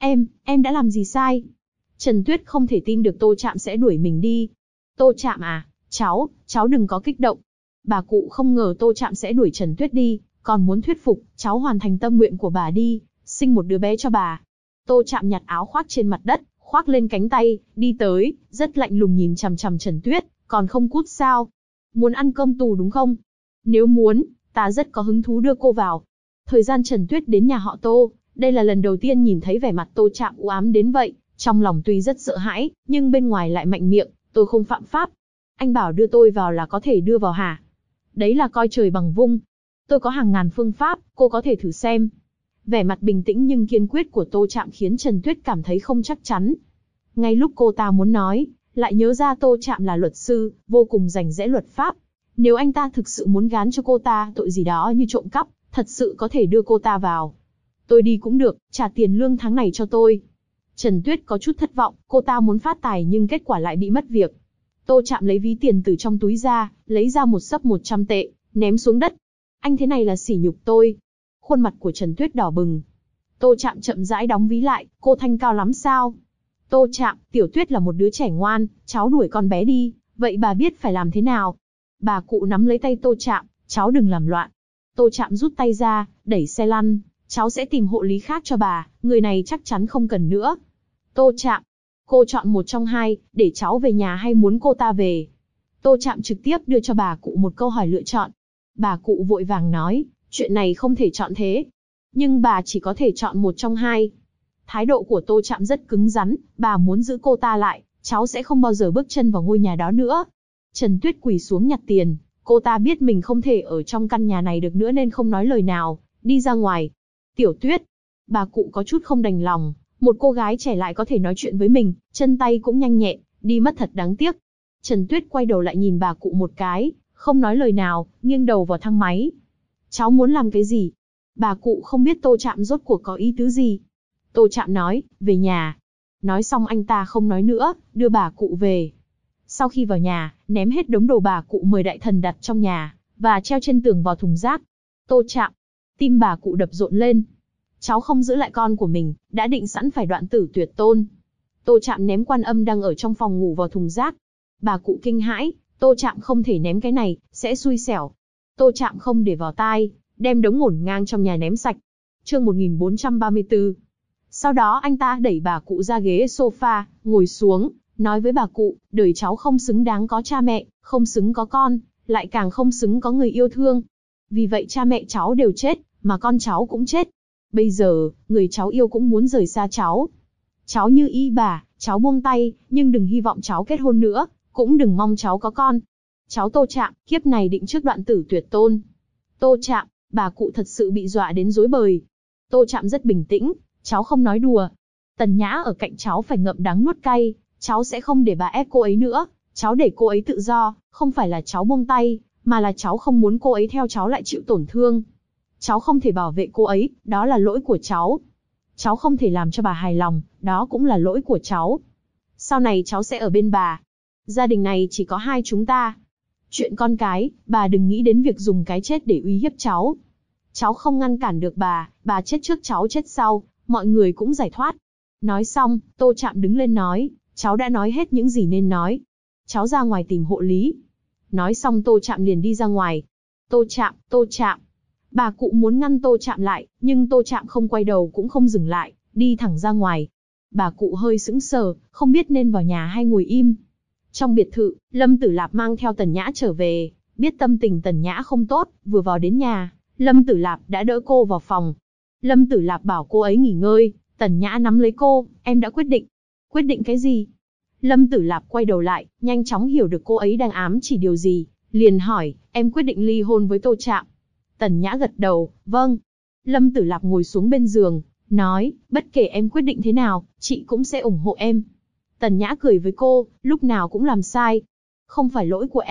Em đã làm gì sai? Trần Tuyết không thể tin được Tô Trạm sẽ đuổi mình đi. Tô Trạm à, cháu đừng có kích động. Bà cụ không ngờ Tô Trạm sẽ đuổi Trần Tuyết đi, còn muốn thuyết phục cháu hoàn thành tâm nguyện của bà đi, sinh một đứa bé cho bà. Tô Trạm nhặt áo khoác trên mặt đất, khoác lên cánh tay, đi tới, rất lạnh lùng nhìn chằm chằm Trần Tuyết, còn không cút sao? Muốn ăn cơm tù đúng không? Nếu muốn, ta rất có hứng thú đưa cô vào. Thời gian Trần Tuyết đến nhà họ Tô, đây là lần đầu tiên nhìn thấy vẻ mặt Tô Trạm u ám đến vậy, trong lòng tuy rất sợ hãi, nhưng bên ngoài lại mạnh miệng, tôi không phạm pháp. Anh bảo đưa tôi vào là có thể đưa vào hả? Đấy là coi trời bằng vung. Tôi có hàng ngàn phương pháp, cô có thể thử xem. Vẻ mặt bình tĩnh nhưng kiên quyết của Tô Trạm khiến Trần Tuyết cảm thấy không chắc chắn. Ngay lúc cô ta muốn nói, lại nhớ ra Tô Trạm là luật sư, vô cùng rành rẽ luật pháp. Nếu anh ta thực sự muốn gán cho cô ta tội gì đó như trộm cắp, thật sự có thể đưa cô ta vào. Tôi đi cũng được, trả tiền lương tháng này cho tôi. Trần Tuyết có chút thất vọng, cô ta muốn phát tài nhưng kết quả lại bị mất việc. Tô Trạm lấy ví tiền từ trong túi ra, lấy ra một xấp 100 tệ, ném xuống đất. Anh thế này là sỉ nhục tôi. Khuôn mặt của Trần Tuyết đỏ bừng. Tô Trạm chậm rãi đóng ví lại, cô thanh cao lắm sao? Tô Trạm, Tiểu Tuyết là một đứa trẻ ngoan, cháu đuổi con bé đi, vậy bà biết phải làm thế nào? Bà cụ nắm lấy tay Tô Trạm, cháu đừng làm loạn. Tô Trạm rút tay ra, đẩy xe lăn, cháu sẽ tìm hộ lý khác cho bà, người này chắc chắn không cần nữa. Tô Trạm, cô chọn một trong hai, để cháu về nhà hay muốn cô ta về? Tô Trạm trực tiếp đưa cho bà cụ một câu hỏi lựa chọn. Bà cụ vội vàng nói, chuyện này không thể chọn thế. Nhưng bà chỉ có thể chọn một trong hai. Thái độ của Tô Trạm rất cứng rắn, bà muốn giữ cô ta lại, cháu sẽ không bao giờ bước chân vào ngôi nhà đó nữa. Trần Tuyết quỳ xuống nhặt tiền, cô ta biết mình không thể ở trong căn nhà này được nữa nên không nói lời nào, đi ra ngoài. Tiểu Tuyết, bà cụ có chút không đành lòng, một cô gái trẻ lại có thể nói chuyện với mình, chân tay cũng nhanh nhẹn, đi mất thật đáng tiếc. Trần Tuyết quay đầu lại nhìn bà cụ một cái, không nói lời nào, nghiêng đầu vào thang máy. Cháu muốn làm cái gì? Bà cụ không biết Tô Trạm rốt cuộc có ý tứ gì. Tô Trạm nói, về nhà. Nói xong anh ta không nói nữa, đưa bà cụ về. Sau khi vào nhà, ném hết đống đồ bà cụ mời đại thần đặt trong nhà, và treo trên tường vào thùng rác. Tô Trạm, tim bà cụ đập rộn lên. Cháu không giữ lại con của mình, đã định sẵn phải đoạn tử tuyệt tôn. Tô Trạm ném Quan Âm đang ở trong phòng ngủ vào thùng rác. Bà cụ kinh hãi, Tô Trạm không thể ném cái này, sẽ xui xẻo. Tô Trạm không để vào tai, đem đống ngổn ngang trong nhà ném sạch. Chương 1434. Sau đó anh ta đẩy bà cụ ra ghế sofa, ngồi xuống, nói với bà cụ, đời cháu không xứng đáng có cha mẹ, không xứng có con, lại càng không xứng có người yêu thương. Vì vậy cha mẹ cháu đều chết, mà con cháu cũng chết. Bây giờ, người cháu yêu cũng muốn rời xa cháu. Cháu như y bà, cháu buông tay, nhưng đừng hy vọng cháu kết hôn nữa, cũng đừng mong cháu có con. Cháu Tô Trạm, kiếp này định trước đoạn tử tuyệt tôn. Tô Trạm, bà cụ thật sự bị dọa đến rối bời. Tô Trạm rất bình tĩnh, cháu không nói đùa. Tần Nhã ở cạnh cháu phải ngậm đắng nuốt cay, cháu sẽ không để bà ép cô ấy nữa, cháu để cô ấy tự do, không phải là cháu buông tay, mà là cháu không muốn cô ấy theo cháu lại chịu tổn thương. Cháu không thể bảo vệ cô ấy, đó là lỗi của cháu. Cháu không thể làm cho bà hài lòng, đó cũng là lỗi của cháu. Sau này cháu sẽ ở bên bà. Gia đình này chỉ có hai chúng ta. Chuyện con cái, bà đừng nghĩ đến việc dùng cái chết để uy hiếp cháu. Cháu không ngăn cản được bà chết trước cháu chết sau, mọi người cũng giải thoát. Nói xong, Tô Trạm đứng lên nói, cháu đã nói hết những gì nên nói. Cháu ra ngoài tìm hộ lý. Nói xong Tô Trạm liền đi ra ngoài. Tô Trạm. Bà cụ muốn ngăn Tô Trạm lại, nhưng Tô Trạm không quay đầu cũng không dừng lại, đi thẳng ra ngoài. Bà cụ hơi sững sờ, không biết nên vào nhà hay ngồi im. Trong biệt thự, Lâm Tử Lạp mang theo Tần Nhã trở về, biết tâm tình Tần Nhã không tốt, vừa vào đến nhà, Lâm Tử Lạp đã đỡ cô vào phòng. Lâm Tử Lạp bảo cô ấy nghỉ ngơi, Tần Nhã nắm lấy cô, em đã quyết định. Quyết định cái gì? Lâm Tử Lạp quay đầu lại, nhanh chóng hiểu được cô ấy đang ám chỉ điều gì, liền hỏi, em quyết định ly hôn với Tô Trạm. Tần Nhã gật đầu, vâng. Lâm Tử Lạp ngồi xuống bên giường, nói, bất kể em quyết định thế nào, chị cũng sẽ ủng hộ em. Tần Nhã cười với cô, lúc nào cũng làm sai. Không phải lỗi của em,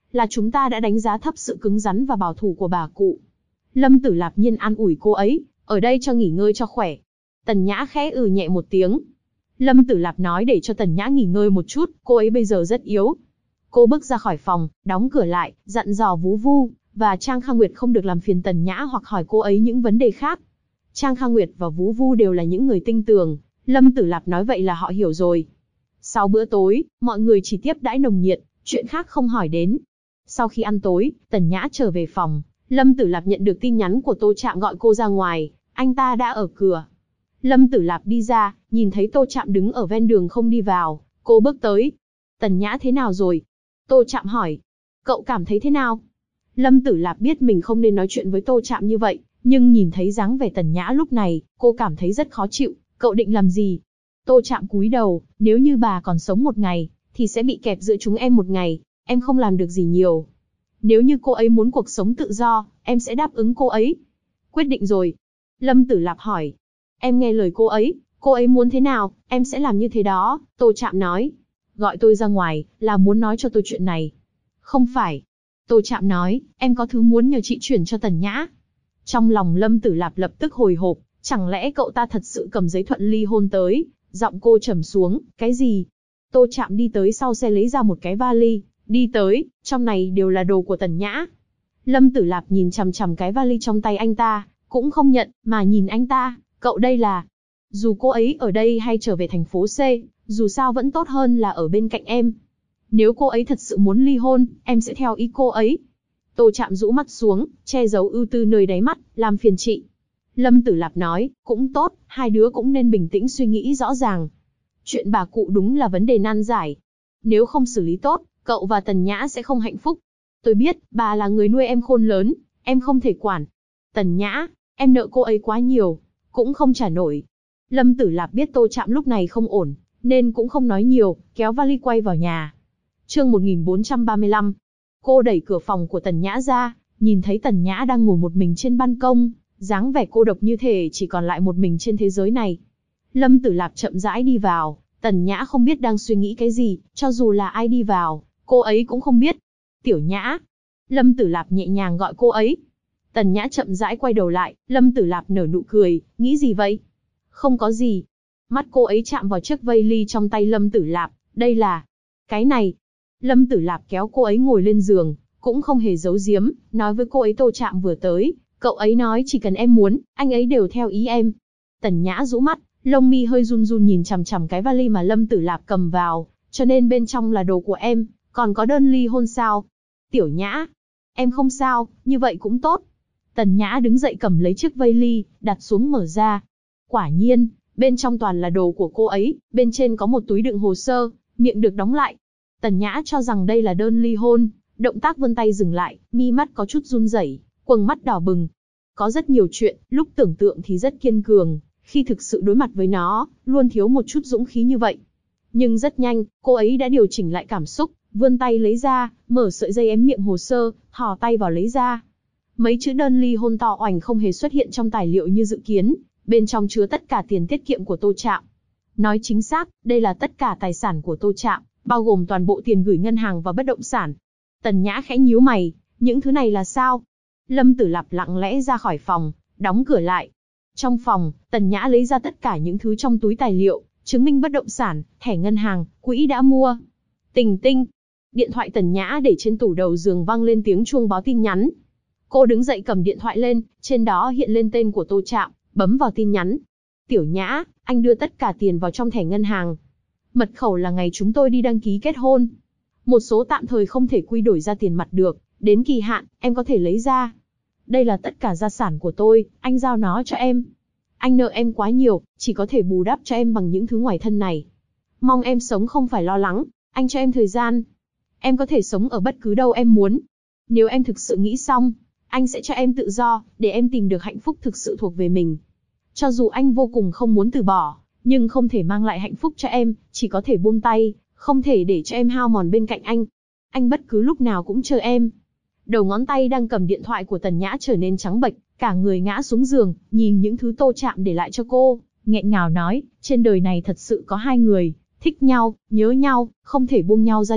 là chúng ta đã đánh giá thấp sự cứng rắn và bảo thủ của bà cụ. Lâm Tử Lạp nhiên an ủi cô ấy, ở đây cho nghỉ ngơi cho khỏe. Tần Nhã khẽ nhẹ một tiếng. Lâm Tử Lạp nói để cho Tần Nhã nghỉ ngơi một chút, cô ấy bây giờ rất yếu. Cô bước ra khỏi phòng, đóng cửa lại, dặn dò Vú Vu và Trang Kha Nguyệt không được làm phiền Tần Nhã hoặc hỏi cô ấy những vấn đề khác. Trang Kha Nguyệt và Vú Vu đều là những người tinh tường, Lâm Tử Lạp nói vậy là họ hiểu rồi. Sau bữa tối, mọi người chỉ tiếp đãi nồng nhiệt, chuyện khác không hỏi đến. Sau khi ăn tối, Tần Nhã trở về phòng, Lâm Tử Lạp nhận được tin nhắn của Tô Trạm gọi cô ra ngoài, anh ta đã ở cửa. Lâm Tử Lạp đi ra, nhìn thấy Tô Trạm đứng ở ven đường không đi vào, cô bước tới. Tần Nhã thế nào rồi? Tô Trạm hỏi. Cậu cảm thấy thế nào? Lâm Tử Lạp biết mình không nên nói chuyện với Tô Trạm như vậy, nhưng nhìn thấy dáng vẻ Tần Nhã lúc này, cô cảm thấy rất khó chịu. Cậu định làm gì? Tô Trạm cúi đầu, nếu như bà còn sống một ngày, thì sẽ bị kẹp giữa chúng em một ngày, em không làm được gì nhiều. Nếu như cô ấy muốn cuộc sống tự do, em sẽ đáp ứng cô ấy. Quyết định rồi. Lâm Tử Lạp hỏi. Em nghe lời cô ấy muốn thế nào, em sẽ làm như thế đó, Tô Trạm nói. Gọi tôi ra ngoài, là muốn nói cho tôi chuyện này. Không phải. Tô Trạm nói, em có thứ muốn nhờ chị chuyển cho Tần Nhã. Trong lòng Lâm Tử Lạp lập tức hồi hộp, chẳng lẽ cậu ta thật sự cầm giấy thuận ly hôn tới, giọng cô trầm xuống, cái gì? Tô Trạm đi tới sau xe lấy ra một cái vali, đi tới, trong này đều là đồ của Tần Nhã. Lâm Tử Lạp nhìn chằm chằm cái vali trong tay anh ta, cũng không nhận, mà nhìn anh ta, cậu đây là... Dù cô ấy ở đây hay trở về thành phố C, dù sao vẫn tốt hơn là ở bên cạnh em. Nếu cô ấy thật sự muốn ly hôn, em sẽ theo ý cô ấy. Tô Trạm rũ mắt xuống, che giấu ưu tư nơi đáy mắt, làm phiền chị. Lâm Tử Lạp nói, cũng tốt, hai đứa cũng nên bình tĩnh suy nghĩ rõ ràng. Chuyện bà cụ đúng là vấn đề nan giải. Nếu không xử lý tốt, cậu và Tần Nhã sẽ không hạnh phúc. Tôi biết, bà là người nuôi em khôn lớn, em không thể quản. Tần Nhã, em nợ cô ấy quá nhiều, cũng không trả nổi. Lâm Tử Lạp biết Tô Trạm lúc này không ổn, nên cũng không nói nhiều, kéo vali quay vào nhà. Chương 1435. Cô đẩy cửa phòng của Tần Nhã ra, nhìn thấy Tần Nhã đang ngồi một mình trên ban công, dáng vẻ cô độc như thể chỉ còn lại một mình trên thế giới này. Lâm Tử Lạp chậm rãi đi vào, Tần Nhã không biết đang suy nghĩ cái gì, cho dù là ai đi vào, cô ấy cũng không biết. Tiểu Nhã. Lâm Tử Lạp nhẹ nhàng gọi cô ấy. Tần Nhã chậm rãi quay đầu lại, Lâm Tử Lạp nở nụ cười, nghĩ gì vậy? Không có gì. Mắt cô ấy chạm vào chiếc vây ly trong tay Lâm Tử Lạp, đây là... Cái này. Lâm Tử Lạp kéo cô ấy ngồi lên giường, cũng không hề giấu giếm, nói với cô ấy Tô Trạm vừa tới, cậu ấy nói chỉ cần em muốn, anh ấy đều theo ý em. Tần Nhã rũ mắt, lông mi hơi run run nhìn chằm chằm cái vali mà Lâm Tử Lạp cầm vào, cho nên bên trong là đồ của em, còn có đơn ly hôn sao? Tiểu Nhã, em không sao, như vậy cũng tốt. Tần Nhã đứng dậy cầm lấy chiếc vây ly, đặt xuống mở ra. Quả nhiên, bên trong toàn là đồ của cô ấy, bên trên có một túi đựng hồ sơ, miệng được đóng lại. Tần Nhã cho rằng đây là đơn ly hôn, động tác vươn tay dừng lại, mi mắt có chút run rẩy, quầng mắt đỏ bừng. Có rất nhiều chuyện, lúc tưởng tượng thì rất kiên cường, khi thực sự đối mặt với nó, luôn thiếu một chút dũng khí như vậy. Nhưng rất nhanh, cô ấy đã điều chỉnh lại cảm xúc, vươn tay lấy ra, mở sợi dây ém miệng hồ sơ, thò tay vào lấy ra. Mấy chữ đơn ly hôn to oành không hề xuất hiện trong tài liệu như dự kiến, bên trong chứa tất cả tiền tiết kiệm của Tô Trạm. Nói chính xác, đây là tất cả tài sản của Tô Trạm, bao gồm toàn bộ tiền gửi ngân hàng và bất động sản. Tần Nhã khẽ nhíu mày, những thứ này là sao? Lâm Tử Lạp lặng lẽ ra khỏi phòng, đóng cửa lại. Trong phòng, Tần Nhã lấy ra tất cả những thứ trong túi tài liệu, chứng minh bất động sản, thẻ ngân hàng, quỹ đã mua. Tình tinh. Điện thoại Tần Nhã để trên tủ đầu giường vang lên tiếng chuông báo tin nhắn. Cô đứng dậy cầm điện thoại lên, trên đó hiện lên tên của Tô Trạm, bấm vào tin nhắn. Tiểu Nhã, anh đưa tất cả tiền vào trong thẻ ngân hàng. Mật khẩu là ngày chúng tôi đi đăng ký kết hôn. Một số tạm thời không thể quy đổi ra tiền mặt được, đến kỳ hạn, em có thể lấy ra. Đây là tất cả gia sản của tôi, anh giao nó cho em. Anh nợ em quá nhiều, chỉ có thể bù đắp cho em bằng những thứ ngoài thân này. Mong em sống không phải lo lắng, anh cho em thời gian. Em có thể sống ở bất cứ đâu em muốn. Nếu em thực sự nghĩ xong, anh sẽ cho em tự do, để em tìm được hạnh phúc thực sự thuộc về mình. Cho dù anh vô cùng không muốn từ bỏ, nhưng không thể mang lại hạnh phúc cho em, chỉ có thể buông tay, không thể để cho em hao mòn bên cạnh anh. Anh bất cứ lúc nào cũng chờ em. Đầu ngón tay đang cầm điện thoại của Tần Nhã trở nên trắng bệch, cả người ngã xuống giường, nhìn những thứ Tô Trạm để lại cho cô, nghẹn ngào nói, trên đời này thật sự có hai người, thích nhau, nhớ nhau, không thể buông nhau ra được,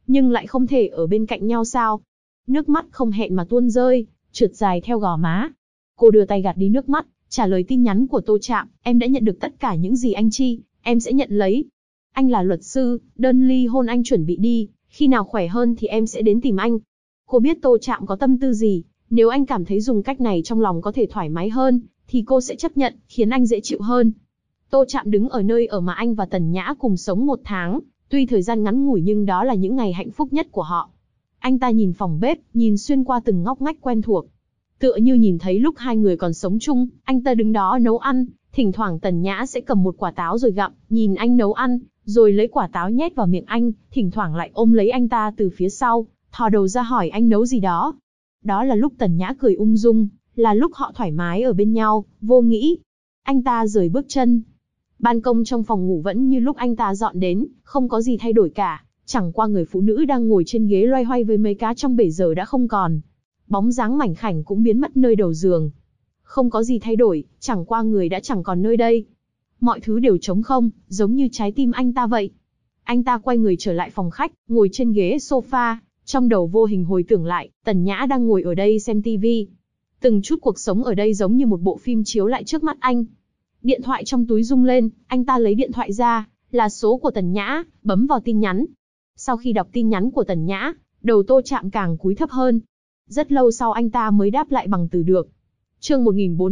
nhưng lại không thể ở bên cạnh nhau sao? Nước mắt không hẹn mà tuôn rơi, trượt dài theo gò má. Cô đưa tay gạt đi nước mắt, trả lời tin nhắn của Tô Trạm, em đã nhận được tất cả những gì anh chi, em sẽ nhận lấy. Anh là luật sư, đơn ly hôn anh chuẩn bị đi, khi nào khỏe hơn thì em sẽ đến tìm anh. Cô biết Tô Trạm có tâm tư gì, nếu anh cảm thấy dùng cách này trong lòng có thể thoải mái hơn, thì cô sẽ chấp nhận, khiến anh dễ chịu hơn. Tô Trạm đứng ở nơi ở mà anh và Tần Nhã cùng sống 1 tháng, tuy thời gian ngắn ngủi nhưng đó là những ngày hạnh phúc nhất của họ. Anh ta nhìn phòng bếp, nhìn xuyên qua từng ngóc ngách quen thuộc. Tựa như nhìn thấy lúc hai người còn sống chung, anh ta đứng đó nấu ăn, thỉnh thoảng Tần Nhã sẽ cầm một quả táo rồi gặm, nhìn anh nấu ăn, rồi lấy quả táo nhét vào miệng anh, thỉnh thoảng lại ôm lấy anh ta từ phía sau, thò đầu ra hỏi anh nấu gì đó. Đó là lúc Tần Nhã cười ung dung, là lúc họ thoải mái ở bên nhau, vô nghĩ. Anh ta rời bước chân. Ban công trong phòng ngủ vẫn như lúc anh ta dọn đến, không có gì thay đổi cả, chẳng qua người phụ nữ đang ngồi trên ghế loay hoay với mấy cá trong bể giờ đã không còn. Bóng dáng mảnh khảnh cũng biến mất nơi đầu giường. Không có gì thay đổi, chẳng qua người đã chẳng còn nơi đây. Mọi thứ đều trống không, giống như trái tim anh ta vậy. Anh ta quay người trở lại phòng khách, ngồi trên ghế sofa, trong đầu vô hình hồi tưởng lại, Tần Nhã đang ngồi ở đây xem tivi. Từng chút cuộc sống ở đây giống như một bộ phim chiếu lại trước mắt anh. Điện thoại trong túi rung lên, anh ta lấy điện thoại ra, là số của Tần Nhã, bấm vào tin nhắn. Sau khi đọc tin nhắn của Tần Nhã, đầu Tô Trạm càng cúi thấp hơn. Rất lâu sau anh ta mới đáp lại bằng từ được. Chương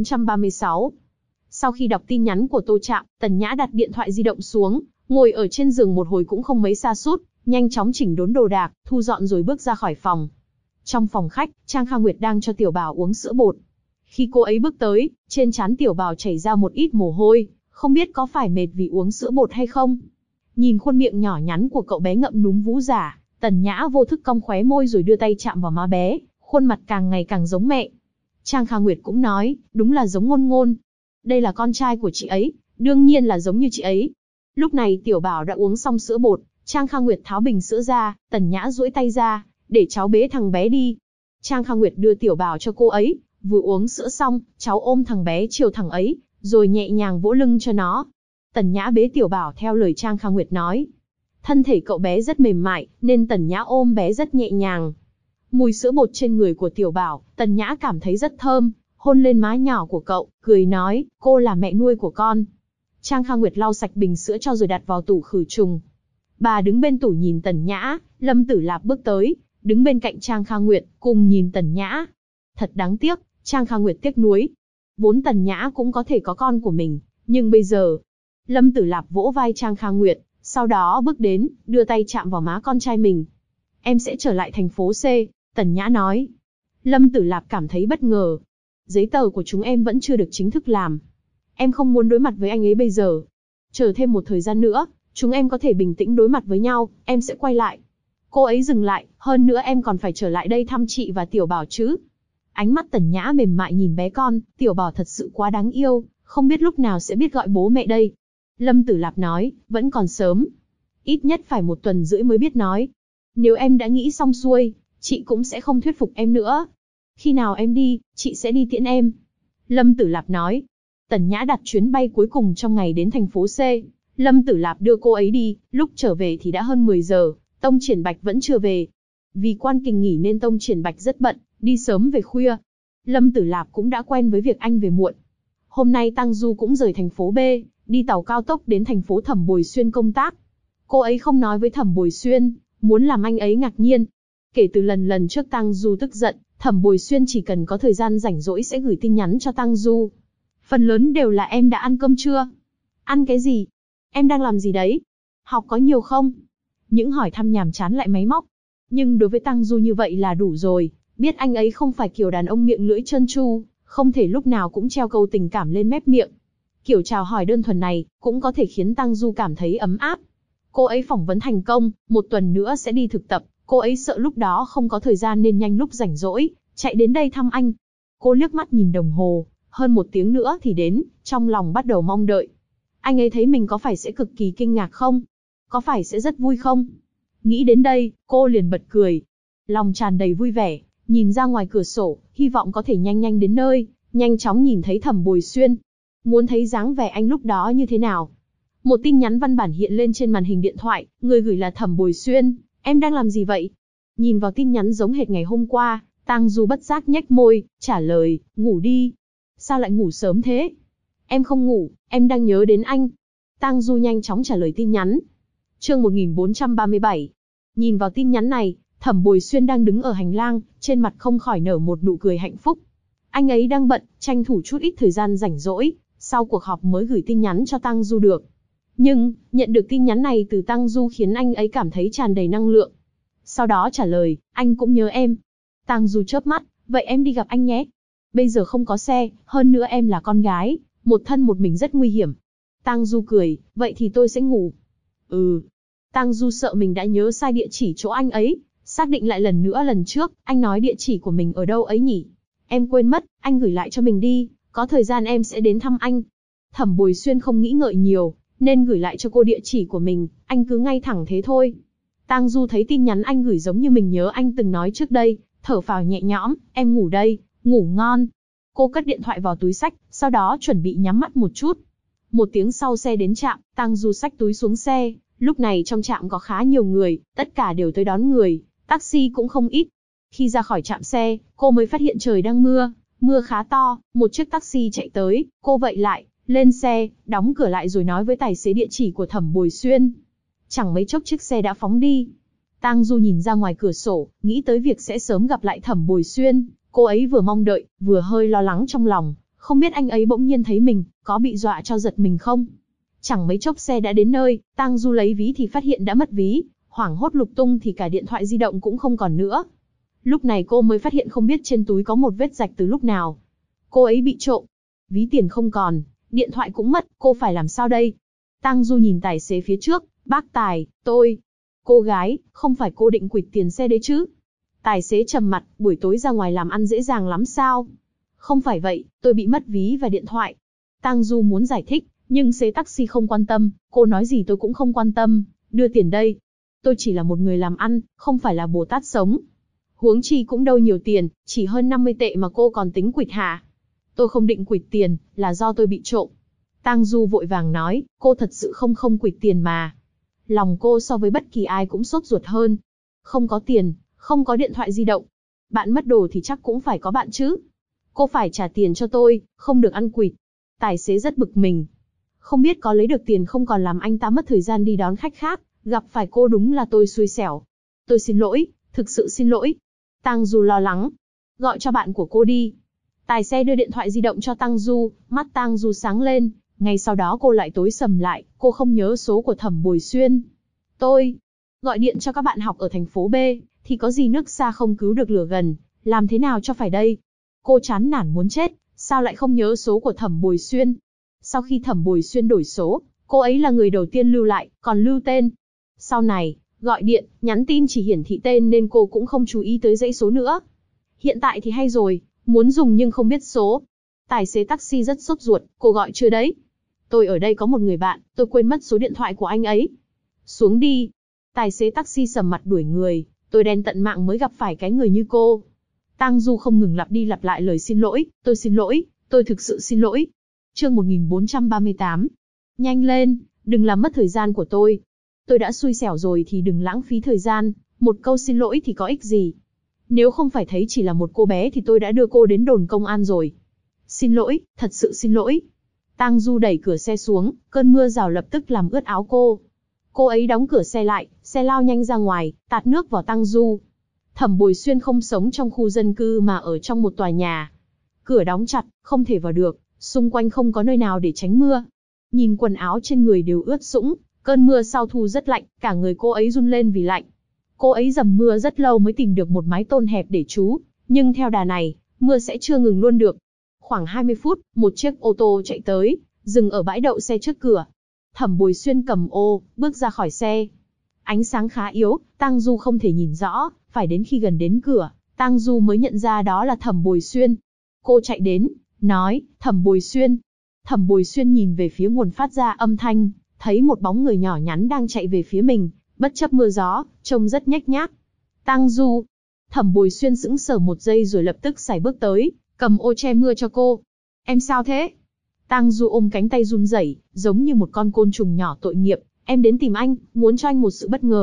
1436. Sau khi đọc tin nhắn của Tô Trạm, Tần Nhã đặt điện thoại di động xuống, ngồi ở trên giường một hồi cũng không mấy sa sút, nhanh chóng chỉnh đốn đồ đạc, thu dọn rồi bước ra khỏi phòng. Trong phòng khách, Trang Kha Nguyệt đang cho Tiểu Bảo uống sữa bột. Khi cô ấy bước tới, trên trán Tiểu Bảo chảy ra một ít mồ hôi, không biết có phải mệt vì uống sữa bột hay không. Nhìn khuôn miệng nhỏ nhắn của cậu bé ngậm núm vú giả, Tần Nhã vô thức cong khóe môi rồi đưa tay chạm vào má bé, khuôn mặt càng ngày càng giống mẹ. Trang Kha Nguyệt cũng nói, đúng là giống Ngôn Ngôn. Đây là con trai của chị ấy, đương nhiên là giống như chị ấy. Lúc này Tiểu Bảo đã uống xong sữa bột, Trang Kha Nguyệt tháo bình sữa ra, Tần Nhã duỗi tay ra, để cháu bế thằng bé đi. Trang Kha Nguyệt đưa Tiểu Bảo cho cô ấy, vừa uống sữa xong, cháu ôm thằng bé chiều thằng ấy, rồi nhẹ nhàng vỗ lưng cho nó. Tần Nhã bế Tiểu Bảo theo lời Trang Kha Nguyệt nói. Thân thể cậu bé rất mềm mại, nên Tần Nhã ôm bé rất nhẹ nhàng. Mùi sữa bột trên người của Tiểu Bảo, Tần Nhã cảm thấy rất thơm, hôn lên má nhỏ của cậu, cười nói, cô là mẹ nuôi của con. Trang Kha Nguyệt lau sạch bình sữa cho rồi đặt vào tủ khử trùng. Bà đứng bên tủ nhìn Tần Nhã, Lâm Tử Lạp bước tới, đứng bên cạnh Trang Kha Nguyệt, cùng nhìn Tần Nhã. Thật đáng tiếc, Trang Kha Nguyệt tiếc nuối. Vốn Tần Nhã cũng có thể có con của mình, nhưng bây giờ... Lâm Tử Lạp vỗ vai Trang Kha Nguyệt, sau đó bước đến, đưa tay chạm vào má con trai mình. Em sẽ trở lại thành phố C, Tần Nhã nói. Lâm Tử Lạp cảm thấy bất ngờ. Giấy tờ của chúng em vẫn chưa được chính thức làm. Em không muốn đối mặt với anh ấy bây giờ. Chờ thêm một thời gian nữa, chúng em có thể bình tĩnh đối mặt với nhau, em sẽ quay lại. Cô ấy dừng lại, hơn nữa em còn phải trở lại đây thăm chị và Tiểu Bảo chứ. Ánh mắt Tần Nhã mềm mại nhìn bé con, Tiểu Bảo thật sự quá đáng yêu, không biết lúc nào sẽ biết gọi bố mẹ đây. Lâm Tử Lạp nói, vẫn còn sớm. Ít nhất phải 1 tuần rưỡi mới biết nói. Nếu em đã nghĩ xong xuôi, chị cũng sẽ không thuyết phục em nữa. Khi nào em đi, chị sẽ đi tiễn em. Lâm Tử Lạp nói. Tần Nhã đặt chuyến bay cuối cùng trong ngày đến thành phố C. Lâm Tử Lạp đưa cô ấy đi, lúc trở về thì đã hơn 10 giờ, Tông Triển Bạch vẫn chưa về. Vì quan kình nghỉ nên Tông Triển Bạch rất bận, đi sớm về khuya. Lâm Tử Lạp cũng đã quen với việc anh về muộn. Hôm nay Tăng Du cũng rời thành phố B, đi tàu cao tốc đến thành phố Thẩm Bồi Xuyên công tác. Cô ấy không nói với Thẩm Bồi Xuyên, muốn làm anh ấy ngạc nhiên. Kể từ lần trước Tăng Du tức giận, Thẩm Bồi Xuyên chỉ cần có thời gian rảnh rỗi sẽ gửi tin nhắn cho Tăng Du. Phần lớn đều là em đã ăn cơm chưa? Ăn cái gì? Em đang làm gì đấy? Học có nhiều không? Những hỏi thăm nhàm chán lại máy móc. Nhưng đối với Tăng Du như vậy là đủ rồi, biết anh ấy không phải kiểu đàn ông miệng lưỡi trơn tru, không thể lúc nào cũng treo câu tình cảm lên mép miệng. Kiểu chào hỏi đơn thuần này, cũng có thể khiến Tăng Du cảm thấy ấm áp. Cô ấy phỏng vấn thành công, 1 tuần nữa sẽ đi thực tập, cô ấy sợ lúc đó không có thời gian nên nhanh lúc rảnh rỗi, chạy đến đây thăm anh. Cô liếc mắt nhìn đồng hồ, hơn 1 tiếng nữa thì đến, trong lòng bắt đầu mong đợi. Anh ấy thấy mình có phải sẽ cực kỳ kinh ngạc không? Có phải sẽ rất vui không? Nghĩ đến đây, cô liền bật cười. Lòng tràn đầy vui vẻ, nhìn ra ngoài cửa sổ, hy vọng có thể nhanh đến nơi, nhanh chóng nhìn thấy Thẩm Bồi Xuyên. Muốn thấy dáng vẻ anh lúc đó như thế nào? Một tin nhắn văn bản hiện lên trên màn hình điện thoại, người gửi là Thẩm Bồi Xuyên, Em đang làm gì vậy? Nhìn vào tin nhắn giống hệt ngày hôm qua, Tang Du bất giác nhếch môi, trả lời, ngủ đi. Sao lại ngủ sớm thế? Em không ngủ, em đang nhớ đến anh. Tang Du nhanh chóng trả lời tin nhắn. Chương 1437. Nhìn vào tin nhắn này, Thẩm Bồi Xuyên đang đứng ở hành lang, trên mặt không khỏi nở một nụ cười hạnh phúc. Anh ấy đang bận, tranh thủ chút ít thời gian rảnh rỗi, sau cuộc họp mới gửi tin nhắn cho Tang Du được. Nhưng, nhận được tin nhắn này từ Tang Du khiến anh ấy cảm thấy tràn đầy năng lượng. Sau đó trả lời, anh cũng nhớ em. Tang Du chớp mắt, vậy em đi gặp anh nhé. Bây giờ không có xe, hơn nữa em là con gái, một thân một mình rất nguy hiểm. Tang Du cười, vậy thì tôi sẽ ngủ. Tang Du sợ mình đã nhớ sai địa chỉ chỗ anh ấy, xác định lại lần nữa lần trước, anh nói địa chỉ của mình ở đâu ấy nhỉ? Em quên mất, anh gửi lại cho mình đi, có thời gian em sẽ đến thăm anh. Thẩm Bồi Xuyên không nghĩ ngợi nhiều, nên gửi lại cho cô địa chỉ của mình, anh cứ ngay thẳng thế thôi. Tang Du thấy tin nhắn anh gửi giống như mình nhớ anh từng nói trước đây, thở phào nhẹ nhõm, em ngủ đây, ngủ ngon. Cô cất điện thoại vào túi xách, sau đó chuẩn bị nhắm mắt một chút. Một tiếng sau xe đến trạm, Tang Du xách túi xuống xe, lúc này trong trạm có khá nhiều người, tất cả đều tới đón người, taxi cũng không ít. Khi ra khỏi trạm xe, cô mới phát hiện trời đang mưa, mưa khá to, một chiếc taxi chạy tới, cô vậy lại, lên xe, đóng cửa lại rồi nói với tài xế địa chỉ của Thẩm Bồi Xuyên. Chẳng mấy chốc chiếc xe đã phóng đi. Tang Du nhìn ra ngoài cửa sổ, nghĩ tới việc sẽ sớm gặp lại Thẩm Bồi Xuyên, cô ấy vừa mong đợi, vừa hơi lo lắng trong lòng, không biết anh ấy bỗng nhiên thấy mình, có bị dọa cho giật mình không? Chẳng mấy chốc xe đã đến nơi, Tang Du lấy ví thì phát hiện đã mất ví, hoảng hốt lục tung thì cả điện thoại di động cũng không còn nữa. Lúc này cô mới phát hiện không biết trên túi có một vết rạch từ lúc nào. Cô ấy bị trộm, ví tiền không còn, điện thoại cũng mất, cô phải làm sao đây? Tang Du nhìn tài xế phía trước, bác Tài, tôi. Cô gái, không phải cô định quỵt tiền xe đấy chứ? Tài xế trầm mặt, buổi tối ra ngoài làm ăn dễ dàng lắm sao? Không phải vậy, tôi bị mất ví và điện thoại. Tang Du muốn giải thích, nhưng xe taxi không quan tâm, cô nói gì tôi cũng không quan tâm, đưa tiền đây. Tôi chỉ là một người làm ăn, không phải là Bồ Tát sống. Huống chi cũng đâu nhiều tiền, chỉ hơn 50 tệ mà cô còn tính quỵt hả? Tôi không định quỵt tiền, là do tôi bị trộm. Tang Du vội vàng nói, cô thật sự không quỵt tiền mà. Lòng cô so với bất kỳ ai cũng sốt ruột hơn. Không có tiền, không có điện thoại di động. Bạn mất đồ thì chắc cũng phải có bạn chứ. Cô phải trả tiền cho tôi, không được ăn quỵt. Tài xế rất bực mình. Không biết có lấy được tiền không còn làm anh ta mất thời gian đi đón khách khác, gặp phải cô đúng là tôi xui xẻo. Tôi xin lỗi, thực sự xin lỗi. Tang Du lo lắng. Gọi cho bạn của cô đi. Tài xế đưa điện thoại di động cho Tang Du, mắt Tang Du sáng lên, ngay sau đó cô lại tối sầm lại, cô không nhớ số của Thẩm Bồi Xuyên. Tôi gọi điện cho các bạn học ở thành phố B, thì có gì nước xa không cứu được lửa gần, làm thế nào cho phải đây? Cô chán nản muốn chết, sao lại không nhớ số của Thẩm Bồi Xuyên? Sau khi Thẩm Bồi Xuyên đổi số, cô ấy là người đầu tiên lưu lại, còn lưu tên. Sau này, gọi điện, nhắn tin chỉ hiển thị tên nên cô cũng không chú ý tới dãy số nữa. Hiện tại thì hay rồi, muốn dùng nhưng không biết số. Tài xế taxi rất sốt ruột, cô gọi chưa đấy? Tôi ở đây có một người bạn, tôi quên mất số điện thoại của anh ấy. Xuống đi. Tài xế taxi sầm mặt đuổi người, tôi đen tận mạng mới gặp phải cái người như cô. Tang Du không ngừng lặp đi lặp lại lời xin lỗi, tôi thực sự xin lỗi. Chương 1438. Nhanh lên, đừng làm mất thời gian của tôi. Tôi đã xui xẻo rồi thì đừng lãng phí thời gian, một câu xin lỗi thì có ích gì. Nếu không phải thấy chỉ là một cô bé thì tôi đã đưa cô đến đồn công an rồi. Xin lỗi, thật sự xin lỗi. Tang Du đẩy cửa xe xuống, cơn mưa rào lập tức làm ướt áo cô. Cô ấy đóng cửa xe lại, xe lao nhanh ra ngoài, tạt nước vào Tang Du. Thẩm Bồi Xuyên không sống trong khu dân cư mà ở trong một tòa nhà. Cửa đóng chặt, không thể vào được, xung quanh không có nơi nào để tránh mưa. Nhìn quần áo trên người đều ướt sũng, cơn mưa sau thu rất lạnh, cả người cô ấy run lên vì lạnh. Cô ấy dầm mưa rất lâu mới tìm được một mái tôn hẹp để trú, nhưng theo đà này, mưa sẽ chưa ngừng luôn được. Khoảng 20 phút, một chiếc ô tô chạy tới, dừng ở bãi đậu xe trước cửa. Thẩm Bồi Xuyên cầm ô, bước ra khỏi xe. Ánh sáng khá yếu, Tang Du không thể nhìn rõ, phải đến khi gần đến cửa, Tang Du mới nhận ra đó là Thẩm Bồi Xuyên. Cô chạy đến, nói, Thẩm Bồi Xuyên. Thẩm Bồi Xuyên nhìn về phía nguồn phát ra âm thanh, thấy một bóng người nhỏ nhắn đang chạy về phía mình, bất chấp mưa gió, trông rất nhếch nhác. Tang Du. Thẩm Bồi Xuyên sững sờ một giây rồi lập tức sải bước tới, cầm ô che mưa cho cô. Em sao thế? Tang Du ôm cánh tay run rẩy, giống như một con côn trùng nhỏ tội nghiệp. Em đến tìm anh, muốn cho anh một sự bất ngờ.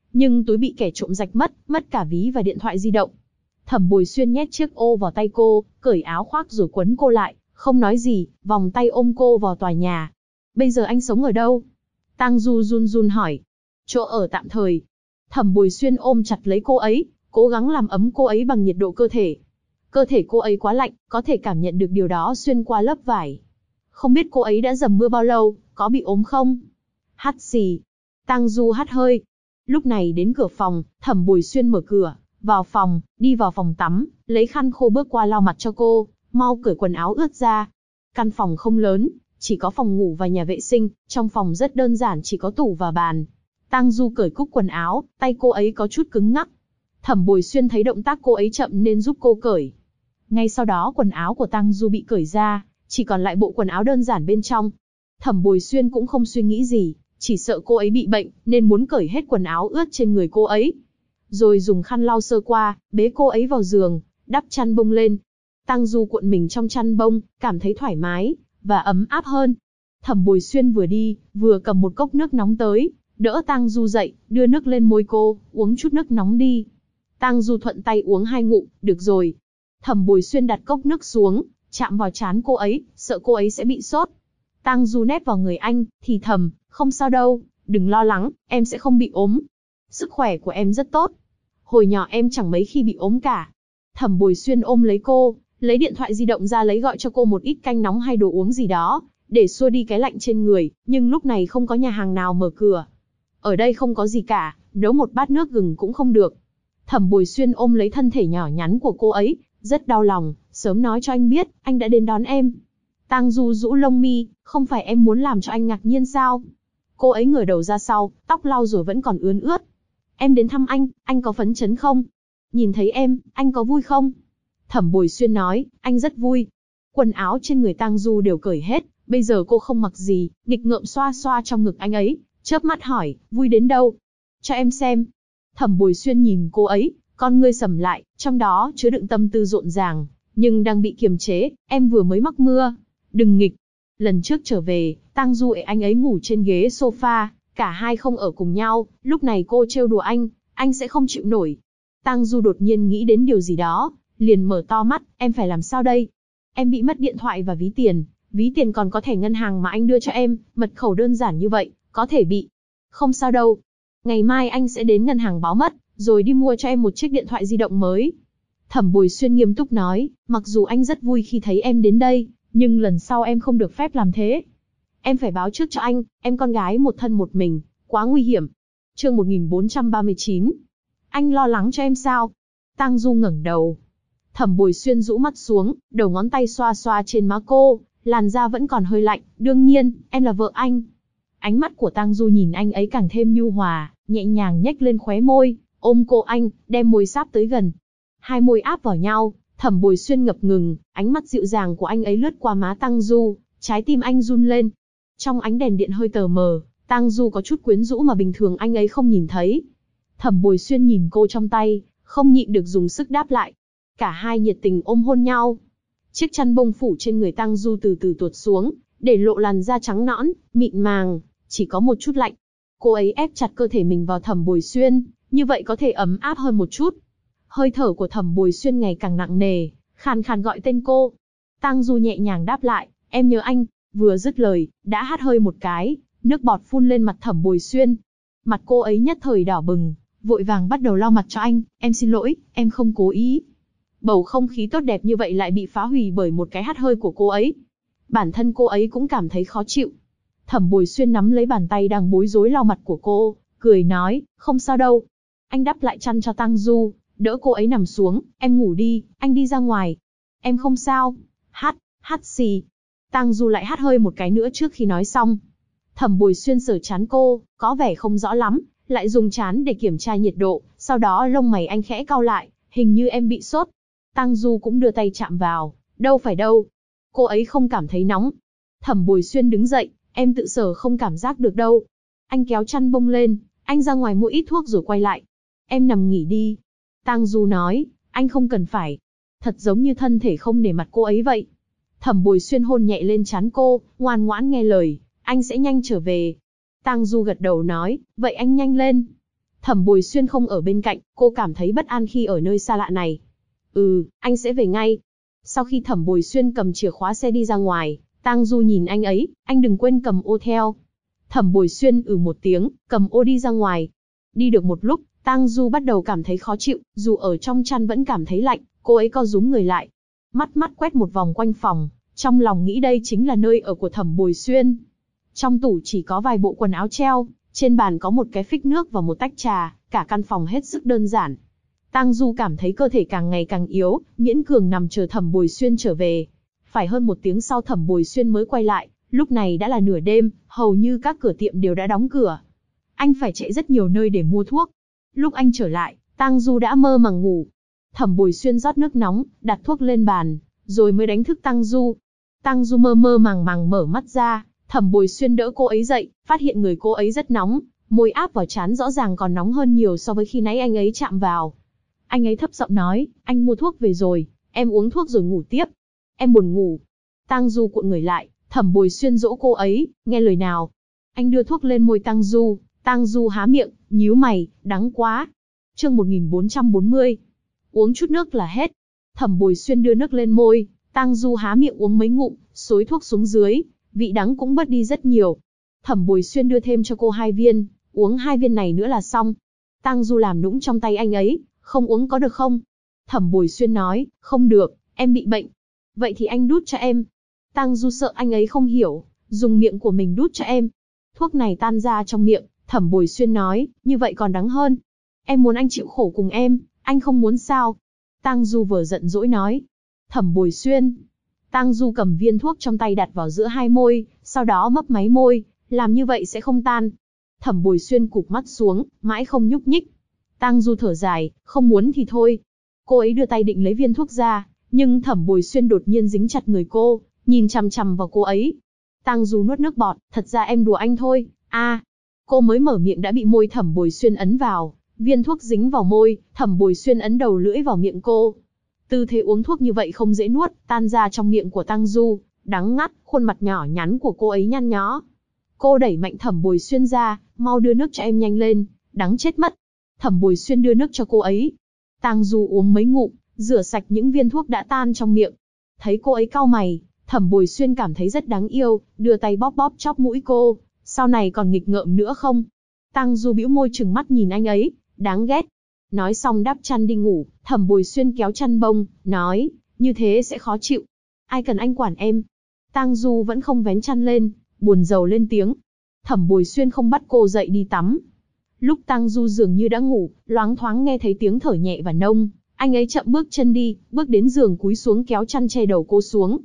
nhưng túi bị kẻ trộm rạch mất cả ví và điện thoại di động. Thẩm Bồi Xuyên nhét chiếc ô vào tay cô, cởi áo khoác rồi quấn cô lại, không nói gì, vòng tay ôm cô vào tòa nhà. Bây giờ anh sống ở đâu? Tang Du run run hỏi. Chỗ ở tạm thời. Thẩm Bồi Xuyên ôm chặt lấy cô ấy, cố gắng làm ấm cô ấy bằng nhiệt độ cơ thể. Cơ thể cô ấy quá lạnh, có thể cảm nhận được điều đó xuyên qua lớp vải. Không biết cô ấy đã dầm mưa bao lâu, có bị ốm không? Hắt xì. Tang Du hắt hơi. Lúc này đến cửa phòng, Thẩm Bồi Xuyên mở cửa, vào phòng, đi vào phòng tắm, lấy khăn khô bước qua lau mặt cho cô, mau cởi quần áo ướt ra. Căn phòng không lớn, chỉ có phòng ngủ và nhà vệ sinh, trong phòng rất đơn giản chỉ có tủ và bàn. Tang Du cởi cúc quần áo, tay cô ấy có chút cứng ngắc. Thẩm Bồi Xuyên thấy động tác cô ấy chậm nên giúp cô cởi. Ngay sau đó quần áo của Tang Du bị cởi ra, chỉ còn lại bộ quần áo đơn giản bên trong. Thẩm Bồi Xuyên cũng không suy nghĩ gì, chỉ sợ cô ấy bị bệnh, nên muốn cởi hết quần áo ướt trên người cô ấy. Rồi dùng khăn lau sơ qua, bế cô ấy vào giường, đắp chăn bông lên. Tang Du cuộn mình trong chăn bông, cảm thấy thoải mái, và ấm áp hơn. Thẩm Bồi Xuyên vừa đi, vừa cầm một cốc nước nóng tới, đỡ Tang Du dậy, đưa nước lên môi cô, uống chút nước nóng đi. Tang Du thuận tay uống 2 ngụm, được rồi. Thẩm Bồi Xuyên đặt cốc nước xuống, chạm vào trán cô ấy, sợ cô ấy sẽ bị sốt. Tang Du nép vào người anh, thì thầm, không sao đâu, đừng lo lắng, em sẽ không bị ốm. Sức khỏe của em rất tốt. Hồi nhỏ em chẳng mấy khi bị ốm cả. Thẩm Bồi Xuyên ôm lấy cô, lấy điện thoại di động ra lấy gọi cho cô một ít canh nóng hay đồ uống gì đó, để xua đi cái lạnh trên người, nhưng lúc này không có nhà hàng nào mở cửa. Ở đây không có gì cả, nấu một bát nước gừng cũng không được. Thẩm Bồi Xuyên ôm lấy thân thể nhỏ nhắn của cô ấy, rất đau lòng, sớm nói cho anh biết, anh đã đến đón em. Tang Du rũ lông mi, không phải em muốn làm cho anh ngạc nhiên sao? Cô ấy ngửa đầu ra sau, tóc lau rồi vẫn còn ướt ướt. Em đến thăm anh có phấn chấn không? Nhìn thấy em, anh có vui không? Thẩm Bồi Xuyên nói, anh rất vui. Quần áo trên người Tang Du đều cởi hết, bây giờ cô không mặc gì, nghịch ngợm xoa xoa trong ngực anh ấy, chớp mắt hỏi, vui đến đâu? Cho em xem. Thẩm Bồi Xuyên nhìn cô ấy, con ngươi sầm lại, trong đó chứa đựng tâm tư rộn ràng, nhưng đang bị kiềm chế, em vừa mới mắc mưa. Đừng nghịch. Lần trước trở về, Tang Du ệ anh ấy ngủ trên ghế sofa, cả hai không ở cùng nhau, lúc này cô trêu đùa anh sẽ không chịu nổi. Tang Du đột nhiên nghĩ đến điều gì đó, liền mở to mắt, em phải làm sao đây? Em bị mất điện thoại và ví tiền còn có thẻ ngân hàng mà anh đưa cho em, mật khẩu đơn giản như vậy, có thể bị. Không sao đâu. Ngày mai anh sẽ đến ngân hàng báo mất, rồi đi mua cho em một chiếc điện thoại di động mới. Thẩm Bồi Xuyên nghiêm túc nói, mặc dù anh rất vui khi thấy em đến đây, nhưng lần sau em không được phép làm thế. Em phải báo trước cho anh, em con gái một thân một mình, quá nguy hiểm. Chương 1439. Anh lo lắng cho em sao? Tang Du ngẩng đầu. Thẩm Bồi Xuyên rũ mắt xuống, đầu ngón tay xoa xoa trên má cô, làn da vẫn còn hơi lạnh, đương nhiên, em là vợ anh. Ánh mắt của Tang Du nhìn anh ấy càng thêm nhu hòa, nhẹ nhàng nhếch lên khóe môi, ôm cô anh, đem môi sáp tới gần. Hai môi áp vào nhau, Thẩm Bồi Xuyên ngập ngừng, ánh mắt dịu dàng của anh ấy lướt qua má Tang Du, trái tim anh run lên. Trong ánh đèn điện hơi tờ mờ, Tang Du có chút quyến rũ mà bình thường anh ấy không nhìn thấy. Thẩm Bồi Xuyên nhìn cô trong tay, không nhịn được dùng sức đáp lại. Cả hai nhiệt tình ôm hôn nhau. Chiếc chăn bông phủ trên người Tang Du từ từ tuột xuống, để lộ làn da trắng nõn, mịn màng, chỉ có một chút lạnh. Cô ấy ép chặt cơ thể mình vào Thẩm Bồi Xuyên, như vậy có thể ấm áp hơn một chút. Hơi thở của Thẩm Bồi Xuyên ngày càng nặng nề, khàn khàn gọi tên cô. Tang Du nhẹ nhàng đáp lại, em nhớ anh. Vừa dứt lời, đã hắt hơi một cái, nước bọt phun lên mặt Thẩm Bồi Xuyên. Mặt cô ấy nhất thời đỏ bừng, vội vàng bắt đầu lau mặt cho anh, em xin lỗi, em không cố ý. Bầu không khí tốt đẹp như vậy lại bị phá hủy bởi một cái hắt hơi của cô ấy. Bản thân cô ấy cũng cảm thấy khó chịu. Thẩm Bồi Xuyên nắm lấy bàn tay đang bối rối lau mặt của cô, cười nói, không sao đâu. Anh đắp lại chăn cho Tang Du, đỡ cô ấy nằm xuống, em ngủ đi, anh đi ra ngoài. Em không sao. Hắt xì. Tang Du lại hắt hơi một cái nữa trước khi nói xong. Thẩm Bồi Xuyên sờ trán cô, có vẻ không rõ lắm, lại dùng trán để kiểm tra nhiệt độ, sau đó lông mày anh khẽ cau lại, hình như em bị sốt. Tang Du cũng đưa tay chạm vào, đâu phải đâu. Cô ấy không cảm thấy nóng. Thẩm Bồi Xuyên đứng dậy, em tự sờ không cảm giác được đâu. Anh kéo chăn bông lên, anh ra ngoài mua ít thuốc rồi quay lại. Em nằm nghỉ đi. Tang Du nói, anh không cần phải. Thật giống như thân thể không nể mặt cô ấy vậy. Thẩm Bồi Xuyên hôn nhẹ lên trán cô, ngoan ngoãn nghe lời, anh sẽ nhanh trở về. Tang Du gật đầu nói, vậy anh nhanh lên. Thẩm Bồi Xuyên không ở bên cạnh, cô cảm thấy bất an khi ở nơi xa lạ này. Anh sẽ về ngay. Sau khi Thẩm Bồi Xuyên cầm chìa khóa xe đi ra ngoài, Tang Du nhìn anh ấy, anh đừng quên cầm ô theo. Thẩm Bồi Xuyên một tiếng, cầm ô đi ra ngoài. Đi được một lúc, Tang Du bắt đầu cảm thấy khó chịu, dù ở trong chăn vẫn cảm thấy lạnh, cô ấy co rúm người lại. Mắt quét một vòng quanh phòng, trong lòng nghĩ đây chính là nơi ở của Thẩm Bồi Xuyên. Trong tủ chỉ có vài bộ quần áo treo, trên bàn có một cái phích nước và một tách trà, cả căn phòng hết sức đơn giản. Tang Du cảm thấy cơ thể càng ngày càng yếu, miễn cường nằm chờ Thẩm Bồi Xuyên trở về. Phải hơn 1 tiếng sau Thẩm Bồi Xuyên mới quay lại, lúc này đã là nửa đêm, hầu như các cửa tiệm đều đã đóng cửa. Anh phải chạy rất nhiều nơi để mua thuốc. Lúc anh trở lại, Tang Du đã mơ màng ngủ. Thẩm Bồi Xuyên rót nước nóng, đặt thuốc lên bàn, rồi mới đánh thức Tang Du. Tang Du mơ mơ màng mở mắt ra, Thẩm Bồi Xuyên đỡ cô ấy dậy, phát hiện người cô ấy rất nóng, môi áp vào trán rõ ràng còn nóng hơn nhiều so với khi nãy anh ấy chạm vào. Anh ấy thấp giọng nói, anh mua thuốc về rồi, em uống thuốc rồi ngủ tiếp. Em buồn ngủ. Tang Du cuộn người lại, Thẩm Bồi Xuyên dỗ cô ấy, nghe lời nào. Anh đưa thuốc lên môi Tang Du há miệng, nhíu mày, đắng quá. Chương 1440. Uống chút nước là hết. Thẩm Bồi Xuyên đưa nước lên môi, Tang Du há miệng uống mấy ngụm, xối thuốc xuống dưới, vị đắng cũng bớt đi rất nhiều. Thẩm Bồi Xuyên đưa thêm cho cô 2 viên, uống 2 viên này nữa là xong. Tang Du làm nũng trong tay anh ấy, không uống có được không? Thẩm Bồi Xuyên nói, không được, em bị bệnh. Vậy thì anh đút cho em. Tang Du sợ anh ấy không hiểu, dùng miệng của mình đút cho em. Thuốc này tan ra trong miệng, Thẩm Bồi Xuyên nói, như vậy còn đắng hơn. Em muốn anh chịu khổ cùng em, anh không muốn sao? Tang Du vừa giận dỗi nói. Thẩm Bồi Xuyên. Tang Du cầm viên thuốc trong tay đặt vào giữa hai môi, sau đó mấp máy môi, làm như vậy sẽ không tan. Thẩm Bồi Xuyên cụp mắt xuống, mãi không nhúc nhích. Tang Du thở dài, không muốn thì thôi. Cô ấy đưa tay định lấy viên thuốc ra, nhưng Thẩm Bồi Xuyên đột nhiên dính chặt người cô, nhìn chằm chằm vào cô ấy. Tang Du nuốt nước bọt, thật ra em đùa anh thôi. Cô mới mở miệng đã bị môi Thẩm Bồi Xuyên ấn vào, viên thuốc dính vào môi, Thẩm Bồi Xuyên ấn đầu lưỡi vào miệng cô. Tư thế uống thuốc như vậy không dễ nuốt, tan ra trong miệng của Tang Du, đắng ngắt, khuôn mặt nhỏ nhắn của cô ấy nhăn nhó. Cô đẩy mạnh Thẩm Bồi Xuyên ra, mau đưa nước cho em nhanh lên, đắng chết mất. Thẩm Bồi Xuyên đưa nước cho cô ấy. Tang Du uống mấy ngụm, rửa sạch những viên thuốc đã tan trong miệng. Thấy cô ấy cau mày, Thẩm Bồi Xuyên cảm thấy rất đáng yêu, đưa tay bóp chóp mũi cô. Sau này còn nghịch ngợm nữa không? Tang Du bĩu môi trừng mắt nhìn anh ấy, đáng ghét. Nói xong đắp chăn đi ngủ, Thẩm Bồi Xuyên kéo chăn bông, nói, như thế sẽ khó chịu. Ai cần anh quản em? Tang Du vẫn không vén chăn lên, buồn rầu lên tiếng. Thẩm Bồi Xuyên không bắt cô dậy đi tắm. Lúc Tang Du dường như đã ngủ, loáng thoáng nghe thấy tiếng thở nhẹ và nông, anh ấy chậm bước chân đi, bước đến giường cúi xuống kéo chăn che đầu cô xuống.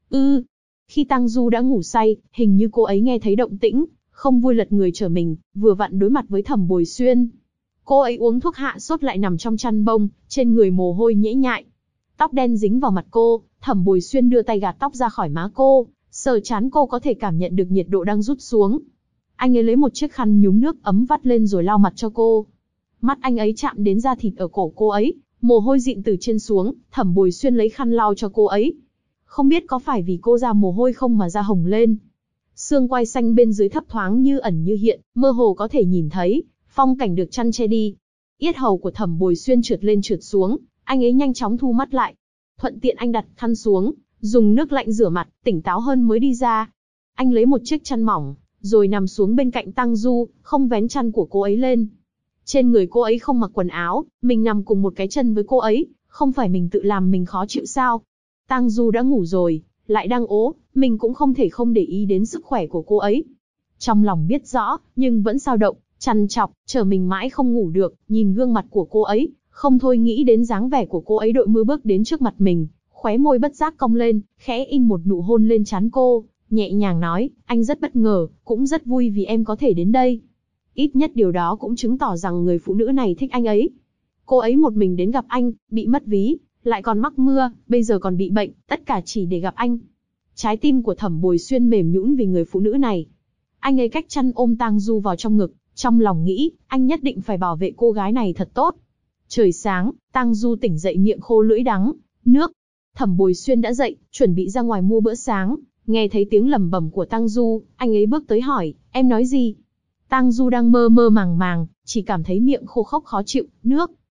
Khi Tang Du đã ngủ say, hình như cô ấy nghe thấy động tĩnh, không vui lật người trở mình, vừa vặn đối mặt với Thẩm Bồi Xuyên. Cô ấy uống thuốc hạ sốt lại nằm trong chăn bông, trên người mồ hôi nhễ nhại. Tóc đen dính vào mặt cô, Thẩm Bồi Xuyên đưa tay gạt tóc ra khỏi má cô, sờ trán cô có thể cảm nhận được nhiệt độ đang rút xuống. Anh ấy lấy một chiếc khăn nhúng nước ấm vắt lên rồi lau mặt cho cô. Mắt anh ấy chạm đến da thịt ở cổ cô ấy, mồ hôi dịn từ trên xuống, Thẩm Bồi Xuyên lấy khăn lau cho cô ấy. Không biết có phải vì cô ra mồ hôi không mà da hồng lên. Xương quai xanh bên dưới thấp thoáng như ẩn như hiện, mơ hồ có thể nhìn thấy, phong cảnh được chăn che đi. Yết hầu của Thẩm Bồi Xuyên trượt lên trượt xuống, anh ấy nhanh chóng thu mắt lại. Thuận tiện anh đặt khăn xuống, dùng nước lạnh rửa mặt, tỉnh táo hơn mới đi ra. Anh lấy một chiếc chăn mỏng, rồi nằm xuống bên cạnh Tang Du, không vén chăn của cô ấy lên. Trên người cô ấy không mặc quần áo, mình nằm cùng một cái chân với cô ấy, không phải mình tự làm mình khó chịu sao? Tang Du đã ngủ rồi, lại đang ố, mình cũng không thể không để ý đến sức khỏe của cô ấy. Trong lòng biết rõ, nhưng vẫn dao động, trằn trọc, chờ mình mãi không ngủ được, nhìn gương mặt của cô ấy, không thôi nghĩ đến dáng vẻ của cô ấy đội mưa bước đến trước mặt mình, khóe môi bất giác cong lên, khẽ in một nụ hôn lên trán cô, nhẹ nhàng nói, anh rất bất ngờ, cũng rất vui vì em có thể đến đây. Ít nhất điều đó cũng chứng tỏ rằng người phụ nữ này thích anh ấy. Cô ấy một mình đến gặp anh, bị mất ví, lại còn mắc mưa, bây giờ còn bị bệnh, tất cả chỉ để gặp anh. Trái tim của Thẩm Bồi Xuyên mềm nhũn vì người phụ nữ này. Anh ấy cách chăn ôm Tang Du vào trong ngực, trong lòng nghĩ, anh nhất định phải bảo vệ cô gái này thật tốt. Trời sáng, Tang Du tỉnh dậy miệng khô lưỡi đắng, nước. Thẩm Bồi Xuyên đã dậy, chuẩn bị ra ngoài mua bữa sáng, nghe thấy tiếng lẩm bẩm của Tang Du, anh ấy bước tới hỏi, em nói gì? Tang Du đang mơ mơ màng màng, chỉ cảm thấy miệng khô khốc khó chịu, nước